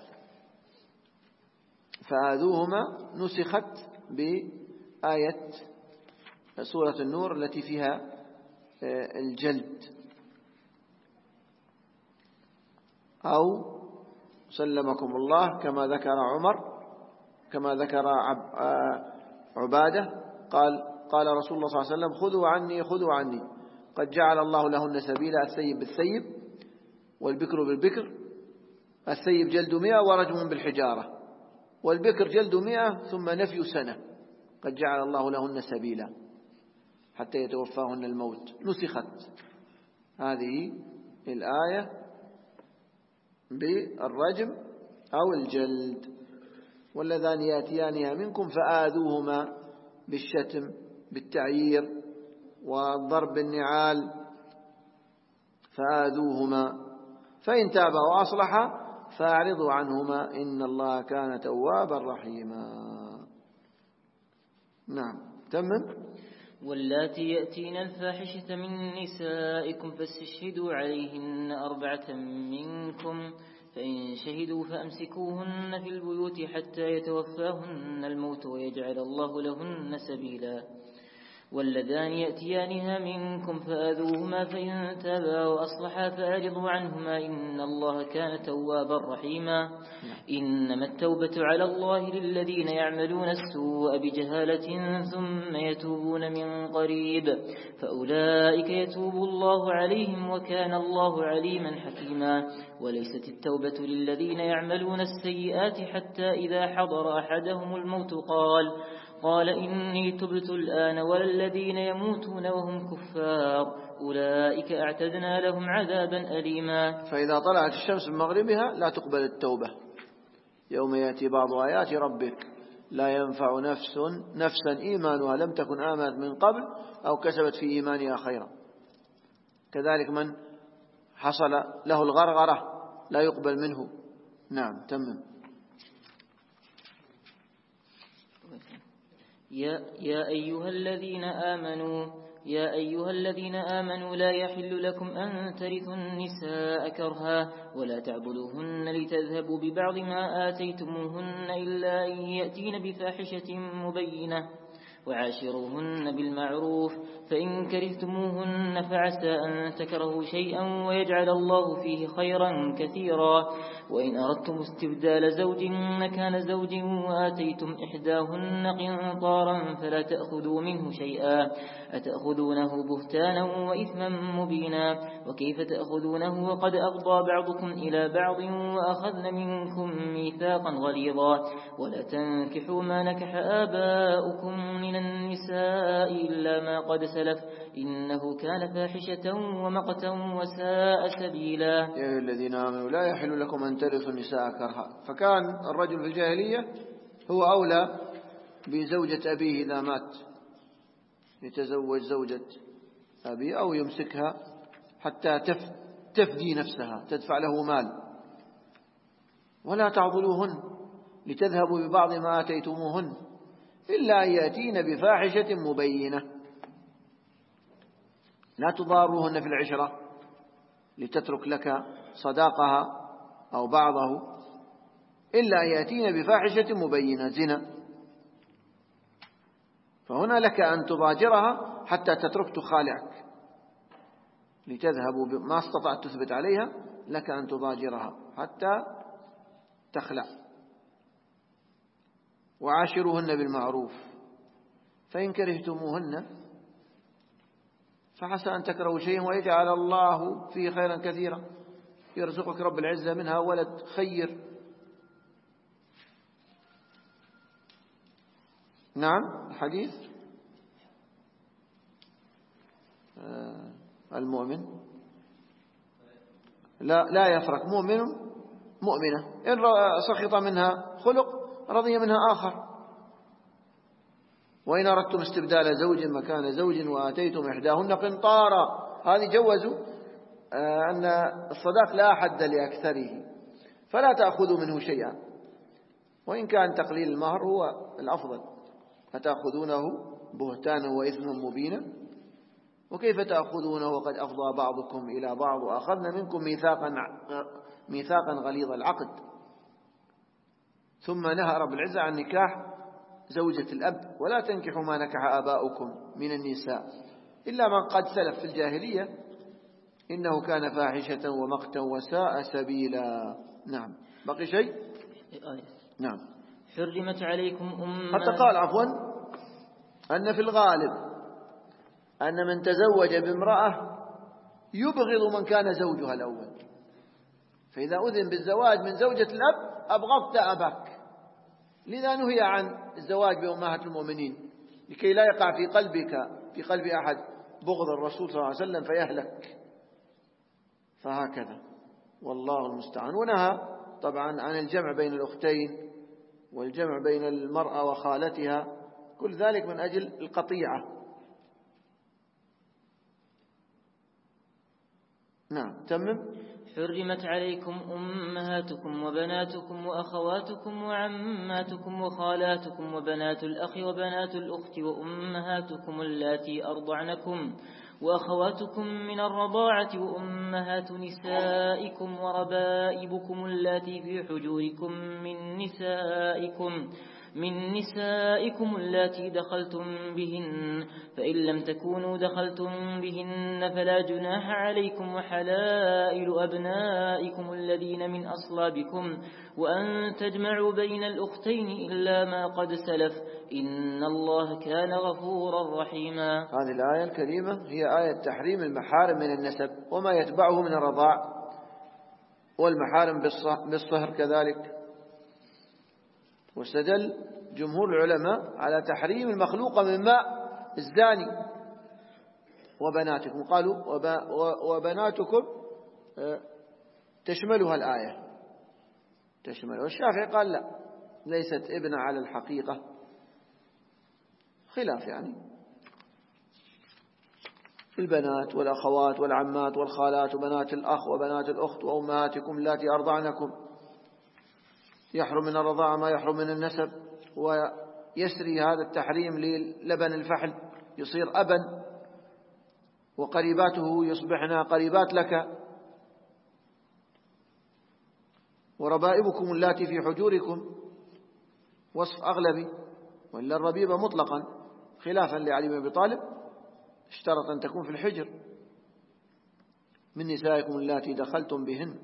فآذوهما نسخت بآية سورة النور التي فيها الجلد، أو سلمكم الله كما ذكر عمر، كما ذكر عبادة قال رسول الله صلى الله عليه وسلم خذوا عني قد جعل الله لهن سبيلا، الثيب بالثيب والبكر بالبكر، الثيب جلد 100 ورجم بالحجارة، والبكر جلد 100 ثم نفي سنة، قد جعل الله لهن سبيلا حتى يتوفاهن الموت. نسخت هذه الآية بالرجم أو الجلد. واللذان يأتيانها منكم فآذوهما بالشتم بالتعيير وضرب النعال، فآذوهما فإن تابا وأصلحا فأعرضوا عنهما إن الله كان توابا رحيما. نعم تمم. واللاتي يأتين الفاحشة من نسائكم فاستشهدوا عليهن 4 منكم فإن شهدوا فأمسكوهن في البيوت حتى يتوفاهن الموت ويجعل الله لهن سبيلا. واللذان يأتيانها منكم فآذوهما فإن تابا وأصلحا فأعرضوا عنهما إن الله كان توابا رحيما. إنما التوبة على الله للذين يعملون السوء بجهالة ثم يتوبون من قريب فأولئك يتوب الله عليهم وكان الله عليما حكيما. وليست التوبة للذين يعملون السيئات حتى إذا حضر أحدهم الموت قال إني تبت الآن ولا الذين يموتون وهم كفار أولئك أعتدنا لهم عذابا أليما. فإذا طلعت الشمس من مغربها لا تقبل التوبة. يوم يأتي بعض آيات ربك لا ينفع نفسا إيمانها لم تكن آمنت من قبل أو كسبت في إيمانها خيرا. كذلك من حصل له الغرغرة لا يقبل منه. نعم تمم. يا أيها الذين آمنوا لا يحل لكم أن ترثوا النساء كرها ولا تعبدوهن لتذهبوا ببعض ما آتيتموهن إلا أن يأتين بفاحشة مبينة وعاشروهن بالمعروف فإن كرهتموهن فعسى أن تكرهوا شيئا ويجعل الله فيه خيرا كثيرا. وإن أردتم استبدال زوج مكان زوج وآتيتم إحداهن قنطارا فلا تأخذوا منه شيئا أتأخذونه بهتانا وإثما مبينا. وكيف تأخذونه وقد أفضى بعضكم إلى بعض وأخذن منكم ميثاقا غليظا. ولا تنكحوا ما نكح آباؤكم من النساء إلا ما قد سلف إنه كان فاحشة ومقتا وساء سبيلا. يا أيها الذين آمنوا لا يحل لكم أن ترثوا النساء كرها. فكان الرجل في الجاهلية هو أولى بزوجة أبيه إذا مات يتزوج زوجة أبي، أو يمسكها حتى تفدي نفسها، تدفع له مال. ولا تعضلوهن لتذهبوا ببعض ما آتيتموهن إلا أن يأتين بفاحشة مبينة. لا تضاروهن في العشرة لتترك لك صداقها أو بعضه، إلا أن يأتين بفاحشة مبينة، زنا. فهنا لك أن تضاجرها حتى تترك تخالعك، لتذهبوا ما استطعت تثبت عليها، لك أن تضاجرها حتى تخلع. وعاشروهن بالمعروف، فإن كرهتموهن فعسى أن تكرهوا شيئا ويجعل الله فيه خيرا كثيرا، يرزقك رب العزة منها ولد خير. نعم. الحديث المؤمن لا يفرق مؤمن مؤمنة، إن سخط منها خلق رضي منها آخر. وإن أردتم استبدال زوج مكان زوج وآتيتم إحداهن قنطارا، هذه جوزوا أن الصداق لا حد لأكثره، فلا تأخذوا منه شيئا، وإن كان تقليل المهر هو الأفضل. أتأخذونه بهتانا وإثما مبينا، وكيف تأخذونه وقد أفضى بعضكم إلى بعض، وأخذنا منكم ميثاقا غليظ العقد. ثم نهى رب العزة عن نكاح زوجة الأب، ولا تنكحوا ما نكح آباؤكم من النساء إلا من قد سلف في الجاهلية إنه كان فاحشة ومقتا وساء سبيلا. نعم. بقي شيء؟ نعم. حرمت عليكم حتى قال عفوا أن في الغالب أن من تزوج بامرأة يبغض من كان زوجها الأول، فإذا أذن بالزواج من زوجة الأب أبغضت أباك، لذا نهي عن الزواج بأمهات المؤمنين لكي لا يقع في قلب أحد بغض الرسول صلى الله عليه وسلم فيهلك. فهكذا والله المستعان. ونهى طبعا عن الجمع بين الأختين والجمع بين المرأة وخالتها، كل ذلك من أجل القطيعة. نعم. تمم. حرمت عليكم أمهاتكم وبناتكم وأخواتكم وعماتكم وخالاتكم وبنات الأخ وبنات الأخت وأمهاتكم اللاتي أرضعنكم وأخواتكم من الرضاعة وأمهات نسائكم وربائبكم اللاتي في حجوركم من نسائكم اللاتي دخلتم بهن، فإن لم تكونوا دخلتم بهن فلا جناح عليكم، وحلائل أبنائكم الذين من أصلابكم، وأن تجمعوا بين الأختين إلا ما قد سلف، إن الله كان غفورا رحيما. هذه الآية الكريمة هي آية تحريم المحارم من النسب وما يتبعه من الرضاع، والمحارم بالصهر كذلك. واستدل جمهور العلماء على تحريم المخلوقة من ماء الزاني وبناتكم، قالوا وبناتكم تشملها الآية، تشمل. والشافعي قال لا، ليست ابنة على الحقيقة، خلاف يعني. البنات والأخوات والعمات والخالات وبنات الأخ وبنات الأخت وأمهاتكم اللاتي أرضعنكم، يحرم من الرضاعة ما يحرم من النسب، ويسري هذا التحريم للبن الفحل يصير أبا، وقريباته يصبحن قريبات لك، وربائبكم اللاتي في حجوركم وصف أغلبي، وإلا الربيبة مطلقا، خلافا لعلي بن أبي طالب اشترط أن تكون في الحجر. من نسائكم اللاتي دخلتم بهن،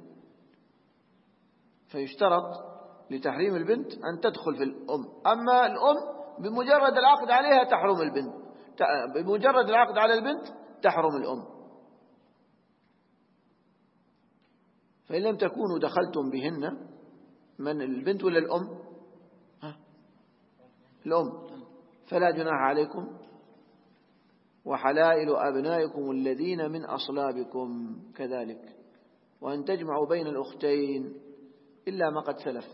فيشترط لتحريم البنت أن تدخل في الأم. أما الأم بمجرد العقد عليها تحرم البنت، بمجرد العقد على البنت تحرم الأم. فإن لم تكونوا دخلتم بهن، من البنت ولا الأم؟ الأم، فلا جناح عليكم. وحلائل أبنائكم الذين من أصلابكم كذلك، وأن تجمعوا بين الأختين إلا ما قد سلف.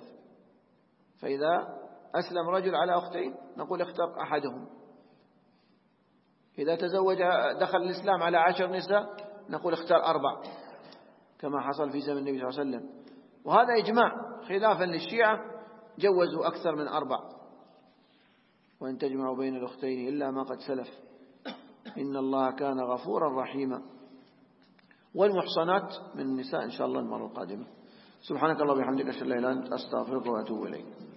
فإذا أسلم رجل على أختين نقول اختر أحدهم، إذا تزوج دخل الإسلام على 10 نساء نقول اختار 4 كما حصل في زمن النبي صلى الله عليه وسلم، وهذا إجماع، خلافا للشيعة جوزوا أكثر من 4. وإن تجمعوا بين الأختين إلا ما قد سلف إن الله كان غفورا رحيما. والمحصنات من النساء إن شاء الله المرة القادمة. سبحانك اللهم وبحمدك أشهد أن لا إله إلا أنت أستغفرك وأتوب إليك.